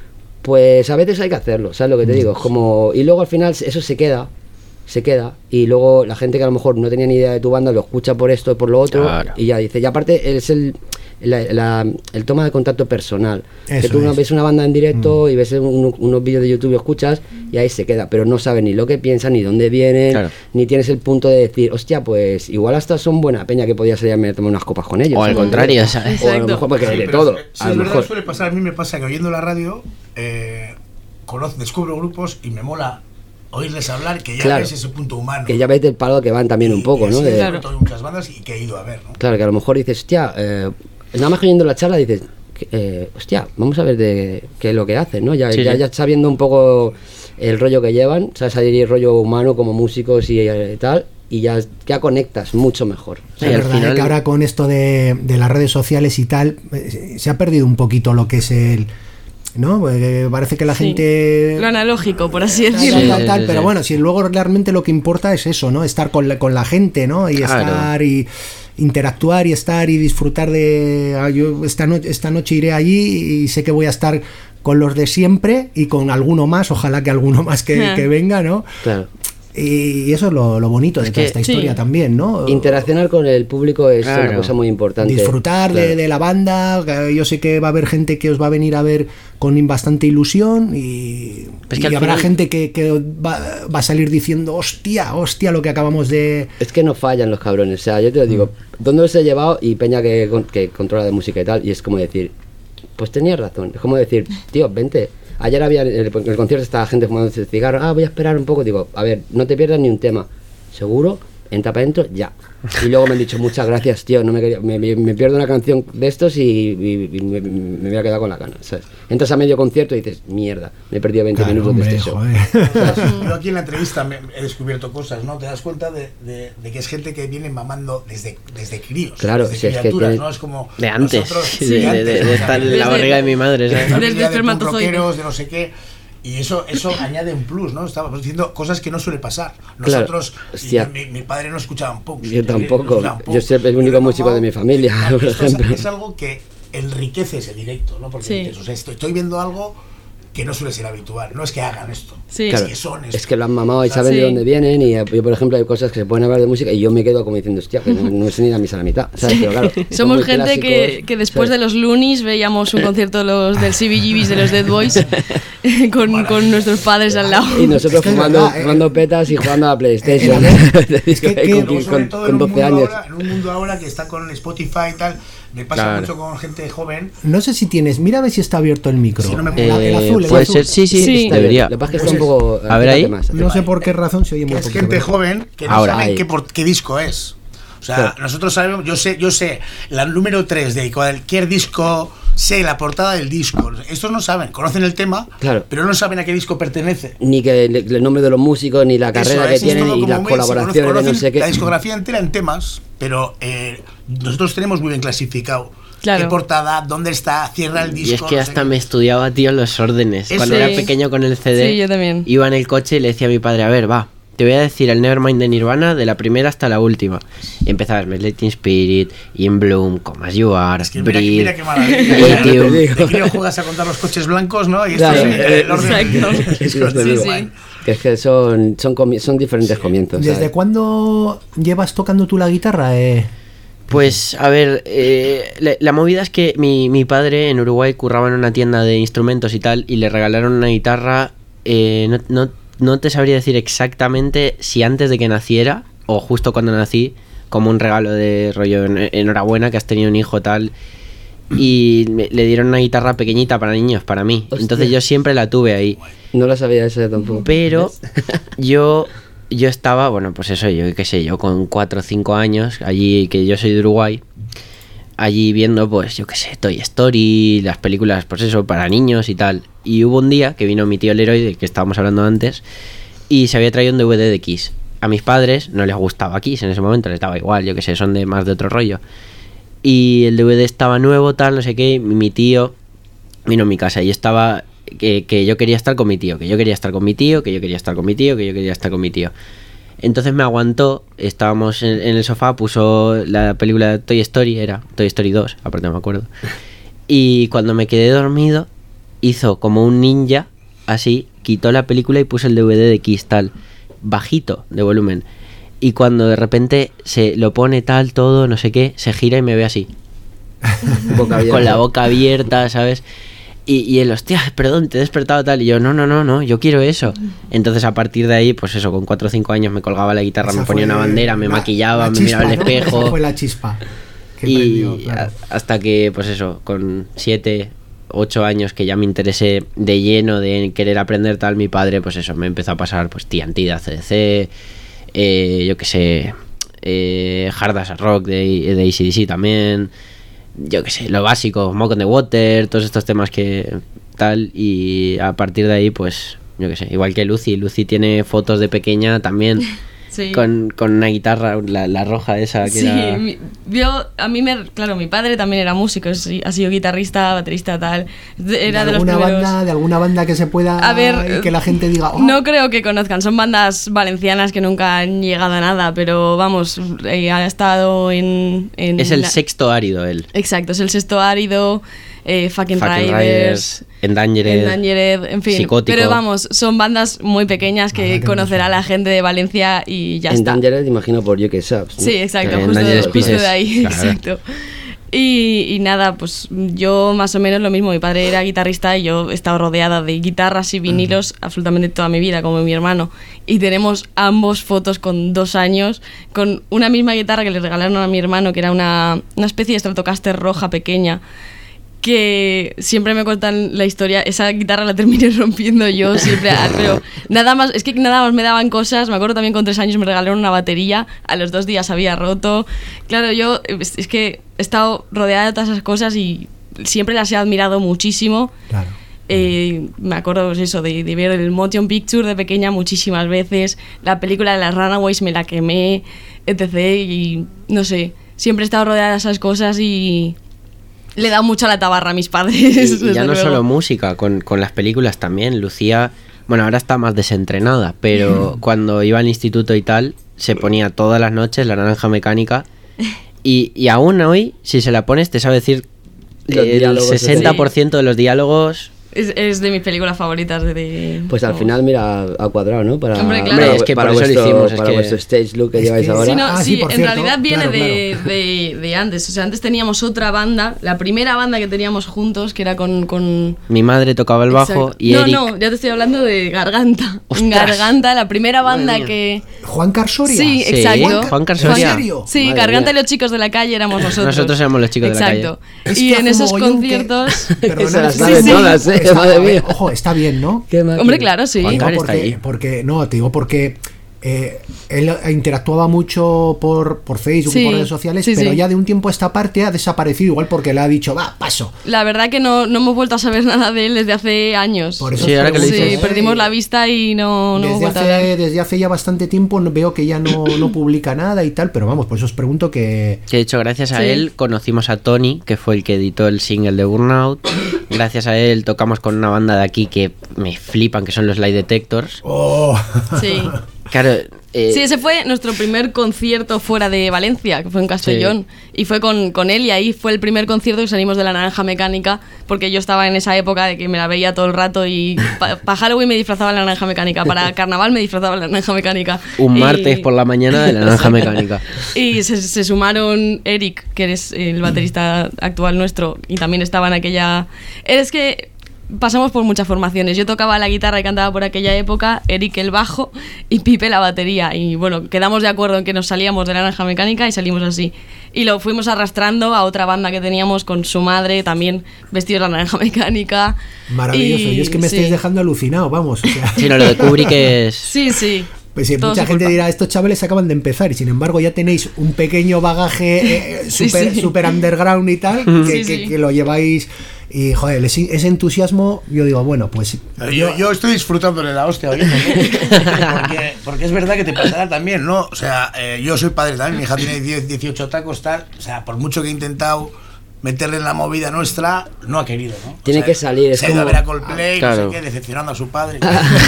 Pues a veces hay que hacerlo, ¿sabes lo que te digo? Es como, y luego al final eso se queda, se queda, y luego la gente que a lo mejor no tenía ni idea de tu banda lo escucha por esto y por lo otro, Claro. y ya dice, y aparte es el, la- la- el toma de contacto personal, que Eso tú no es. ves una banda en directo y ves un- unos vídeos de YouTube y escuchas y ahí se queda, pero no sabes ni lo que piensan, ni dónde vienen, Claro. ni tienes el punto de decir, hostia, pues igual hasta son buena peña que podía salir a tomar unas copas con ellos. O al ¿sabes? contrario, ¿sabes? O a lo Exacto. mejor porque Sí, de pero todo, es- sí, a es lo verdad, mejor. suele pasar, a mí me pasa que oyendo la radio, eh, conozco, descubro grupos y me mola oírles hablar, que ya Claro. ves ese punto humano. Que ya ves del palo que van también un poco, ¿no? Sí, De- Claro. hay muchas bandas y que he ido a ver, ¿no? Claro, que a lo mejor dices, hostia, eh, nada más que oyendo la charla dices, que, eh, hostia, vamos a ver de qué es lo que hacen, ¿no? Ya, Sí, ya, sí. ya sabiendo un poco el rollo que llevan, sabes ahí el rollo humano como músicos y eh, tal, y ya, ya conectas mucho mejor. Sí, es al verdad, final- eh, que ahora con esto de, de las redes sociales y tal, eh, se ha perdido un poquito lo que es el... ¿No? Porque parece que la Sí. gente... Lo analógico, por así tal, decirlo. tal, Sí, tal, sí, pero sí. bueno, si luego realmente lo que importa es eso, ¿no? Estar con la, con la gente, ¿no? Y Claro. estar y interactuar y estar y disfrutar de... ah, yo esta, no- esta noche iré allí y sé que voy a estar con los de siempre y con alguno más, ojalá que alguno más que, Ah. que venga, ¿no? Claro. Y eso es lo, lo bonito de Es toda que- esta historia sí. también, ¿no? Interaccionar con el público es Claro. una cosa muy importante. Disfrutar de, Claro. de la banda. que Yo sé que va a haber gente que os va a venir a ver con bastante ilusión y, Es que y al habrá final- gente que, que va, va a salir diciendo hostia, hostia lo que acabamos de... Es que no fallan los cabrones, o sea, yo te lo digo, ¿dónde los he llevado? Y Peña que, con- que controla de música y tal, y es como decir, pues tenías razón, es como decir, tío, vente. Ayer había en el, en el concierto estaba gente fumando el cigarro, ah, voy a esperar un poco, digo, a ver, no te pierdas ni un tema, ¿seguro? Entra para adentro, ya. Y luego me han dicho, muchas gracias, tío, no me, quería, me, me- me pierdo una canción de estos y, y- y me, me voy a quedar con la gana, ¿sabes? Entras a medio concierto y dices, mierda, me he perdido veinte Claro, minutos hombre, de este show. joder. Yo aquí en la entrevista me- he descubierto cosas, ¿no? Te das cuenta de, de- de que es gente que viene mamando desde, desde críos, Claro, desde si es que criaturas, tiene- ¿no? Es como De antes, nosotros, de, de- de- de o sea, estar en la Desde- barriga de mi madre, ¿sabes? la Desde familia de espermatozoide. punk rockeros, de no sé qué. Y eso, eso añade un plus, ¿no? Estábamos diciendo cosas que no suele pasar. Claro, Nosotros, y hostia. mi, mi padre no escuchaba punk. Yo no tampoco, escuchaba punk. yo soy el único Pero músico de mi familia, claro, por esto es- ejemplo. Es algo que enriquece ese directo, ¿no? Porque Sí. dices, o sea, estoy, estoy viendo algo que no suele ser habitual. No es que hagan esto. Sí. Es Claro, que son esto. es que lo han mamado y O sea, saben sí. de dónde vienen y eh, yo por ejemplo hay cosas que se pueden hablar de música y yo me quedo como diciendo hostia que no, no sé ni la misa a la mitad, ¿sabes? Pero claro, son Somos muy gente que, clásicos, que después ¿sabes? de los Loonies veíamos un concierto de los, del C B G Bs de los Dead Boys con, con nuestros padres al lado. Y nosotros Es que es fumando, verdad, eh. fumando petas y jugando a la PlayStation. Es que- que- con, Luego, sobre con- todo con en un doce mundo años. ahora- en un mundo ahora que está con Spotify y tal, me pasa Claro. mucho con gente joven. No sé si tienes... Mira a ver si está abierto el micro. Si no me- El- el Eh, azul, el puede azul. ser, sí, sí, Sí. debería. Lo que pasa es que Pues está un poco. A ver ahí. acércate más, No sé por qué razón se oye Que muy es poquito. gente pero- joven que no Ahora. saben Ahí. qué, por- qué disco es. O sea, Claro. nosotros sabemos, yo sé, yo sé, la número tres de cualquier disco, sé la portada del disco. Estos no saben, conocen el tema, Claro. pero no saben a qué disco pertenece. Ni que el, el nombre de los músicos, ni la carrera Eso que es, es tienen, todo y como las muy- colaboraciones se de no conocen sé qué. La discografía entera en temas, pero eh, nosotros tenemos muy bien clasificado. Claro. Qué portada, dónde está, cierra el disco. Y es que no hasta sé me qué. estudiaba, tío, los órdenes. Eso Cuando es. era pequeño con el C D, Sí, yo también. iba en el coche y le decía a mi padre, a ver, va, te voy a decir el Nevermind de Nirvana de la primera hasta la última. Y empezaba Smelling Spirit, In Bloom, Come As You Are, Es que mira, Breathe. mira qué maravilla. Lithium. De crío juegas a contar los coches blancos, ¿no? Y esto Claro, es el, el eh, orden exacto. del disco. Sí, Está sí. guay. Que es que son, son, comi- son diferentes comienzos. ¿Desde ¿sabes? cuándo llevas tocando tú la guitarra? Eh? Pues, a ver, eh, la, la movida es que mi, mi padre en Uruguay curraba en una tienda de instrumentos y tal, y le regalaron una guitarra, eh, no, no, no te sabría decir exactamente si antes de que naciera o justo cuando nací, como un regalo de rollo, en- enhorabuena que has tenido un hijo tal, y me- le dieron una guitarra pequeñita para niños, para mí. Hostia. Entonces yo siempre la tuve ahí. No lo sabía eso yo tampoco. Pero yo yo estaba, bueno, pues eso, yo qué sé, yo con cuatro o cinco años, allí, que yo soy de Uruguay, allí viendo, pues, yo qué sé, Toy Story, las películas, pues eso, para niños y tal. Y hubo un día que vino mi tío Leroy, del que estábamos hablando antes, y se había traído un D V D de Kiss. A mis padres no les gustaba Kiss en ese momento, les daba igual, yo qué sé, son de más de otro rollo. Y el D V D estaba nuevo, tal, no sé qué, y mi tío vino a mi casa y estaba... Que, que yo quería estar con mi tío, que yo quería estar con mi tío, que yo quería estar con mi tío, que yo quería estar con mi tío. Entonces me aguantó, estábamos en, en el sofá, puso la película de Toy Story, era Toy Story dos, aparte no me acuerdo. Y cuando me quedé dormido, hizo como un ninja, así, quitó la película y puso el D V D de Kiss tal, bajito de volumen. Y cuando de repente se lo pone tal, todo, no sé qué, se gira y me ve así, Boca abierta. con la boca abierta, ¿sabes? Y, y él, hostia, perdón, te he despertado tal. Y yo, no, no, no, no, yo quiero eso. Entonces a partir de ahí, pues eso, con cuatro o cinco años me colgaba la guitarra, Esa me ponía fue una bandera, me la- maquillaba, la me chispa, miraba al ¿no? Esa espejo. fue la chispa que Y prendió, claro. a- hasta que, pues eso, con siete, ocho años que ya me interesé de lleno de querer aprender tal, mi padre, pues eso, me empezó a pasar pues T N T de A C D C, eh, yo qué sé, eh, Hard as a Rock de, de A C D C también, yo qué sé, lo básico, Smoke on the Water, todos estos temas que tal, y a partir de ahí pues, yo qué sé, igual que Lucy, Lucy tiene fotos de pequeña también. Sí. Con, con una guitarra, la, la roja esa que sí, era... mi, yo, a mí me... Claro, mi padre también era músico, sí, ha sido guitarrista, baterista, tal. Era ¿De, de los alguna primeros... banda, de alguna banda que se pueda... A ver, y que la gente diga... Oh. No creo que conozcan, son bandas valencianas que nunca han llegado a nada, pero vamos, eh, ha estado en... en es el la... sexto árido él. Exacto, es el sexto árido... Eh, Fucking, Fucking Riders, Riders, Endangered, Endangered, en fin. Psicótico. Pero vamos, son bandas muy pequeñas que conocerá la gente de Valencia y ya está. Endangered, imagino por U K Subs, ¿no? Sí, exacto, Eh, justo, de, Endangered justo de ahí, Pieces, claro. exacto. Y, y nada, pues yo más o menos lo mismo. Mi padre era guitarrista y yo he estado rodeada de guitarras y vinilos uh-huh. absolutamente toda mi vida, como mi hermano. Y tenemos ambos fotos con dos años, con una misma guitarra que le regalaron a mi hermano, que era una, una especie de Stratocaster roja pequeña, que siempre me cuentan la historia. Esa guitarra la terminé rompiendo yo siempre, pero nada más, es que nada más me daban cosas. Me acuerdo también con tres años me regalaron una batería, a los dos días había roto. Claro, yo es, es que he estado rodeada de todas esas cosas y siempre las he admirado muchísimo. Claro. Eh, me acuerdo pues eso, de, de ver el motion picture de pequeña muchísimas veces, la película de las Runaways me la quemé, etcétera. Y no sé, siempre he estado rodeada de esas cosas y le he dado mucho a la tabarra a mis padres. Y, y ya no luego. Solo música, con, con las películas también. Lucía, bueno, ahora está más desentrenada, pero cuando iba al instituto y tal, se ponía todas las noches La Naranja Mecánica. Y, y aún hoy, si se la pones, te sabe decir eh, el sesenta por ciento de los diálogos. Es, es de mis películas favoritas. De, de... Pues al oh. final, mira, ha cuadrado, ¿no? Para, Hombre, claro. para, es que para por eso vuestro, lo hicimos. Es para que... vuestro stage look que es lleváis que... ahora. Sí, no, ah, sí, sí, por en cierto. realidad viene claro, de, claro. De, de antes. O sea, antes teníamos otra banda, la primera banda que teníamos juntos, que era con... con... Mi madre tocaba el bajo. Exacto. Y no, Eric... no, ya te estoy hablando de Garganta. ¡Ostras! Garganta, la primera banda que... Juan Carsoria. Sí, Sí, exacto. Juan Carsoria. ¿En serio? Sí, Madre Garganta mía. y los chicos de la calle éramos nosotros. Nosotros éramos los chicos exacto. de la calle. Es Y que en hace esos mogollón que- conciertos... Perdona, Se las es- sabe sí, todas, ¿eh? está- Madre a ver, mía. ojo, está bien, ¿no? Qué máquina. Hombre, claro, sí. Juan Digo, Car está porque, ahí. porque, no, te digo porque eh, él interactuaba mucho por, por Facebook Sí, y por redes sociales, sí, pero sí. ya de un tiempo a esta parte ha desaparecido, igual porque le ha dicho, va, paso. La verdad que no, no hemos vuelto a saber nada de él desde hace años. Por eso Sí, os ahora que lo pregunto, Sí, dices. ¿eh? perdimos la vista y no, no hemos Desde vuelto a hablar. hace, desde hace ya bastante tiempo no- veo que ya no, no publica nada y tal, pero vamos, por eso os pregunto que... Que de hecho, gracias a Sí. él conocimos a Tony, que fue el que editó el single de Burnout. Gracias a él tocamos con una banda de aquí que me flipan, que son los Lie Detectors. Oh. Sí. Claro, eh, Sí, ese fue nuestro primer concierto fuera de Valencia, que fue en Castellón. Y fue con, con él, y ahí fue el primer concierto que salimos de La Naranja Mecánica, porque yo estaba en esa época de que me la veía todo el rato y para pa Halloween me disfrazaba de La Naranja Mecánica, para Carnaval me disfrazaba de La Naranja Mecánica. un Y- martes por la mañana de La Naranja Mecánica. Y se, se sumaron Eric, que es el baterista actual nuestro, y también estaba en aquella... Es que pasamos por muchas formaciones. Yo tocaba la guitarra y cantaba por aquella época, Eric el bajo y Pipe la batería. Y bueno, quedamos de acuerdo en que nos salíamos de La Naranja Mecánica y salimos así. Y lo fuimos arrastrando a otra banda que teníamos con su madre, también vestidos de La Naranja Mecánica. Maravilloso, Y- y es que me sí. estáis dejando alucinado, vamos. O sea, Sí, no, lo de Kubrick es... Sí, sí. pues sí, Todo mucha su gente culpa. dirá, estos chavales acaban de empezar y sin embargo ya tenéis un pequeño bagaje eh, Sí, super, sí. super underground y tal, que, Sí, que- sí. que lo lleváis y joder, ese, ese entusiasmo, yo digo, bueno, pues... Yo, yo estoy disfrutándole la hostia oyendo, ¿no? porque, porque es verdad que te pasará también, ¿no? O sea, eh, yo soy padre también, mi hija tiene diez, dieciocho tacos, tal. O sea, por mucho que he intentado meterle en la movida nuestra, no ha querido, ¿no? Tiene O sea, que salir, es se ha ido a como- ver a Coldplay, Claro. no sé qué, decepcionando a su padre.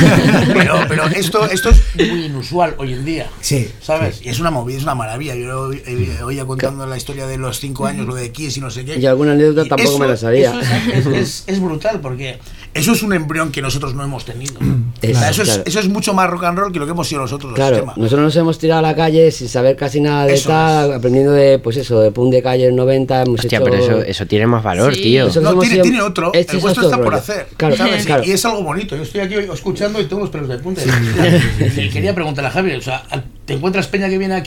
pero pero esto, esto es muy inusual hoy en día. Sí, ¿Sabes? sí. Y es una movida, es una maravilla. Yo eh, oía contando la historia de los cinco años, lo de Kiss y no sé qué. Y alguna anécdota Y tampoco eso- me la sabía. eso es, es- es brutal porque eso es un embrión que nosotros no hemos tenido. O sea, Claro, eso, claro. es, eso es mucho más rock and roll que lo que hemos sido nosotros. los Claro, Sistema. nosotros nos hemos tirado a la calle sin saber casi nada de Eso tal, es. aprendiendo de, pues eso, de punk de calle en noventa, hemos Hostia, hecho... pero eso, eso tiene más valor, Sí. tío. Eso- No, hemos tiene, sido- tiene otro, este el es vuestro otro está por rollo. hacer, Claro, ¿sabes? claro. Y es algo bonito. Yo estoy aquí hoy escuchando y tengo los pelos de punta. Y quería preguntarle a Javi, o sea, ¿te encuentras peña que viene aquí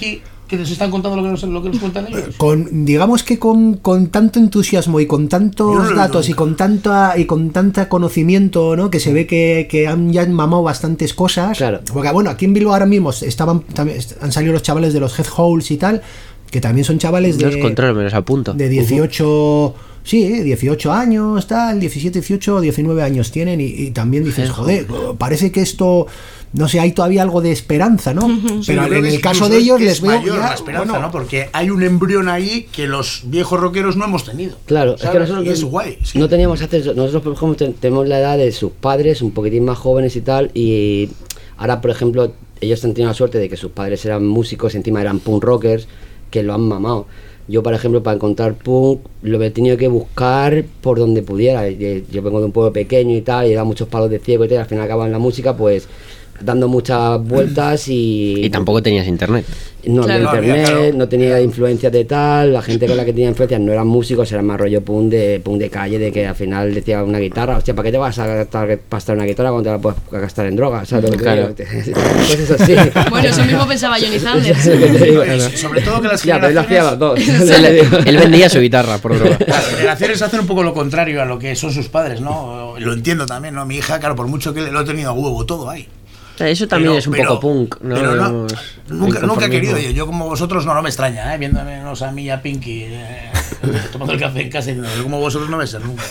que nos están contando lo que nos, lo que nos cuentan ellos? Con, digamos que con, con tanto entusiasmo y con Yo tantos no lo he datos y nunca. con tanta y con tanta conocimiento, ¿no? Que se ve que, que han ya han mamado bastantes cosas. Claro. Porque bueno, aquí en Bilbao ahora mismo estaban también han salido los chavales de los Headholes y tal, que también son chavales de Los controles me los apunto. de dieciocho, sí, dieciocho años, tal, diecisiete, dieciocho, diecinueve años tienen y, y también dices, joder, parece que esto, no sé, hay todavía algo de esperanza, ¿no? Sí, Pero yo creo en que el es caso incluso de ellos es que les es veo mayor ya, la esperanza, bueno, ¿no? Porque hay un embrión ahí que los viejos rockeros no hemos tenido. Claro, es que ¿sabes? nosotros Y es guay. Sí. no teníamos acceso. Nosotros, por ejemplo, ten- tenemos la edad de sus padres, un poquitín más jóvenes y tal, y ahora, por ejemplo, ellos han tenido la suerte de que sus padres eran músicos, encima eran punk rockers, que lo han mamado. Yo, por ejemplo, para encontrar punk, lo he tenido que buscar por donde pudiera. Y- Yo vengo de un pueblo pequeño y tal, y he dado muchos palos de ciego y tal, y al final acabo en la música, pues dando muchas vueltas y... Y tampoco tenías internet. No había Claro. No había, internet, claro. no tenía influencias de tal, la gente con la que tenía influencias no eran músicos, era más rollo punk de, punk de calle, de que al final decía una guitarra, hostia, ¿para qué te vas a gastar, gastar una guitarra cuando te la puedes gastar en drogas? ¿Sabes lo que te Claro. digo? Cosas así. Bueno, eso mismo pensaba Johnny Sanders. ¿Sabes lo que te digo? No, y sobre todo que las Ya, pero él hacía las generaciones, dos. él, él vendía su guitarra por droga. las generaciones hacen un poco lo contrario a lo que son sus padres, ¿no? Lo entiendo también, ¿no? Mi hija, claro, por mucho que lo he tenido a huevo, todo ahí. Eso también Pero- es un pero- poco punk, ¿no? pero no, Digamos, nunca, el nunca he querido. conformismo. Yo, yo como vosotros no, no me extraña, ¿eh? Viéndonos a mí y a Pinky eh, tomando el café en casa y diciendo, yo como vosotros no me sé nunca.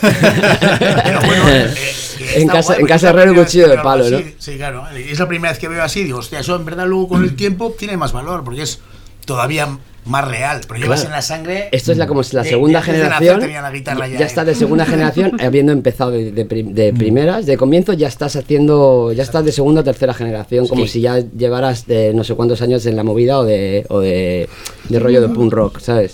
Pero bueno, eh, que En está casa- guay, en porque casa es la herrero, primera cuchillo vez de que palo, veo ¿no? así. Sí, claro. Es la primera vez que veo así, digo, hostia, eso en verdad luego con el tiempo tiene más valor, porque es todavía más real. Pero llevas Claro. en la sangre. Esto es la, como la de- segunda de antes de nacer generación. tenía la guitarra ya ya, estás ¿eh? de segunda generación, habiendo empezado de, de prim- de primeras, de comienzo, ya estás haciendo, ya estás de segunda o tercera generación, como Sí. si ya llevaras de no sé cuántos años en la movida o de, o de, de rollo de punk rock, ¿sabes?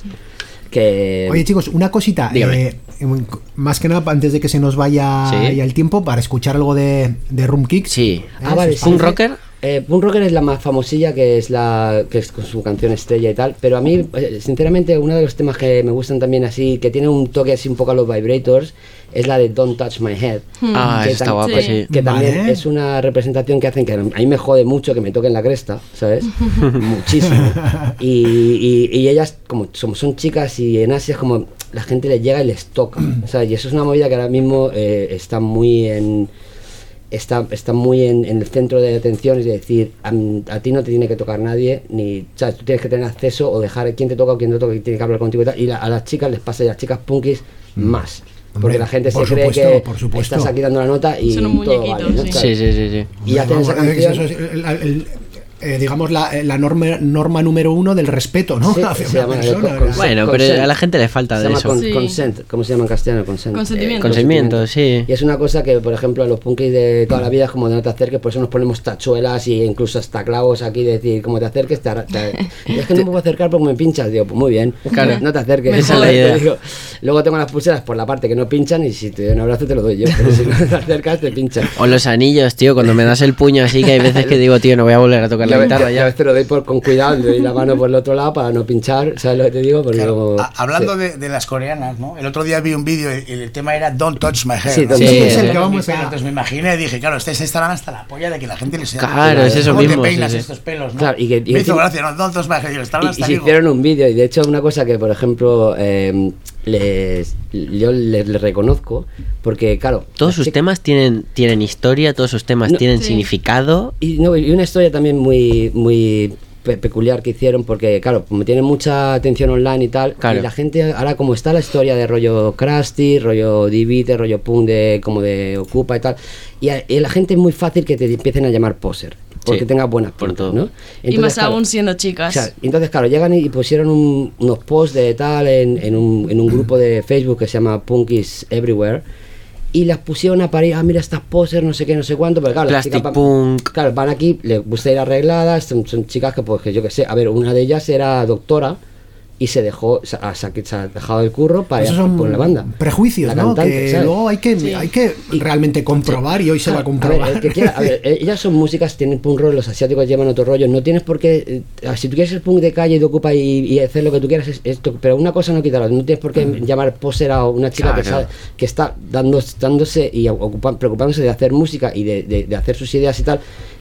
Que Oye chicos, una cosita, Dígame. eh, más que nada antes de que se nos vaya Sí. ya el tiempo, para escuchar algo de, de Room Kicks. Sí. Ah, vale, ¿os sí. ¿Punk parece? rocker? Eh, Punk Rocker es la más famosilla, que es la que es con su canción estrella y tal, pero a mí, eh, sinceramente, uno de los temas que me gustan también así, que tiene un toque así un poco a los Vibrators, es la de Don't Touch My Head. Ah, que esa está tam- guapa, sí. sí. Que también Vale. es una representación que hacen que a mí me jode mucho que me toquen la cresta, ¿sabes? Muchísimo. Y, y, y ellas, como son, son chicas y en Asia es como la gente les llega y les toca, ¿sabes? Y eso es una movida que ahora mismo eh, está muy en... Está, está muy en, en el centro de atención, es decir, a, a ti no te tiene que tocar nadie, ni, ¿sabes? Tú tienes que tener acceso o dejar quién te toca o quién no te toca, y tiene que hablar contigo y tal. Y la- a las chicas les pasa, y a las chicas punkis más. Porque Hombre, la gente se por cree supuesto, que por supuesto. estás aquí dando la nota y Son un todo muñequito, vale, ¿no? sí. ¿Sabes? Sí, sí, sí, sí. Y hacen esa Vamos, eh, canción. eso es el- el- el- eh, digamos la, la norma, norma número uno del respeto, ¿no? Sí, Hacia se una llama, eh, persona, con- ¿verdad? con- Bueno, pero consent. a la gente le falta Se de llama eso. con- Sí. consent. ¿Cómo se llama en castellano? Consent. Consentimiento. Consentimiento, sí. Y es una cosa que, por ejemplo, a los punkis de toda la vida es como de no te acerques, por eso nos ponemos tachuelas y incluso hasta clavos aquí, de decir, como te acerques, te, hará- te- es que no me puedo acercar porque me pinchas. Digo, pues muy bien, Claro. no te acerques. Esa es la Te idea. digo. Luego tengo las pulseras por la parte que no pinchan y si te doy un abrazo te lo doy yo, pero si no te acercas te pinchan. O los anillos, tío, cuando me das el puño así, que hay veces que digo, tío, no voy a volver a tocar la Yo- guitarra yo- yo a ya. veces lo doy por, con cuidado, le doy la mano por el otro lado para no pinchar, ¿sabes lo que te digo? Porque Claro, luego- a- hablando sí. de, de las coreanas, ¿no? El otro día vi un vídeo y el, el tema era Don't Touch My Hair. Sí, ¿no? Don't Touch My Hair. Es el que Mi vamos pelo. a- Entonces me imaginé y dije, claro, ustedes estarán hasta la polla de que la gente les sea. Claro, es eso ¿Cómo mismo, te sí, peinas sí. estos pelos, no? Claro, y que- y me hizo que- gracia, ¿no? Don't Touch My Hair. Digo, estarán Y, y hasta se digo, hicieron un vídeo, y de hecho una cosa que, por ejemplo, eh, les, yo les, les reconozco, porque claro... Todos las sus chicas- temas tienen, tienen historia, todos sus temas No, tienen sí. significado. Y, no, y una historia también muy muy pe- peculiar que hicieron, porque claro, como tienen mucha atención online y tal, Claro. y la gente, ahora como está la historia de rollo Krusty, rollo Divide, rollo Punk, de, como de Ocupa y tal, y, a- y la gente es muy fácil que te empiecen a llamar poser, porque Sí, tengas buenas por pintas, todo. ¿no? Y Entonces, más claro, aún siendo chicas. o sea, entonces, claro, llegan y pusieron un- unos posts de tal en, en, un, en un grupo de Facebook que se llama Punk is Everywhere. Y las pusieron a parir, ah, mira estas posers, no sé qué, no sé cuánto, pero claro, las Plastic chicas van- Punk. claro, van aquí, les gusta ir arregladas, son, son chicas que, pues, que yo qué sé, a ver, una de ellas era doctora y se dejó, se ha, se ha- se ha dejado el curro para ir Esos son por la banda. prejuicios, La ¿no? cantante, que ¿sabes? luego hay que, Sí. hay que realmente comprobar y hoy se va a Claro, comprobar. ver, el que quiera- a ver, eh, ellas son músicas, tienen punk rock, los asiáticos llevan otro rollo. No tienes por qué. eh, si tú quieres ser punk de calle y de ocupa y, y hacer lo que tú quieras, es esto. Pero una cosa no quita la otra. No tienes por qué llamar poser a una chica que, Claro. sabe, que está dando, dándose y ocupa- preocupándose de hacer música y de, de- de hacer sus ideas y tal.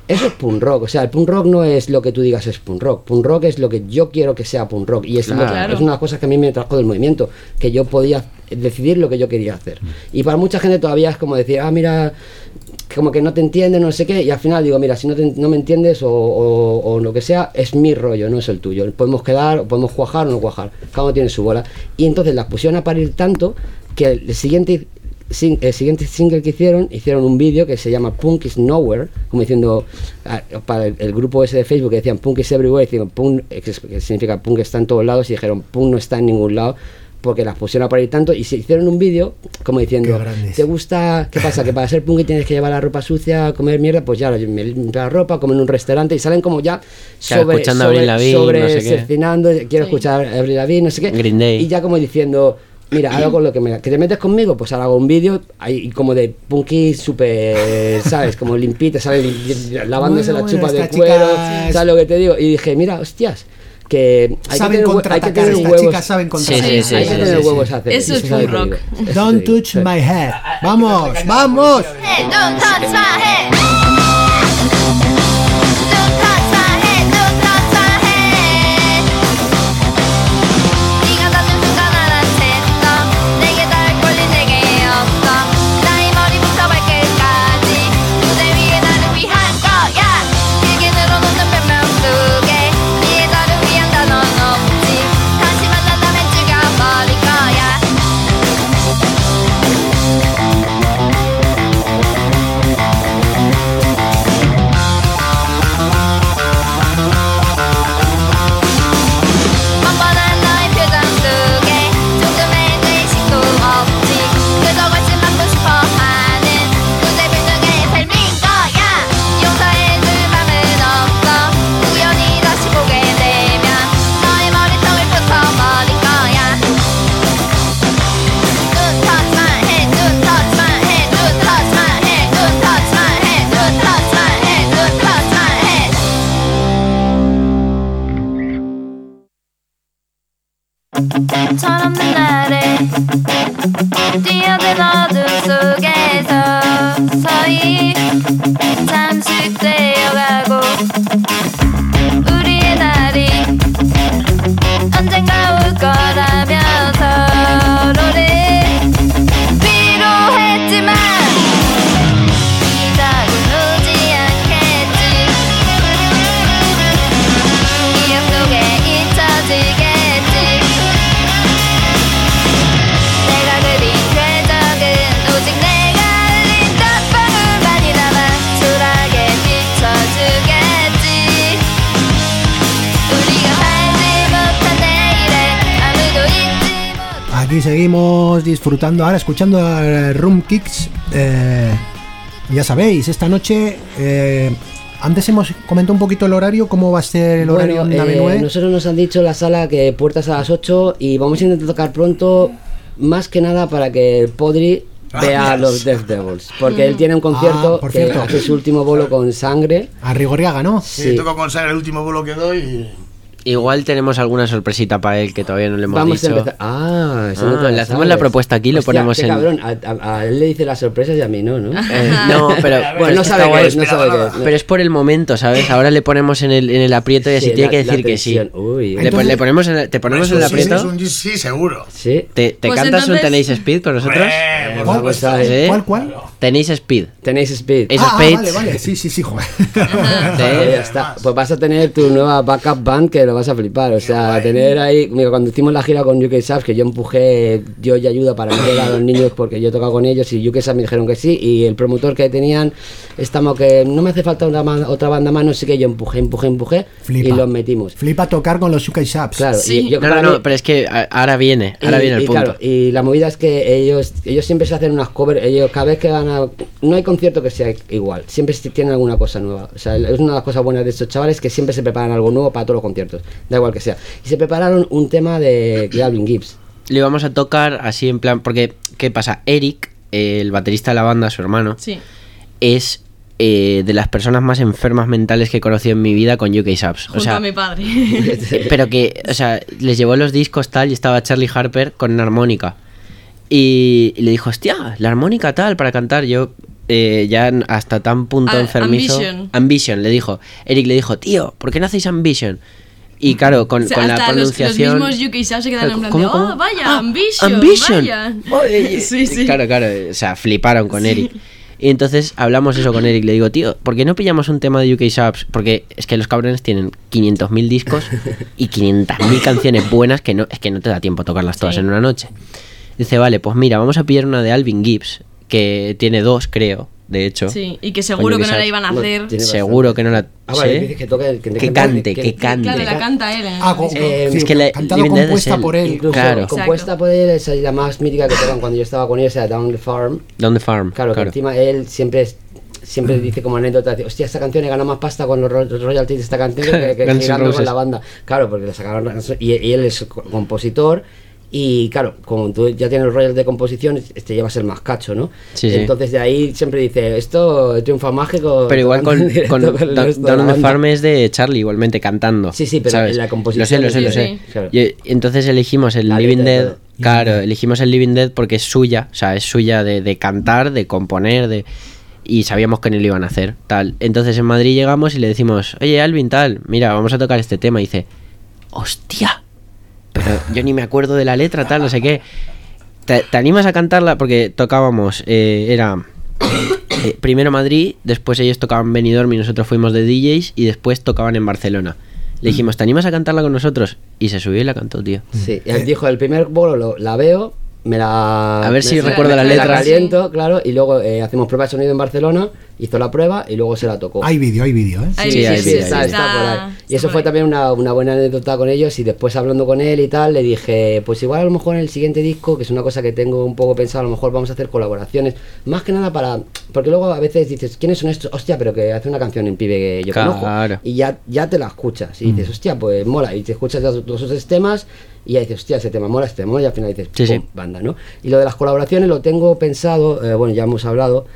Eso es punk rock, o sea, el punk rock no es lo que tú digas es punk rock, punk rock es lo que yo quiero que sea punk rock y es, Claro. lo que- es una de las cosas que a mí me trajo del movimiento, que yo podía decidir lo que yo quería hacer. Y para mucha gente todavía es como decir, ah, mira, como que no te entienden, no sé qué, y al final digo, mira, si no, te- no me entiendes o, o- o lo que sea, es mi rollo, no es el tuyo. Podemos quedar, o podemos cuajar o no cuajar, cada uno tiene su bola. Y entonces las pusieron a parir tanto que el siguiente... sin- el siguiente single que hicieron, hicieron un vídeo que se llama Punk is Nowhere, como diciendo, ah, para el, el grupo ese de Facebook que decían Punk is Everywhere, decían Punk, eh, que, es- que significa Punk está en todos lados, y dijeron Punk no está en ningún lado, porque las pusieron a parir tanto, y se hicieron un vídeo como diciendo, Qué grandes. ¿te gusta? ¿Qué pasa? Que para ser punk tienes que llevar la ropa sucia, comer mierda, pues ya, me limpio la ropa, comer en un restaurante, y salen como ya Claro, sobre, escuchando a sobre, Avril Lavigne, sobre no sé qué. cercinando, quiero Sí. escuchar a Avril Lavigne, no sé qué, Green Day. y ya como diciendo, mira, hago con lo que me... ¿Que te metes conmigo? Pues ahora hago un vídeo ahí como de punky súper, ¿sabes? Como limpita, ¿sabes? Lim- Lavándose Bueno, la chupa bueno, de esta cuero, chica es- ¿sabes lo que te digo? Y dije, mira, hostias, que hay Saben que tener, hue- hay que contraatacar, tener estas huevos... chicas saben contraatacar. Sí, sí, hay sí, que sí, tener sí, huevos sí. a hacer. Eso es ¿sabes lo que punk digo? rock. Eso te Don't digo. touch my head. Vamos, vamos. Hey, don't touch my head. Don't touch my head. Don't touch my head. 네가 닿는 순간 알아챘어. 내게 닿을 권리 내게 없어. 나의 머리부터 발끝까지 무대 위에 나를 위한 거야. 길게 늘어놓는 변명 속에 네의 나를 위한 단어는 없지. 다시 만난다면 죽여버릴 거야. 뻔뻔한 너의 표정 속에 조금의 의식도 없지. 그저 관심 받고 싶어하는 무대 빌딩의 삶인 거야. 용서해줄 맘은 없어. 우연히 다시 보게 되면 너의 머리통을 부숴버릴 거야. Don't touch my head, don't touch my head, don't touch my head, don't touch my head, don't touch my head, don't touch my head. 철없는 날에 뛰어든 어둠 속에서 서히 잠식되어가고 우리의 날이 언젠가 올 거라면서 서로를 위로했지만 이따군 오지 않겠지. 기억 속에 잊혀지겠지. 내가 그린 궤적은 오직 내가 흘린 땀방울만이 남아 초라하게 비춰주겠지. 우리가 살지 못한 내일에 아무도 잊지 못. Aquí seguimos disfrutando ahora, escuchando a Room Kicks. Eh, ya sabéis, esta noche. eh, antes hemos comentado un poquito el horario, cómo va a ser el horario Bueno, en la eh, B nueve. nosotros nos han dicho en la sala que puertas a las ocho y vamos a intentar tocar pronto, más que nada para que Podri vea a los Death Devils, porque él tiene un concierto Ah, por que cierto. hace su último bolo con Sangre. A Rigoriaga, ¿no? Sí, Sí. toco con sangre el último bolo que doy y... Igual tenemos alguna sorpresita para él que todavía no le hemos Vamos dicho. a empezar. Ah, eso Ah, no te le lo hacemos sabes. la propuesta aquí, lo Hostia, ponemos qué en- cabrón, a, a- a él le dice las sorpresas y a mí no, ¿no? Eh, no, pero Bueno, no está sabe guay. qué es, no sabe qué es. Pero es por el momento, ¿sabes? Ahora le ponemos en el, en el aprieto y así Sí, tiene la- que decir la que sí. tensión. Uy, Le, Entonces- pon- le ponemos en el- ¿Te ponemos en el Sí, sí, aprieto? es un- sí, seguro. Sí. ¿Te, te Pues cantas entonces- un Tenéis Speed con nosotros? Eh, por ¿Cuál? supuesto. Vamos a ver. ¿Sí? ¿Cuál, cuál? Tenéis Speed. Tenéis Speed. Es- Ah, ah, Spades. vale, vale. Sí, sí, sí, joder. Pues ya está. Pues vas a tener tu nueva backup band que lo vas a flipar. O sea, guay. tener ahí. Mira, cuando hicimos la gira con U K Subs, que yo empujé, dio y ayuda para meter a los niños porque yo he tocado con ellos y U K Subs me dijeron que sí. Y el promotor que tenían, estamos que no me hace falta una ma- otra banda más, no sé qué. Yo empujé, empujé, empujé Flipa. y los metimos. Flipa tocar con los U K Subs. Claro, Sí. y yo No, no, para no, mí- pero es que a- ahora viene, ahora y, viene el y punto. claro, y la movida es que ellos ellos siempre se hacen unas covers, ellos cada vez que van a... No hay concierto que sea igual, siempre se- tienen alguna cosa nueva. O sea, es una de las cosas buenas de estos chavales que siempre se preparan algo nuevo para todos los conciertos, da igual que sea. Y se prepararon un tema de Alvin Gibbs. Le íbamos a tocar así en plan, porque, ¿qué pasa? Eric, eh, el baterista de la banda, su hermano, Sí. es eh, de las personas más enfermas mentales que he conocido en mi vida con U K Subs. Junto O sea, a mi padre. pero que, o sea, les llevó los discos tal y estaba Charlie Harper con una armónica. Y, y le dijo, hostia, la armónica tal para cantar. Yo eh, ya hasta tan punto Ah, enfermizo. Ambition. Ambition, le dijo. Eric le dijo, tío, ¿por qué no hacéis Ambition? Y claro, con, O sea, con la hasta los, los pronunciación. mismos U K Subs se quedaron en plan ¿Cómo, de, cómo? oh, vaya, Ah, Ambition, Ambition. vaya. Oye, Sí, sí. Claro, claro, o sea, fliparon con Eric. Y entonces hablamos eso con Eric. Le digo, tío, ¿por qué no pillamos un tema de U K Subs? Porque es que los cabrones tienen quinientos mil discos y quinientas mil canciones buenas que no es que no te da tiempo a tocarlas todas Sí. en una noche. Dice, vale, pues mira, vamos a pillar una de Alvin Gibbs, que tiene dos, creo, de hecho. Sí, y que seguro Con que no la Ubisoft. iban a No, hacer. tiene Seguro bastante. que no la... Ah, vale, ¿Sí? dices que toque, que, Que cante, que cante. Claro, la canta él. en el Ah, con- disco. Eh, sí, es que la- cantado Living Dead es compuesta él. por él. Incluso Claro. compuesta por él, esa es la más mítica que tocan cuando yo estaba con ellos, era Down the Farm. Down the Farm. Claro, que encima él siempre es- siempre dice como anécdota, dice, hostia, esta canción he ganado más pasta con los ro- royalties de esta canción que, que Guns N' girando Roses. con la banda. Claro, porque le sacaron y, y él es co- compositor. Y claro, como tú ya tienes los royalties de composición, este llevas el más cacho, ¿no? Sí, sí. Entonces de ahí siempre dice, esto triunfa mágico. Pero igual con, con el resto de Down la Down the banda. Farm es de Charlie, igualmente cantando. Sí, sí, pero ¿sabes? la composición Lo sé, lo sé, lo sí, sé. sí. Claro. Y entonces elegimos el La Living letra y Dead. todo. Claro, elegimos el Living Dead porque es suya, o sea, es suya de, de cantar, de componer, de y sabíamos que no lo iban a hacer, tal. Entonces en Madrid llegamos y le decimos, oye Alvin, tal, mira, vamos a tocar este tema. Y dice, hostia, pero yo ni me acuerdo de la letra, tal, no sé qué. ¿Te, te animas a cantarla? Porque tocábamos, eh, era eh, primero Madrid, después ellos tocaban Benidorm y nosotros fuimos de D Js y después tocaban en Barcelona. Le dijimos, ¿te animas a cantarla con nosotros? Y se subió y la cantó, tío. Sí, y él dijo, el primer bolo lo- la veo, me la... A ver si me- recuerdo me- las me la letras. caliento, claro, y luego eh, hacemos prueba de sonido en Barcelona, hizo la prueba y luego se la tocó. Hay vídeo, hay vídeo, ¿eh? Hay Sí, vídeo, hay sí, vídeo, sí, hay está, vídeo. está por ahí. Y está eso por fue ahí. también una, una buena anécdota con ellos. Y después hablando con él y tal, le dije, pues igual a lo mejor en el siguiente disco, que es una cosa que tengo un poco pensado, a lo mejor vamos a hacer colaboraciones. Más que nada para... Porque luego a veces dices, ¿quiénes son estos? Hostia, pero que hace una canción en pibe que yo Claro. conozco. Y ya, ya te la escuchas. Y dices, hostia, pues mola. Y te escuchas los, los otros temas y ya dices, hostia, ese tema mola, este tema mola. Y al final dices, Sí, pum, sí. banda, ¿no? Y lo de las colaboraciones lo tengo pensado, eh, bueno, ya hemos hablado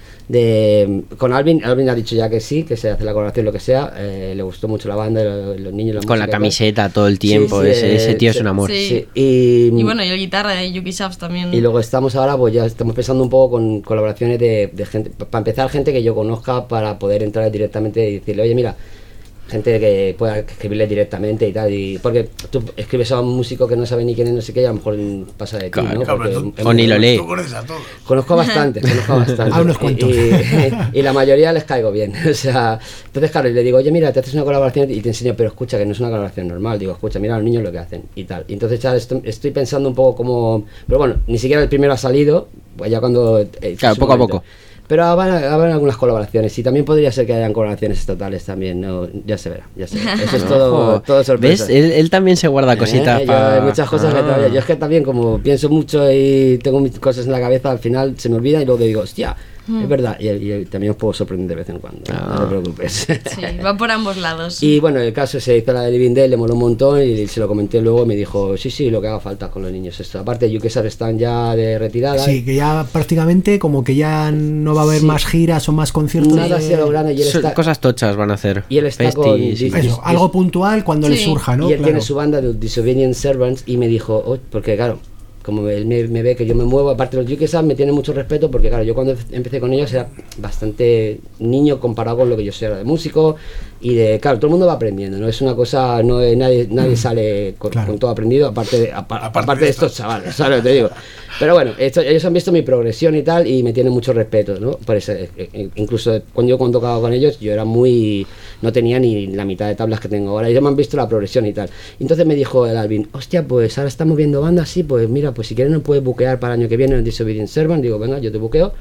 de con Alvin. Alvin ha dicho ya que sí, que se hace la colaboración, lo que sea. Eh, le gustó mucho la banda, lo- los, niños, la Con la música y tal. camiseta todo el tiempo, Sí, sí, ese, ese eh, tío es sí, un amor. sí. Sí, y, Y bueno, y la guitarra de Yuki Subs también. y luego estamos ahora, pues ya estamos pensando un poco con colaboraciones de, de gente, para empezar, gente que yo conozca para poder entrar directamente y decirle, oye, mira, gente que pueda escribirle directamente y tal. Y, porque tú escribes a un músico que no sabe ni quién es, no sé qué, y a lo mejor pasa de ti, Claro, ¿no? Claro, Porque pero tú- es O ni muy- lo lee. Tú conoces a todos. Conozco bastante, conozco bastante. A unos cuantos. Y, y- y la mayoría les caigo bien. O sea, entonces, claro, y le digo, oye, mira, te haces una colaboración y te enseño, pero escucha, que no es una colaboración normal. Digo, escucha, mira a los niños lo que hacen y tal. Y entonces, ya estoy, estoy pensando un poco como. Pero bueno, ni siquiera el primero ha salido, pues ya cuando. eh, Claro, su poco a momento. poco. Pero habrá, habrá algunas colaboraciones y también podría ser que hayan colaboraciones estatales también. No, ya se verá, ya se verá. Eso es todo, Ojo, todo sorpresa. ¿Ves? Él, él también se guarda cositas Eh, yo para... hay muchas cosas que todavía. Yo es que también, como pienso mucho y tengo mis cosas en la cabeza, al final se me olvida y luego digo, hostia, es verdad. Y, y también os puedo sorprender de vez en cuando. Ah. No te preocupes. Sí, va por ambos lados. Y bueno, el caso se hizo la de Living Dead, le moló un montón y se lo comenté luego y me dijo, sí, sí, lo que haga falta con los niños. Esto. Aparte, U K Subs están ya de retirada. Sí, que ya prácticamente como que ya no va a haber Sí. más giras o más conciertos. Nada de- así a lo grande y él Son está, cosas tochas van a hacer. y él está con Festis y- Disney. Eso, algo puntual cuando le Sí. surja, ¿no? y él Claro. tiene su banda de Disobedient Servants y me dijo, oh, porque claro, como él me, me ve que yo me muevo, aparte los U K Subs me tienen mucho respeto porque claro, yo cuando empecé con ellos era bastante niño comparado con lo que yo soy ahora de músico y de, claro, todo el mundo va aprendiendo, ¿no? Es una cosa, no eh, nadie, nadie sale con, Claro. con todo aprendido, aparte de, apa- Aparte aparte de de estos chavales, ¿sabes lo que te digo? Pero bueno, esto- ellos han visto mi progresión y tal y me tienen mucho respeto, ¿no? Por eso, eh, eh, incluso cuando yo cuando tocaba con ellos, yo era muy, no tenía ni la mitad de tablas que tengo ahora, ellos me han visto la progresión y tal. Entonces me dijo el Alvin, hostia, pues ahora estamos viendo bandas, sí, pues mira, pues si quieres nos puedes buquear para el año que viene en Disobedient Servant. Digo, venga, yo te buqueo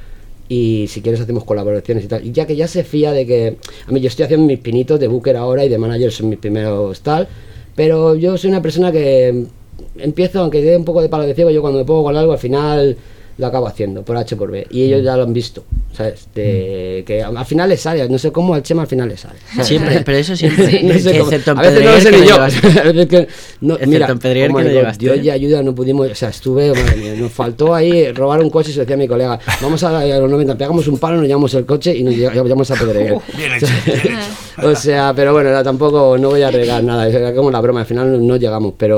y si quieres hacemos colaboraciones y tal. Y ya que ya se fía de que, a mí yo estoy haciendo mis pinitos de booker ahora y de manager son mis primeros tal, pero yo soy una persona que empiezo, aunque dé un poco de palo de ciego, yo cuando me pongo con algo al final lo acabo haciendo, por H por B. Y ellos ya lo han visto, ¿sabes? De, que al final les sale, no sé cómo al Chema al final le sale. ¿sabes? Siempre, pero eso siempre. No sé Que cómo. excepto en A veces no lo Pedreguer, sé que ni no yo. llevaste. A veces que no, Excepto mira, en Pedreguer, oh my que no God, llevaste. Dios y ayuda, no pudimos, o sea, estuve, madre mía, nos faltó ahí robar un coche y se lo decía a mi colega, vamos a, a los noventa, pegamos un palo, nos llevamos el coche y nos lle- llevamos a Pedreguer. Bien hecho, bien hecho. O sea, pero bueno, era- tampoco, no voy a regar nada, era como la broma, al final no, no llegamos, pero bueno,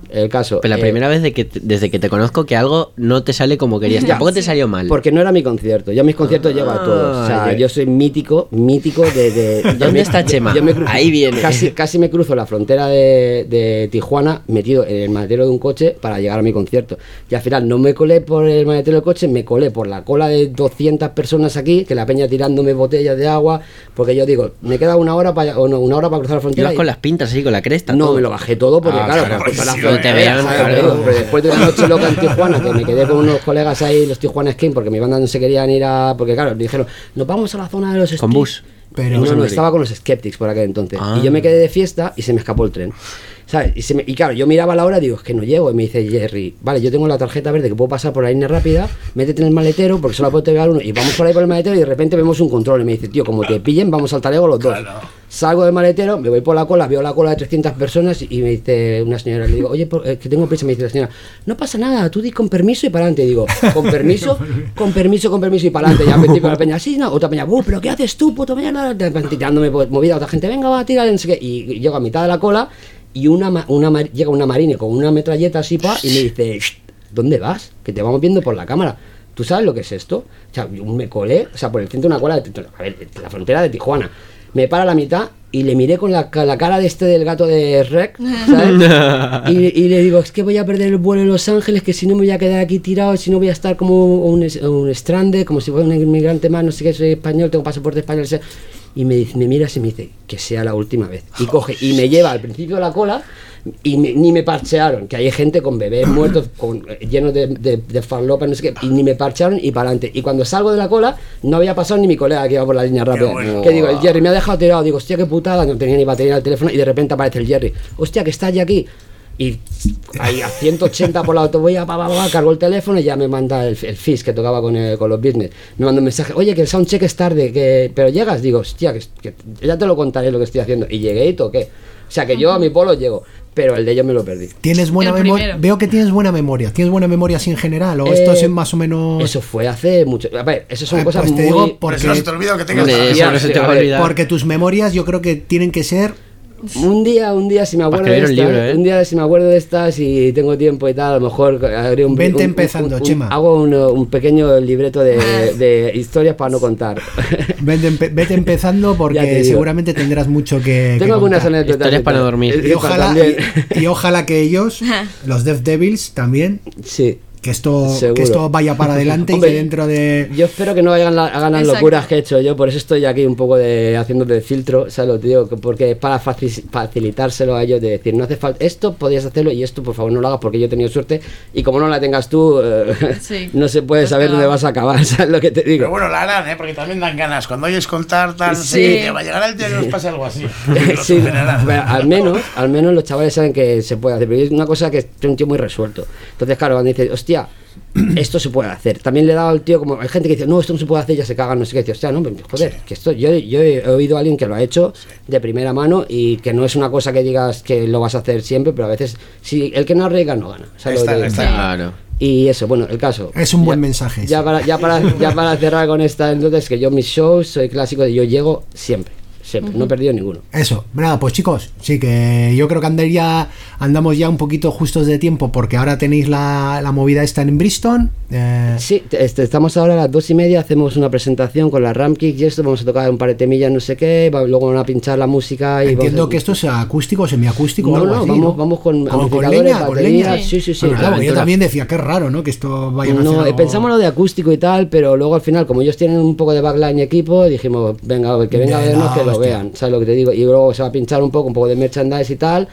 el caso. Pero la eh, primera vez de que te- desde que te conozco que algo no te sale como querías. Ya. Tampoco te salió mal. Porque no era mi concierto. Yo a mis conciertos llevo a todos. O sea, Ah, ya. yo soy mítico, mítico de. de- yo ¿Dónde está Chema? yo me cruzo- Ahí viene. Casi, casi me cruzo la frontera de, de Tijuana metido en el maletero de un coche para llegar a mi concierto. Y al final no me colé por el maletero del coche, me colé por la cola de doscientas personas aquí, que la peña tirándome botellas de agua, porque yo digo, me queda una hora para o no, una hora para cruzar la frontera. Ibas y- con las pintas así, con la cresta. no, todo. me lo bajé todo porque, Ah, claro, claro, por- por la sí, frontera, no te vean, ¿sabes? claro. Pero- pero después de una noche loca en Tijuana, que me quedé con unos colegas ahí, los Tijuana Skin, porque mi banda no se querían ir a. Porque, claro, me dijeron, nos vamos a la zona de los Con street". bus. Pero- no, no, Hombre. estaba con los Skeptics por aquel entonces. Ah. Y yo me quedé de fiesta y se me escapó el tren. ¿Sabes? Y, se me- y claro, yo miraba la hora y digo, es que no llego. Y me dice Jerry, vale, yo tengo la tarjeta verde que puedo pasar por la línea rápida, métete en el maletero porque solo puedo pegar uno. Y vamos por ahí por el maletero y de repente vemos un control. Y me dice, tío, como te pillen, vamos al talego los dos. Claro. Salgo del maletero, me voy por la cola, veo la cola de trescientas personas y me dice una señora, le digo, oye, por- eh, que tengo prisa. Me dice la señora, no pasa nada, tú di con permiso y para adelante. Digo, con permiso, con permiso, con permiso y para adelante. Ya metí con la peña, sí, no, otra peña, "Uh, pero ¿qué haces tú, puto mierda?" Tirándome por- movida, otra gente, venga, va a tirar, no sé qué. Y llego a mitad de la cola y una, ma- una mar- llega una marine con una metralleta así, pa, y me dice, "Shh, ¿dónde vas? Que te vamos viendo por la cámara. ¿Tú sabes lo que es esto? O sea, yo me colé, o sea, por el centro de una cola, de, a ver, la frontera de Tijuana. Me para a la mitad y le miré con la, ca- la cara de este del gato de Rec, ¿sabes? y, y le digo, es que voy a perder el vuelo en Los Ángeles, que si no me voy a quedar aquí tirado, si no voy a estar como un, es- un stranded, como si fuera un inmigrante más, no sé qué, soy español, tengo pasaporte español, sé. Y me, dice- me mira y me dice, que sea la última vez. Y coge, y me lleva al principio de la cola, y me- ni me parchearon, que hay gente con bebés muertos, con, eh, llenos de, de, de farlopa, no sé qué, y ni me parchearon y para adelante. Y cuando salgo de la cola, no había pasado ni mi colega que iba por la línea rápida. bueno. Que digo, el Jerry me ha dejado tirado, digo, hostia, qué putada, no tenía ni batería en el teléfono, y de repente aparece el Jerry, hostia, que está ya aquí. Y ahí a ciento ochenta por la autovía, pa, pa, pa, cargó el teléfono y ya me manda el, el Fizz que tocaba con, el- con los business. Me manda un mensaje, oye, que el soundcheck es tarde, que, pero llegas. Digo, hostia, que, que ya te lo contaré lo que estoy haciendo. Y llegué y toqué. O sea que yo a mi polo llego, pero el de ellos me lo perdí. Tienes buena El memoria. primero. Veo que tienes buena memoria. ¿Tienes buena memoria así en general? ¿O esto Eh, es más o menos.? Eso fue hace mucho. A ver, eso son Eh, cosas pues te muy. digo, Por porque, eso no se te olvida que tengas Hombre, la- eso Ya, no se sí, te va a a ver, olvidar. porque tus memorias yo creo que tienen que ser. Un día, un día, si me acuerdo de escribir estas, un libro, ¿eh? un día si me acuerdo de estas y tengo tiempo y tal, a lo mejor haré un Vente un- empezando, un- un- Chema. Hago un, un pequeño libreto de, de historias para no contar. Vete, empe- vete empezando Ya te porque digo. seguramente tendrás mucho que. que Tengo algunas contar. anécdotas. Historias y para tal. dormir. Y ojalá, también. y, y ojalá que ellos, los Death Devils, también, Sí. que esto, Seguro. que esto vaya para adelante Hombre, y que dentro de. Yo espero que no hagan, la- hagan las Exacto. locuras que he hecho yo, por eso estoy aquí un poco de haciendo de filtro, ¿sabes lo que te digo? Que Porque es para faci- facilitárselo a ellos, de decir, no hace falta, esto podías hacerlo y esto por favor no lo hagas porque yo he tenido suerte y como no la tengas tú, eh, Sí. no se puede Pues saber nada. dónde vas a acabar, ¿sabes lo que te digo? Pero bueno, la harán, ¿eh? Porque también dan ganas. Cuando oyes contar tal, no sé Sí. qué, que va a llegar al día que nos pase algo así. Lo Sí, superarán. pero al menos, al menos los chavales saben que se puede hacer, pero es una cosa que es un tío muy resuelto. Entonces, claro, cuando dices, hostia, esto se puede hacer. También le he dado al tío, como hay gente que dice, no, esto no se puede hacer, ya se cagan, no sé qué. Dice, hostia, no, pero, joder, que esto, yo, yo he oído a alguien que lo ha hecho de primera mano y que no es una cosa que digas que lo vas a hacer siempre, pero a veces, si el que no arriesga no gana. ¿Sabes lo Está- que te digo? está- Claro. Y eso, bueno, el caso. Es un buen Ya- mensaje. Ya para, ya, para, ya para cerrar con esta, entonces, que yo mis shows soy clásico de yo llego siempre, siempre, no he perdido ninguno. Eso, nada, pues chicos, sí que yo creo que andar ya, andamos ya un poquito justos de tiempo porque ahora tenéis la, la movida esta en Bristol. eh, Sí, te- este, estamos ahora a las dos y media, hacemos una presentación con la Ramkick y esto, vamos a tocar un par de temillas, no sé qué, va- luego van a pinchar la música y entiendo vamos a- que esto es acústico o semiacústico o No, algo no, así, vamos, vamos con Como con amplificadores, leña, con batería, leña. sí, sí, sí. Bueno, claro, porque yo Aventura. también decía, qué raro, ¿no? Que esto vaya a hacer No, eh, algo- pensamos lo de acústico y tal, pero luego al final, como ellos tienen un poco de backline y equipo, dijimos, venga, que venga a Venga, vernos, que lo hostia. vean, ¿sabes lo que te digo? Y luego se va a pinchar un poco, un poco de merchandise y tal,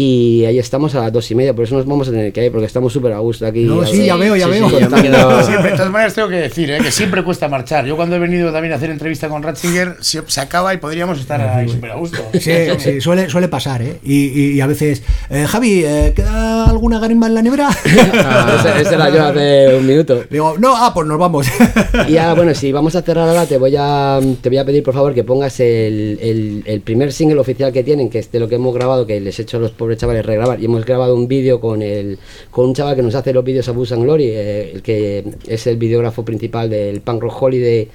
y ahí estamos a las dos y media, por eso nos vamos a tener que ir, porque estamos súper a gusto aquí. No, a sí, ver. ya veo, ya Sí, sí, veo. contando- Siempre, de todas maneras tengo que decir ¿eh? que siempre cuesta marchar. Yo cuando he venido también a hacer entrevista con Ratzinger, se, se acaba y podríamos estar ahí súper a gusto. Sí, sí, suele, suele pasar, ¿eh? Y, y- y a veces, eh, Javi, eh, ¿queda alguna garimba en la nevera? Ese, ese era yo hace un minuto. Digo, no, ah, pues nos vamos. Y ahora, bueno, si vamos a cerrar ahora, te voy a, te voy a pedir por favor que pongas el, el, el primer single oficial que tienen, que es de lo que hemos grabado, que les he hecho a los pobres chavales regrabar. Y hemos grabado un vídeo con el con un chaval que nos hace los vídeos a Buzz and Glory, eh, el que es el videógrafo principal del Punk Rock Holiday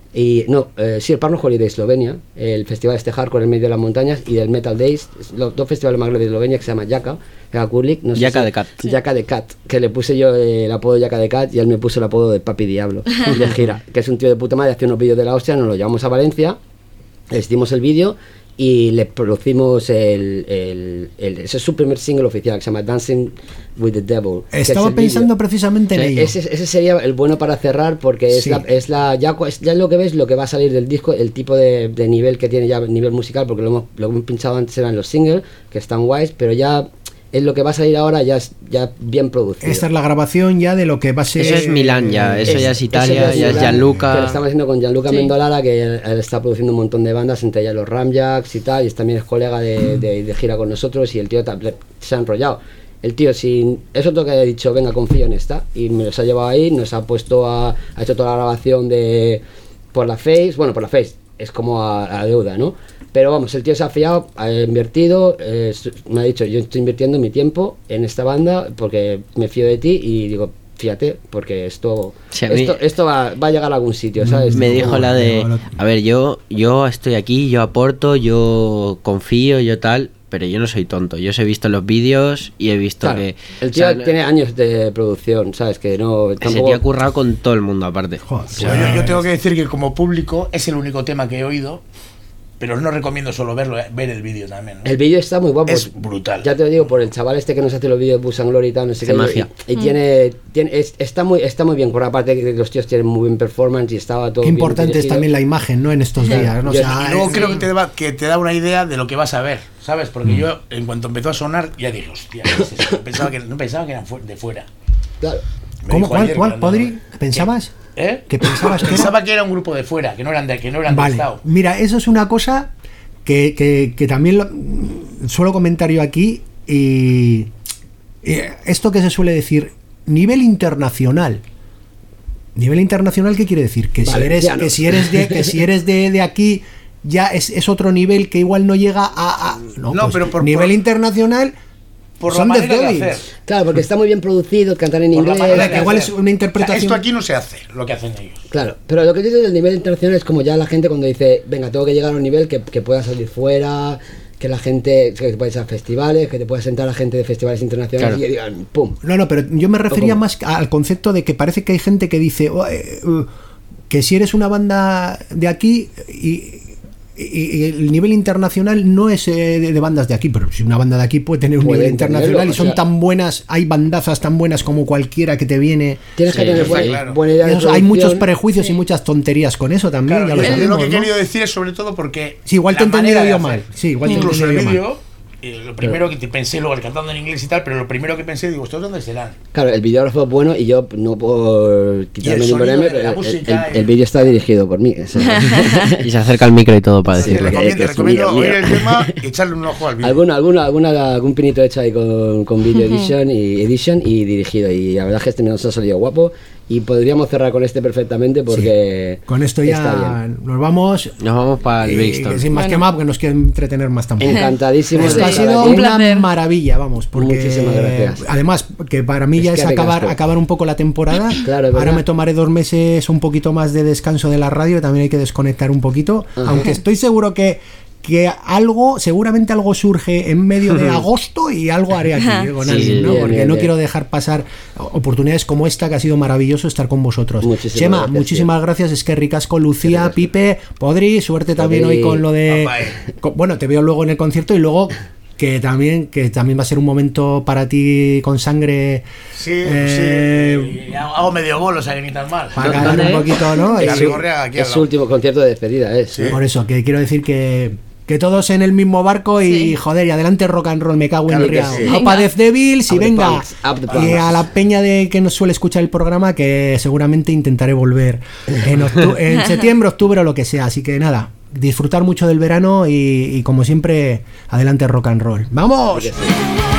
Y no, eh, sí, el Parno Holiday de Eslovenia, el festival este hardcore en medio de las montañas, y del Metal Days, los dos festivales más grandes de Eslovenia, que se llama Jaka, Jaka Kurlik, no sé Jaka si- de Cat. Jaka de Cat, que le puse yo eh, el apodo Jaka de Cat y él me puso el apodo de Papi Diablo de gira, que es un tío de puta madre, hace unos vídeos de la hostia, nos lo llevamos a Valencia, le hicimos el vídeo y le producimos el, el, el- ese es su primer single oficial, que se llama Dancing with the Devil. que es Estaba el pensando vídeo. precisamente en Sí, ello. ese, ese sería el bueno para cerrar, porque es Sí. la, es la ya, cu- es- ya lo que ves, lo que va a salir del disco, el tipo de, de nivel que tiene ya, nivel musical, porque lo hemos, lo hemos pinchado antes eran los singles, que están guays, pero ya es lo que va a salir ahora, ya es ya bien producido. Esta es la grabación ya de lo que va a ser. Eso es Milán ya, eso ya es Italia, eso ya es Milán, Gianluca. Que lo estamos haciendo con Gianluca Sí. Mendolara, que él, él está produciendo un montón de bandas, entre ellas los Ramjacks y tal, y también es colega de, de- de gira con nosotros, y el tío ta- se ha enrollado. El tío, sin eso todo que ha dicho, venga, confío en esta, y me los ha llevado ahí, nos ha puesto a, ha hecho toda la grabación de por la Face, bueno, por la Face, es como a, a deuda, ¿no? Pero vamos, el tío se ha fiado, ha invertido, eh, su- me ha dicho, yo estoy invirtiendo mi tiempo en esta banda porque me fío de ti, y digo, fíjate, porque esto Sí, a mí- esto, esto va, va a llegar a algún sitio, ¿sabes? Me dijo Como- la de, no, no. a ver, yo yo estoy aquí, yo aporto, yo confío, yo tal, pero yo no soy tonto. Yo os he visto los vídeos y he visto Claro, que... el o tío sea, no- tiene años de producción, ¿sabes? Que no... ese Tampoco... tío ha currado con todo el mundo aparte. Joder, Pero yo, yo tengo que decir que como público es el único tema que he oído, pero no recomiendo solo verlo, eh, ver el vídeo también, ¿no? El vídeo está muy guapo. Es brutal. Ya te lo digo, por el chaval este que nos hace los vídeos de Bus and Glory y tal, no sé Hace qué. magia. Y, y tiene, tiene es- está muy está muy bien, por aparte que los tíos tienen muy bien performance y estaba todo Qué bien importante es dirigido. también la imagen, ¿no? En estos días, ¿no? O Yo- sea, Y luego es- creo que te, da, que te da una idea de lo que vas a ver, ¿sabes? Porque yo, en cuanto empezó a sonar, ya dije, hostia, ¿qué es esto? Pensaba que, no pensaba que eran fu- de fuera. Claro. Me ¿Cómo? dijo ¿Cuál? ayer ¿Cuál? que eran ¿Podri? de- ¿Pensabas? ¿Eh? ¿Que pensabas que era? Pensaba que era un grupo de fuera, que no eran de, que no eran de Vale, Estado. mira, eso es una cosa que, que- que también lo- suelo comentar yo aquí, y, y esto que se suele decir, nivel internacional. Nivel internacional, ¿qué quiere decir? Que si eres, Valenciano. que si eres de, que si eres de, de aquí, ya es, es otro nivel que igual no llega a, a- no, No, pues, pero por- nivel por- internacional Por son la Death manera de Devils. hacer. Claro, porque está muy bien producido, cantar en Por la inglés. manera que de igual hacer. es una interpretación- O sea, esto aquí no se hace, lo que hacen ellos. Claro, pero lo que dices del nivel internacional es como ya la gente cuando dice, venga, tengo que llegar a un nivel que, que pueda salir fuera, que la gente, que te puedas ir a festivales, que te pueda sentar a gente de festivales internacionales Claro. y digan, pum. No, no, pero yo me refería cómo? más al concepto de que parece que hay gente que dice "Oh, eh, uh, que si eres una banda de aquí y, y- y el nivel internacional no es eh, de, de bandas de aquí, pero si una banda de aquí puede tener un Puede nivel tenerlo, internacional y o son sea- tan buenas, hay bandazas tan buenas como cualquiera que te viene. Tienes Sí, que tener está buena, claro. buena idea de Eso, hay muchos producción. prejuicios y muchas tonterías con eso también, Claro, ya yo- lo yo sabemos, lo que he ¿no? querido decir es sobre todo porque. Sí, igual te la he entendido manera de yo hacer. mal. Sí, igual te he Incluso el entendido yo mal. vídeo, eh, lo primero que te pensé, luego el cantando en inglés y tal, pero lo primero que pensé, digo, ¿estos dónde serán? Claro, el videógrafo es bueno y yo no puedo quitarme Y el ni ponerme, sonido de la pero el, música el- y- el vídeo está dirigido por mí. o sea, Y se acerca al micro y todo para Sí, decirlo. recomiendo, que es recomiendo mío, oír mío. el tema y echarle un ojo al vídeo. alguna, alguna, alguna, algún pinito hecho ahí con, con video edition y edition y dirigido. Y la verdad es que este nos ha salido guapo. Y podríamos cerrar con este perfectamente porque Con esto está ya bien. nos vamos. Nos vamos para el y- Brixton. sin más Bueno. que más, porque nos quieren entretener más tampoco. Encantadísimos Esto de ha estar sido aquí. Un una placer. maravilla, vamos, porque Muchísimas gracias. además que para mí Es ya que es hay acabar, gasto. acabar un poco la temporada. Claro, es Ahora verdad. me tomaré dos meses un poquito más de descanso de la radio, también hay que desconectar un poquito, Ajá. aunque estoy seguro que que algo, seguramente algo surge en medio de agosto y algo haré aquí eh, con Sí, alguien, ¿no? bien, Porque bien, no bien. quiero dejar pasar oportunidades como esta, que ha sido maravilloso estar con vosotros. Muchísimas Chema, gracias, muchísimas gracias, es que ricasco, Lucía, Pipe, Podri, suerte también Podri. hoy con lo de... Papá, eh. Co- bueno, te veo luego en el concierto y luego que también que también va a ser un momento para ti con sangre Sí, eh, sí. y Hago medio gol, o sea que ni tan mal. para ¿Dónde caer un es? poquito, ¿no? La Y- Rigorrea aquí al Es su lado. último concierto de despedida, es. Sí. por eso que quiero decir que que todos en el mismo barco y Sí. joder, y adelante rock and roll, me cago Claro en que riao. sí. Opa Death Devils y Up the venga. punks, up the Y punks. a la peña de que nos suele escuchar el programa, que seguramente intentaré volver en, octu- en septiembre, octubre o lo que sea. Así que nada, disfrutar mucho del verano y, y como siempre, adelante rock and roll. ¡Vamos! Never